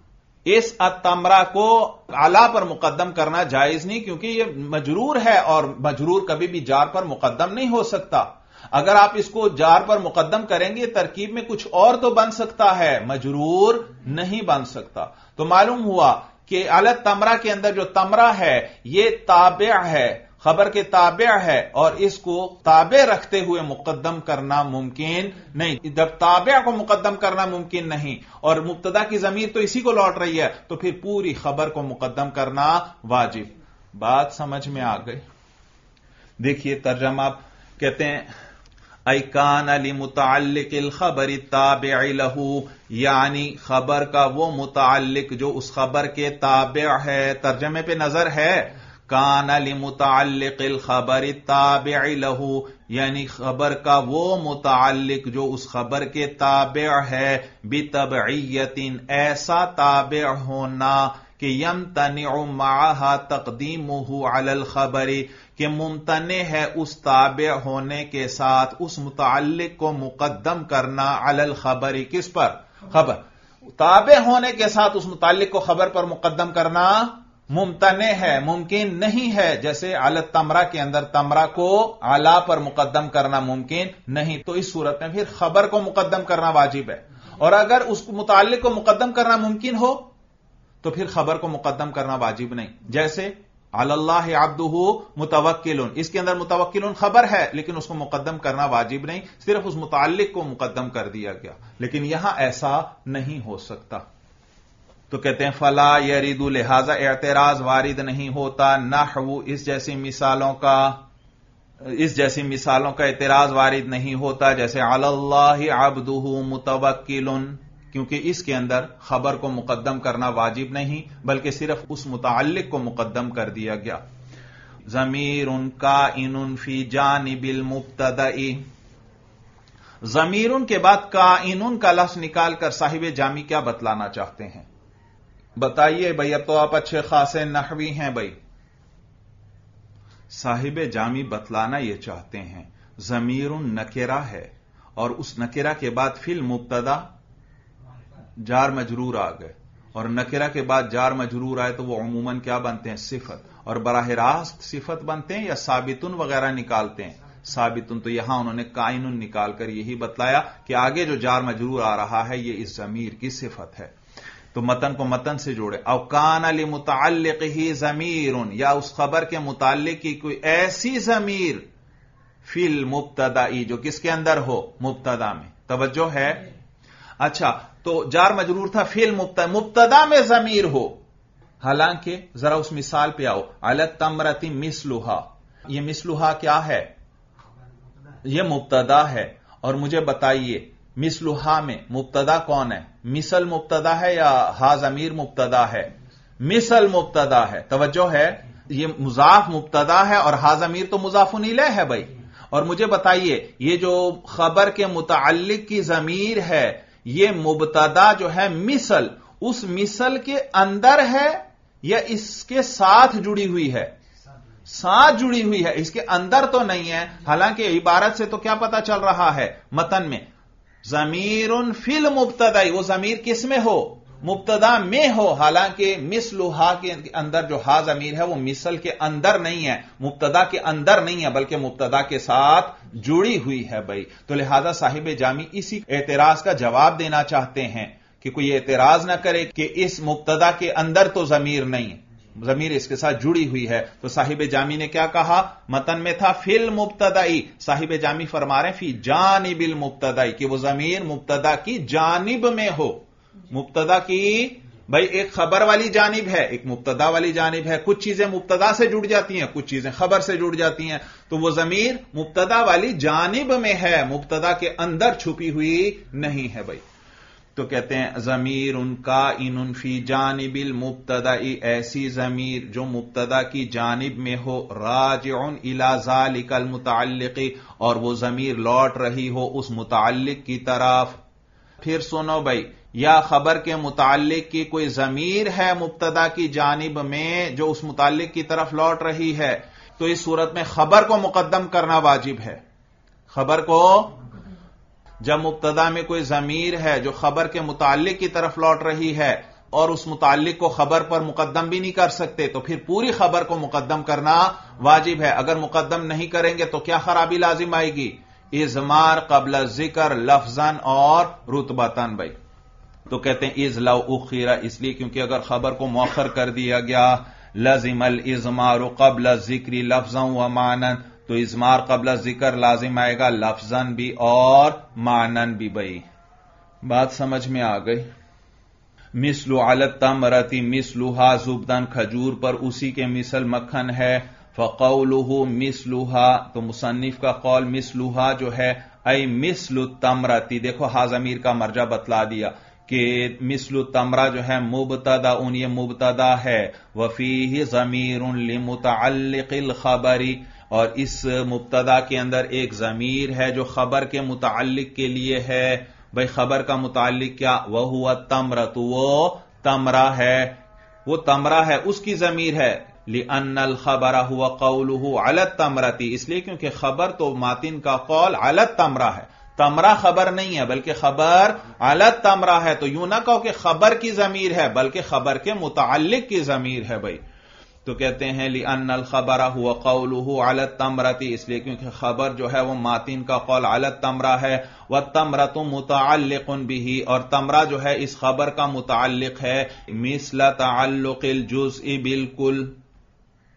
اس التمرہ کو علی پر مقدم کرنا جائز نہیں، کیونکہ یہ مجرور ہے، اور مجرور کبھی بھی جار پر مقدم نہیں ہو سکتا۔ اگر آپ اس کو جار پر مقدم کریں گے ترکیب میں کچھ اور تو بن سکتا ہے، مجرور نہیں بن سکتا۔ تو معلوم ہوا کہ علی التمرہ کے اندر جو تمرہ ہے یہ تابع ہے، خبر کے تابع ہے، اور اس کو تابع رکھتے ہوئے مقدم کرنا ممکن نہیں۔ جب تابع کو مقدم کرنا ممکن نہیں اور مبتدا کی ضمیر تو اسی کو لوٹ رہی ہے، تو پھر پوری خبر کو مقدم کرنا واجب۔ بات سمجھ میں آ گئی؟ دیکھیے ترجمہ آپ کہتے ہیں ای کان لمتعلق الخبر التابع له، یعنی خبر کا وہ متعلق جو اس خبر کے تابع ہے۔ ترجمے پہ نظر ہے، کان لمتعلق الخبر التابع له، یعنی خبر کا وہ متعلق جو اس خبر کے تابع ہے، بتبعیت، ایسا تابع ہونا کہ یمتنع معها تقدیمہ علی الخبر، کہ ممتنع ہے اس تابع ہونے کے ساتھ اس متعلق کو مقدم کرنا علی الخبر، کس پر؟ خبر۔ تابع ہونے کے ساتھ اس متعلق کو خبر پر مقدم کرنا ممتنع ہے، ممکن نہیں ہے۔ جیسے علی التمرہ کے اندر تمرہ کو علی پر مقدم کرنا ممکن نہیں، تو اس صورت میں پھر خبر کو مقدم کرنا واجب ہے۔ اور اگر اس متعلق کو مقدم کرنا ممکن ہو تو پھر خبر کو مقدم کرنا واجب نہیں۔ جیسے علی اللہ عبدہ متوکل، اس کے اندر متوکل خبر ہے لیکن اس کو مقدم کرنا واجب نہیں، صرف اس متعلق کو مقدم کر دیا گیا، لیکن یہاں ایسا نہیں ہو سکتا۔ تو کہتے ہیں فلا یرید، لہذا اعتراض وارد نہیں ہوتا، نحو اس جیسی مثالوں کا اعتراض وارد نہیں ہوتا، جیسے علی اللہ عبدہ متوکل، کیونکہ اس کے اندر خبر کو مقدم کرنا واجب نہیں بلکہ صرف اس متعلق کو مقدم کر دیا گیا۔ ضمیر کائن فی جانب المبتدأ، ضمیر کے بعد کائن کا لفظ نکال کر صاحب جامی کیا بتلانا چاہتے ہیں؟ بتائیے بھائی، اب تو آپ اچھے خاصے نحوی ہیں بھائی۔ صاحب جامی بتلانا یہ چاہتے ہیں ضمیر نکرہ ہے اور اس نکرہ کے بعد فی المبتدا جار مجرور آ گئے، اور نکرہ کے بعد جار مجرور آئے تو وہ عموماً کیا بنتے ہیں؟ صفت، اور براہ راست صفت بنتے ہیں یا ثابتن وغیرہ نکالتے ہیں؟ ثابتن۔ تو یہاں انہوں نے کائن نکال کر یہی بتلایا کہ آگے جو جار مجرور آ رہا ہے یہ اس ضمیر کی صفت ہے۔ تو متن کو متن سے جوڑے، او کان لمتعلقہ ضمیر، یا اس خبر کے متعلق کی کوئی ایسی ضمیر فی المبتدا جو کس کے اندر ہو؟ مبتدا میں۔ توجہ ہے؟ اچھا، تو جار مجرور تھا فی المبتدا، مبتدا میں ضمیر ہو، حالانکہ ذرا اس مثال پہ آؤ، علی التمرۃ مثلھا، یہ مثلھا کیا ہے؟ یہ مبتدا ہے، اور مجھے بتائیے مثلھا میں مبتدا کون ہے؟ مثل مبتدا ہے یا ہا ضمیر مبتدا ہے؟ مثل مبتدا ہے۔ توجہ ہے؟ یہ مضاف مبتدا ہے اور ہا ضمیر تو مضاف الیہ ہے بھائی۔ اور مجھے بتائیے یہ جو خبر کے متعلق کی ضمیر ہے یہ مبتدا جو ہے مثل، اس مثل کے اندر ہے یا اس کے ساتھ جڑی ہوئی ہے؟ ساتھ جڑی ہوئی ہے، اس کے اندر تو نہیں ہے۔ حالانکہ عبارت سے تو کیا پتا چل رہا ہے متن میں؟ ضمیر فی المبتدا، وہ ضمیر کس میں ہو؟ مبتدا میں ہو، حالانکہ مثلھا کے اندر جو ہا ضمیر ہے وہ مثل کے اندر نہیں ہے، مبتدا کے اندر نہیں ہے بلکہ مبتدا کے ساتھ جڑی ہوئی ہے بھائی۔ تو لہذا صاحب جامی اسی اعتراض کا جواب دینا چاہتے ہیں کہ کوئی اعتراض نہ کرے کہ اس مبتدا کے اندر تو ضمیر نہیں، ضمیر اس کے ساتھ جڑی ہوئی ہے۔ تو صاحب جامی نے کیا کہا؟ متن میں تھا فی المبتدائی، صاحب جامی فرما رہے ہیں فی جانب المبتدائی، کہ وہ ضمیر مبتدا کی جانب میں ہو۔ مبتدا کی بھائی ایک خبر والی جانب ہے، ایک مبتدا والی جانب ہے، کچھ چیزیں مبتدا سے جڑ جاتی ہیں، کچھ چیزیں خبر سے جڑ جاتی ہیں، تو وہ ضمیر مبتدا والی جانب میں ہے، مبتدا کے اندر چھپی ہوئی نہیں ہے بھائی۔ تو کہتے ہیں ضمیر کائن فی جانب المبتدا، ایسی ضمیر جو مبتدا کی جانب میں ہو، راجع الی ذلک المتعلق، اور وہ ضمیر لوٹ رہی ہو اس متعلق کی طرف۔ پھر سنو بھائی، یا خبر کے متعلق کی کوئی ضمیر ہے مبتدا کی جانب میں جو اس متعلق کی طرف لوٹ رہی ہے، تو اس صورت میں خبر کو مقدم کرنا واجب ہے۔ خبر کو، جب مبتدا میں کوئی ضمیر ہے جو خبر کے متعلق کی طرف لوٹ رہی ہے اور اس متعلق کو خبر پر مقدم بھی نہیں کر سکتے، تو پھر پوری خبر کو مقدم کرنا واجب ہے۔ اگر مقدم نہیں کریں گے تو کیا خرابی لازم آئے گی؟ اضمار قبل الذکر لفظاً اور رتبتاً بھائی۔ تو کہتے ہیں اذ لو اخیرہ، اس لیے کیونکہ اگر خبر کو مؤخر کر دیا گیا، لازم الازمار قبل الذکر لفظاً و معنی، تو اضمار قبل ذکر لازم آئے گا لفظاً بھی اور معنن بھی بھائی۔ بات سمجھ میں آ گئی؟ مثل علی التمرۃ مثلھا زبدن، کھجور پر اسی کے مثل مکھن ہے۔ فقولہ مثلھا، تو مصنف کا قول مثلھا جو ہے ای مثل التمرۃ، دیکھو ہا ضمیر کا مرجع بتلا دیا کہ مثل التمرہ جو ہے مبتدا، یہ مبتدا ہے، وفیہ ضمیر لمتعلق الخبر، اور اس مبتدا کے اندر ایک ضمیر ہے جو خبر کے متعلق کے لیے ہے۔ بھئی خبر کا متعلق کیا؟ وہو التمرۃ، وہ تمرہ ہے، وہ تمرہ ہے، اس کی ضمیر ہے۔ لأن الخبر هو قوله علی التمرۃ، اس لیے کیونکہ خبر تو ماتن کا قول علی التمرہ ہے، تمرہ خبر نہیں ہے بلکہ خبر علی التمرہ ہے، تو یوں نہ کہو کہ خبر کی ضمیر ہے بلکہ خبر کے متعلق کی ضمیر ہے بھائی۔ تو کہتے ہیں لأن الخبر هو قوله علی التمرۃ، اس لیے کیونکہ خبر جو ہے وہ ماتن کا قول علی التمرہ ہے، والتمرۃ متعلق به، اور تمرہ جو ہے اس خبر کا متعلق ہے، مثل تعلق الجزء بالکل،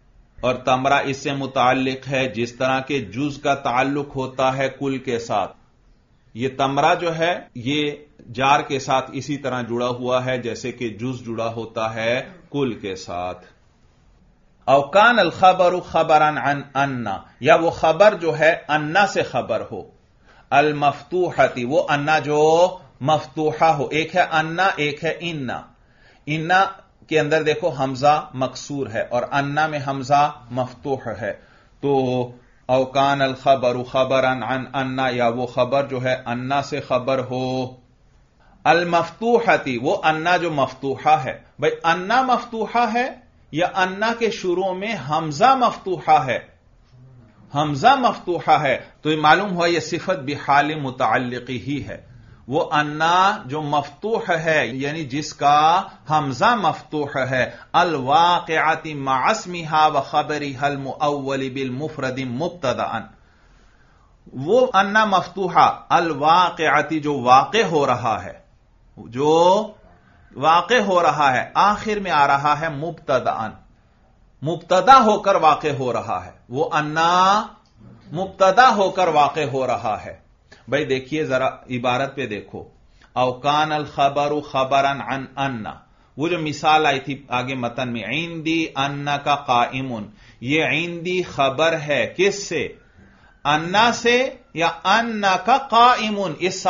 اور تمرہ اس سے متعلق ہے جس طرح کے جز کا تعلق ہوتا ہے کل کے ساتھ. یہ تمرہ جو ہے یہ جار کے ساتھ اسی طرح جڑا ہوا ہے جیسے کہ جز جڑا ہوتا ہے کل کے ساتھ. او کان الخبر خبرا عن انا، یا وہ خبر جو ہے انا سے خبر ہو. المفتوحتی، وہ انا جو مفتوحہ ہو. ایک ہے انا، ایک ہے انا. انا کے اندر دیکھو حمزہ مکسور ہے اور انا میں حمزہ مفتوح ہے. تو او کان الخبر خبرا عن انا، یا وہ خبر جو ہے انا سے خبر ہو. المفتوحتی، وہ انا جو مفتوحہ ہے. بھئی انا مفتوحہ ہے یا انا کے شروع میں حمزہ مفتوحہ ہے؟ حمزہ مفتوحہ ہے تو یہ معلوم ہوا یہ صفت بحال متعلقی ہی ہے. وہ انا جو مفتوح ہے یعنی جس کا حمزہ مفتوح ہے، الواقعات مع اسمها وخبرها المؤول بالمفرد مبتدأ، وہ انا مفتوحہ الواقعات جو واقع ہو رہا ہے، جو واقع ہو رہا ہے، آخر میں آ رہا ہے مبتدأ، مبتدا ہو کر واقع ہو رہا ہے. وہ انا مبتدا ہو کر واقع ہو رہا ہے. بھائی دیکھیے ذرا عبارت پہ دیکھو. او کان الخبر خبرا عن انا، وہ جو مثال آئی تھی آگے متن میں، عندی انا کا قائم، یہ عندی خبر ہے کس سے؟ انا سے یا انا کا قائم؟ اس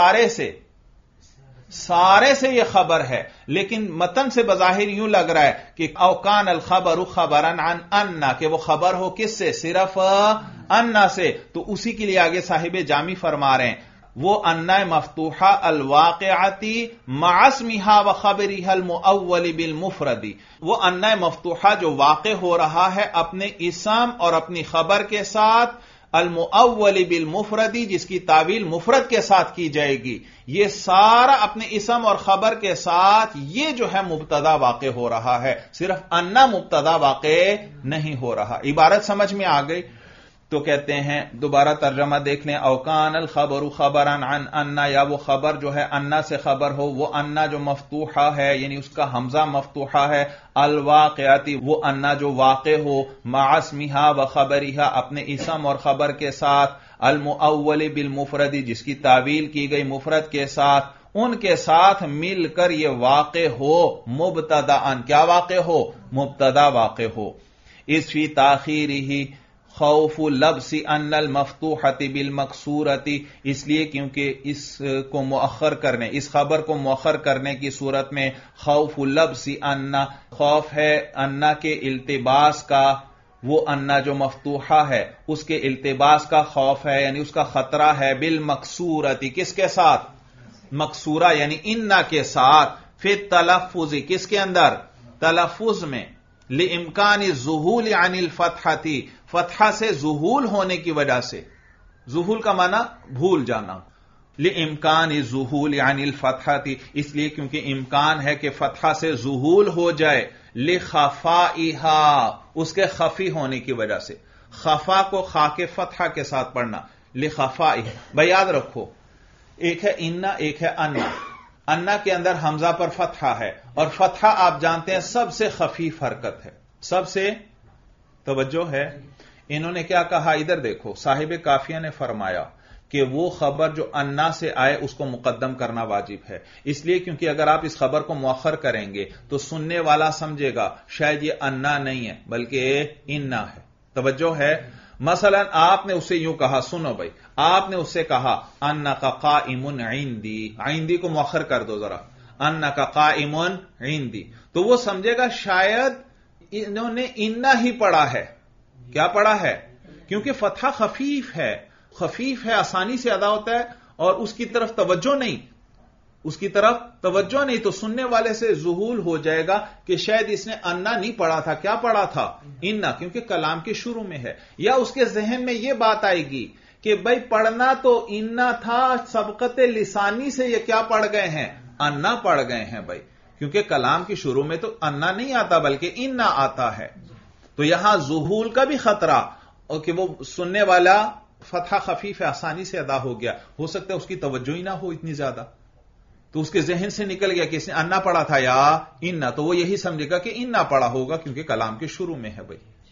سارے سے یہ خبر ہے، لیکن متن سے بظاہر یوں لگ رہا ہے کہ او کان الخبر خبرا عن انا، کہ وہ خبر ہو کس سے؟ صرف انا سے. تو اسی کے لیے آگے صاحب جامی فرما رہے ہیں وہ انا مفتوحہ الواقعاتی مع اسمها وخبرها المؤول بالمفرد، وہ انا مفتوحہ جو واقع ہو رہا ہے اپنے اسم اور اپنی خبر کے ساتھ، المؤول بالمفردی جس کی تعویل مفرد کے ساتھ کی جائے گی. یہ سارا اپنے اسم اور خبر کے ساتھ یہ جو ہے مبتدا واقع ہو رہا ہے، صرف انا مبتدا واقع نہیں ہو رہا. عبارت سمجھ میں آ گئی؟ تو کہتے ہیں دوبارہ ترجمہ دیکھ لیں. او کان الخبر خبرا عن انا، یا وہ خبر جو ہے انا سے خبر ہو، وہ انا جو مفتوحہ ہے یعنی اس کا حمزہ مفتوحہ ہے، الواقعاتی وہ انا جو واقع ہو، مع اسمها وخبرها اپنے اسم اور خبر کے ساتھ، المؤول بالمفرد جس کی تعویل کی گئی مفرد کے ساتھ، ان کے ساتھ مل کر یہ واقع ہو مبتدا. کیا واقع ہو؟ مبتدا واقع ہو. اس فی تاخیرہ خوف لبس ان المفتوحۃ بالمکسورۃ، اس لیے کیونکہ اس کو مؤخر کرنے، اس خبر کو مؤخر کرنے کی صورت میں خوف لبس ان، خوف ہے انا کے التباس کا، وہ انا جو مفتوحہ ہے اس کے التباس کا خوف ہے یعنی اس کا خطرہ ہے، بالمکسورۃ کس کے ساتھ؟ مکسورہ یعنی انا کے ساتھ، فی التلفظ کس کے اندر؟ تلفظ میں، لامکان الذہول عن الفتحۃ فتحہ سے ذہول ہونے کی وجہ سے، ذہول کا معنی بھول جانا، لامکان الذہول عن الفتحۃ اس لیے کیونکہ امکان ہے کہ فتحہ سے ذہول ہو جائے، لخفائها اس کے خفی ہونے کی وجہ سے. خفا کو خا کے فتحہ کے ساتھ پڑھنا، لخفائها. بھائی یاد رکھو ایک ہے انا ایک ہے انا. انا کے اندر حمزہ پر فتحہ ہے اور فتحہ آپ جانتے ہیں سب سے خفیف حرکت ہے، سب سے توجہ ہے. انہوں نے کیا کہا ادھر دیکھو، صاحب کافیہ نے فرمایا کہ وہ خبر جو انا سے آئے اس کو مقدم کرنا واجب ہے، اس لیے کیونکہ اگر آپ اس خبر کو مؤخر کریں گے تو سننے والا سمجھے گا شاید یہ انا نہیں ہے بلکہ انا ہے. توجہ ہے؟ مثلا آپ نے اسے یوں کہا، سنو بھائی، آپ نے اس سے کہا انا کا قائم عندی، عندی کو مؤخر کر دو ذرا، انا کا قائم عندی، تو وہ سمجھے گا شاید انہوں نے انا ہی پڑھا ہے. کیا پڑھا ہے؟ کیونکہ فتحہ خفیف ہے، خفیف ہے، آسانی سے ادا ہوتا ہے اور اس کی طرف توجہ نہیں، اس کی طرف توجہ نہیں، تو سننے والے سے ذہول ہو جائے گا کہ شاید اس نے انا نہیں پڑھا تھا. کیا پڑھا تھا؟ انا، کیونکہ کلام کے شروع میں ہے. یا اس کے ذہن میں یہ بات آئے گی کہ بھائی پڑھنا تو انا تھا، سبقت لسانی سے یہ کیا پڑھ گئے ہیں؟ انا پڑھ گئے ہیں بھائی، کیونکہ کلام کے شروع میں تو انا نہیں آتا بلکہ انا آتا ہے. تو یہاں ذہول کا بھی خطرہ، اور کہ وہ سننے والا فتحہ خفیف ہے، آسانی سے ادا ہو گیا، ہو سکتا ہے اس کی توجہ ہی نہ ہو اتنی زیادہ، تو اس کے ذہن سے نکل گیا کہ اس نے انا پڑھا تھا یا انا، تو وہ یہی سمجھے گا کہ انا پڑھا ہوگا کیونکہ کلام کے شروع میں ہے بھائی.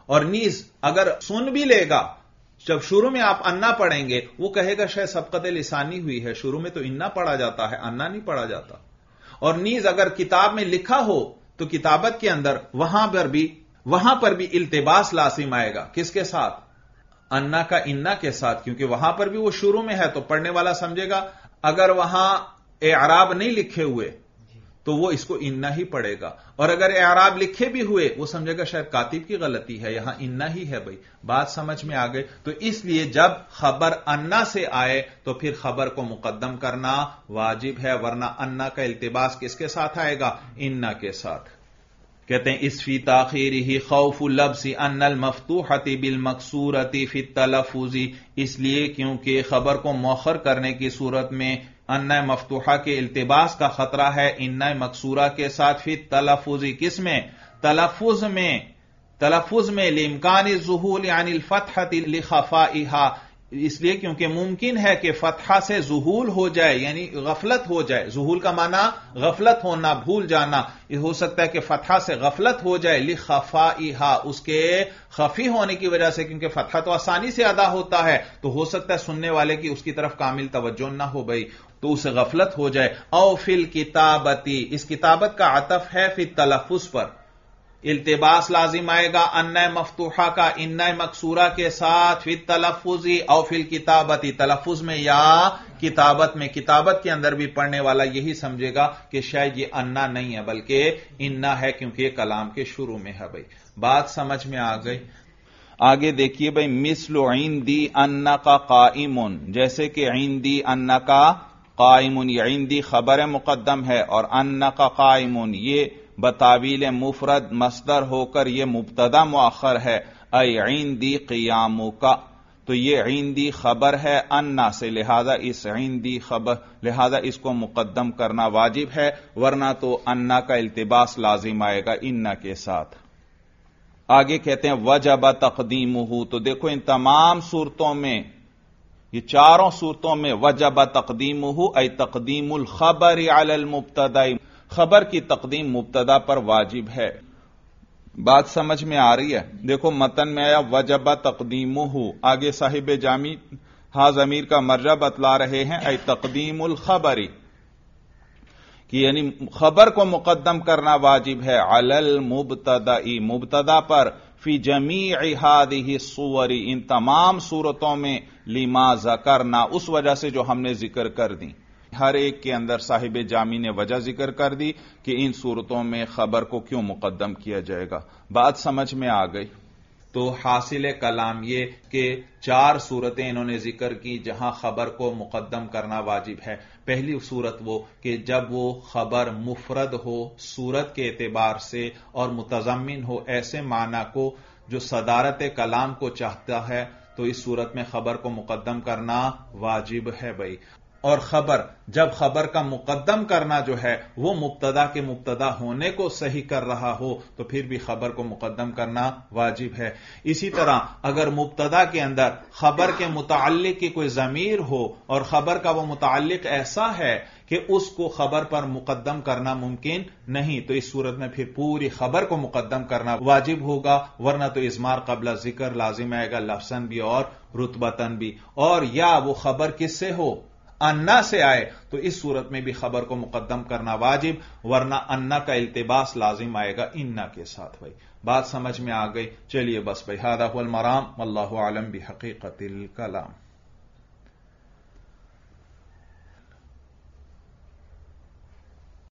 اور نیز اگر سن بھی لے گا، جب شروع میں آپ انا پڑھیں گے وہ کہے گا شاید سبقت لسانی ہوئی ہے، شروع میں تو انا پڑھا جاتا ہے، انا نہیں پڑھا جاتا۔ اور نیز اگر کتاب میں لکھا ہو تو کتابت کے اندر وہاں پر بھی التباس لازم آئے گا، کس کے ساتھ؟ انا کا انا کے ساتھ، کیونکہ وہاں پر بھی وہ شروع میں ہے تو پڑھنے والا سمجھے گا۔ اگر وہاں اعراب نہیں لکھے ہوئے تو وہ اس کو انا ہی پڑھے گا، اور اگر اعراب لکھے بھی ہوئے وہ سمجھے گا شاید کاتب کی غلطی ہے، یہاں انا ہی ہے۔ بھائی بات سمجھ میں آ گئی؟ تو اس لیے جب خبر انا سے آئے تو پھر خبر کو مقدم کرنا واجب ہے، ورنہ انا کا التباس کس کے ساتھ آئے گا؟ انا کے ساتھ۔ کہتے ہیں اس فی تاخیرہ خوف لبس ان المفتوحۃ بالمکسورۃ فی التلفظ، اس لیے کیونکہ خبر کو مؤخر کرنے کی صورت میں ان مفتوحہ کے التباس کا خطرہ ہے ان مکسورہ کے ساتھ، فی التلفظ، کس میں؟ تلفظ میں لامکان الظہور عن الفتحۃ لخفائها، اس لیے کیونکہ ممکن ہے کہ فتحہ سے ظہول ہو جائے، یعنی غفلت ہو جائے۔ ظہول کا معنی غفلت ہونا، بھول جانا، یہ ہو سکتا ہے کہ فتحہ سے غفلت ہو جائے، لخفائها، اس کے خفی ہونے کی وجہ سے، کیونکہ فتحہ تو آسانی سے ادا ہوتا ہے تو ہو سکتا ہے سننے والے کی اس کی طرف کامل توجہ نہ ہو، بھائی تو اسے غفلت ہو جائے۔ او فی الکتابتی، اس کتابت کا عطف ہے فی التلفظ پر، التباس لازم آئے گا ان مفتوحہ کا ان مکسورہ کے ساتھ، فی التلفظ او فی الکتابتی، تلفظ میں یا کتابت میں۔ کتابت کے اندر بھی پڑھنے والا یہی سمجھے گا کہ شاید یہ انا نہیں ہے بلکہ انا ہے، کیونکہ یہ کلام کے شروع میں ہے۔ بھائی بات سمجھ میں آ گئی؟ آگے دیکھیے بھائی، مثل عندی ان کا قائم، جیسے کہ عندی ان کا قائم، یہ عندی خبر مقدم ہے اور ان کا قائم یہ بتاویل مفرد مصدر ہو کر یہ مبتدا مؤخر ہے، اے عندی قیام کا، تو یہ عندی خبر ہے انا سے، لہذا اس کو مقدم کرنا واجب ہے، ورنہ تو انا کا التباس لازم آئے گا انا کے ساتھ۔ آگے کہتے ہیں وجب تقدیمہ، تو دیکھو ان تمام صورتوں میں، یہ چاروں صورتوں میں وجب تقدیمہ اے تقدیم الخبر علی المبتدا، خبر کی تقدیم مبتدا پر واجب ہے۔ بات سمجھ میں آ رہی ہے؟ دیکھو متن میں آیا وجب تقدیمہ، آگے صاحب جامی ہا ضمیر کا مرجع بتلا رہے ہیں اے تقدیم الخبری، کہ یعنی خبر کو مقدم کرنا واجب ہے علی المبتدا، مبتدا پر، فی جمیع ہذہ الصور، ان تمام صورتوں میں، لما ذکرنا، اس وجہ سے جو ہم نے ذکر کر دی، ہر ایک کے اندر صاحب جامی نے وجہ ذکر کر دی کہ ان صورتوں میں خبر کو کیوں مقدم کیا جائے گا۔ بات سمجھ میں آ گئی؟ تو حاصل کلام یہ کہ چار صورتیں انہوں نے ذکر کی جہاں خبر کو مقدم کرنا واجب ہے۔ پہلی صورت وہ کہ جب وہ خبر مفرد ہو صورت کے اعتبار سے اور متضمن ہو ایسے معنی کو جو صدارت کلام کو چاہتا ہے، تو اس صورت میں خبر کو مقدم کرنا واجب ہے بھائی۔ اور جب خبر کا مقدم کرنا جو ہے وہ مبتدا کے مبتدا ہونے کو صحیح کر رہا ہو تو پھر بھی خبر کو مقدم کرنا واجب ہے۔ اسی طرح اگر مبتدا کے اندر خبر کے متعلق کی کوئی ضمیر ہو اور خبر کا وہ متعلق ایسا ہے کہ اس کو خبر پر مقدم کرنا ممکن نہیں، تو اس صورت میں پھر پوری خبر کو مقدم کرنا واجب ہوگا، ورنہ تو اضمار قبل ذکر لازم آئے گا، لفظاً بھی اور رتبتاً بھی۔ اور یا وہ خبر کس سے ہو؟ انا سے آئے تو اس صورت میں بھی خبر کو مقدم کرنا واجب، ورنہ انا کا التباس لازم آئے گا انا کے ساتھ بھائی۔ بات سمجھ میں آ گئی؟ چلیے بس بھائی، ھذا ھو المرام واللہ اعلم بحقیقت الکلام۔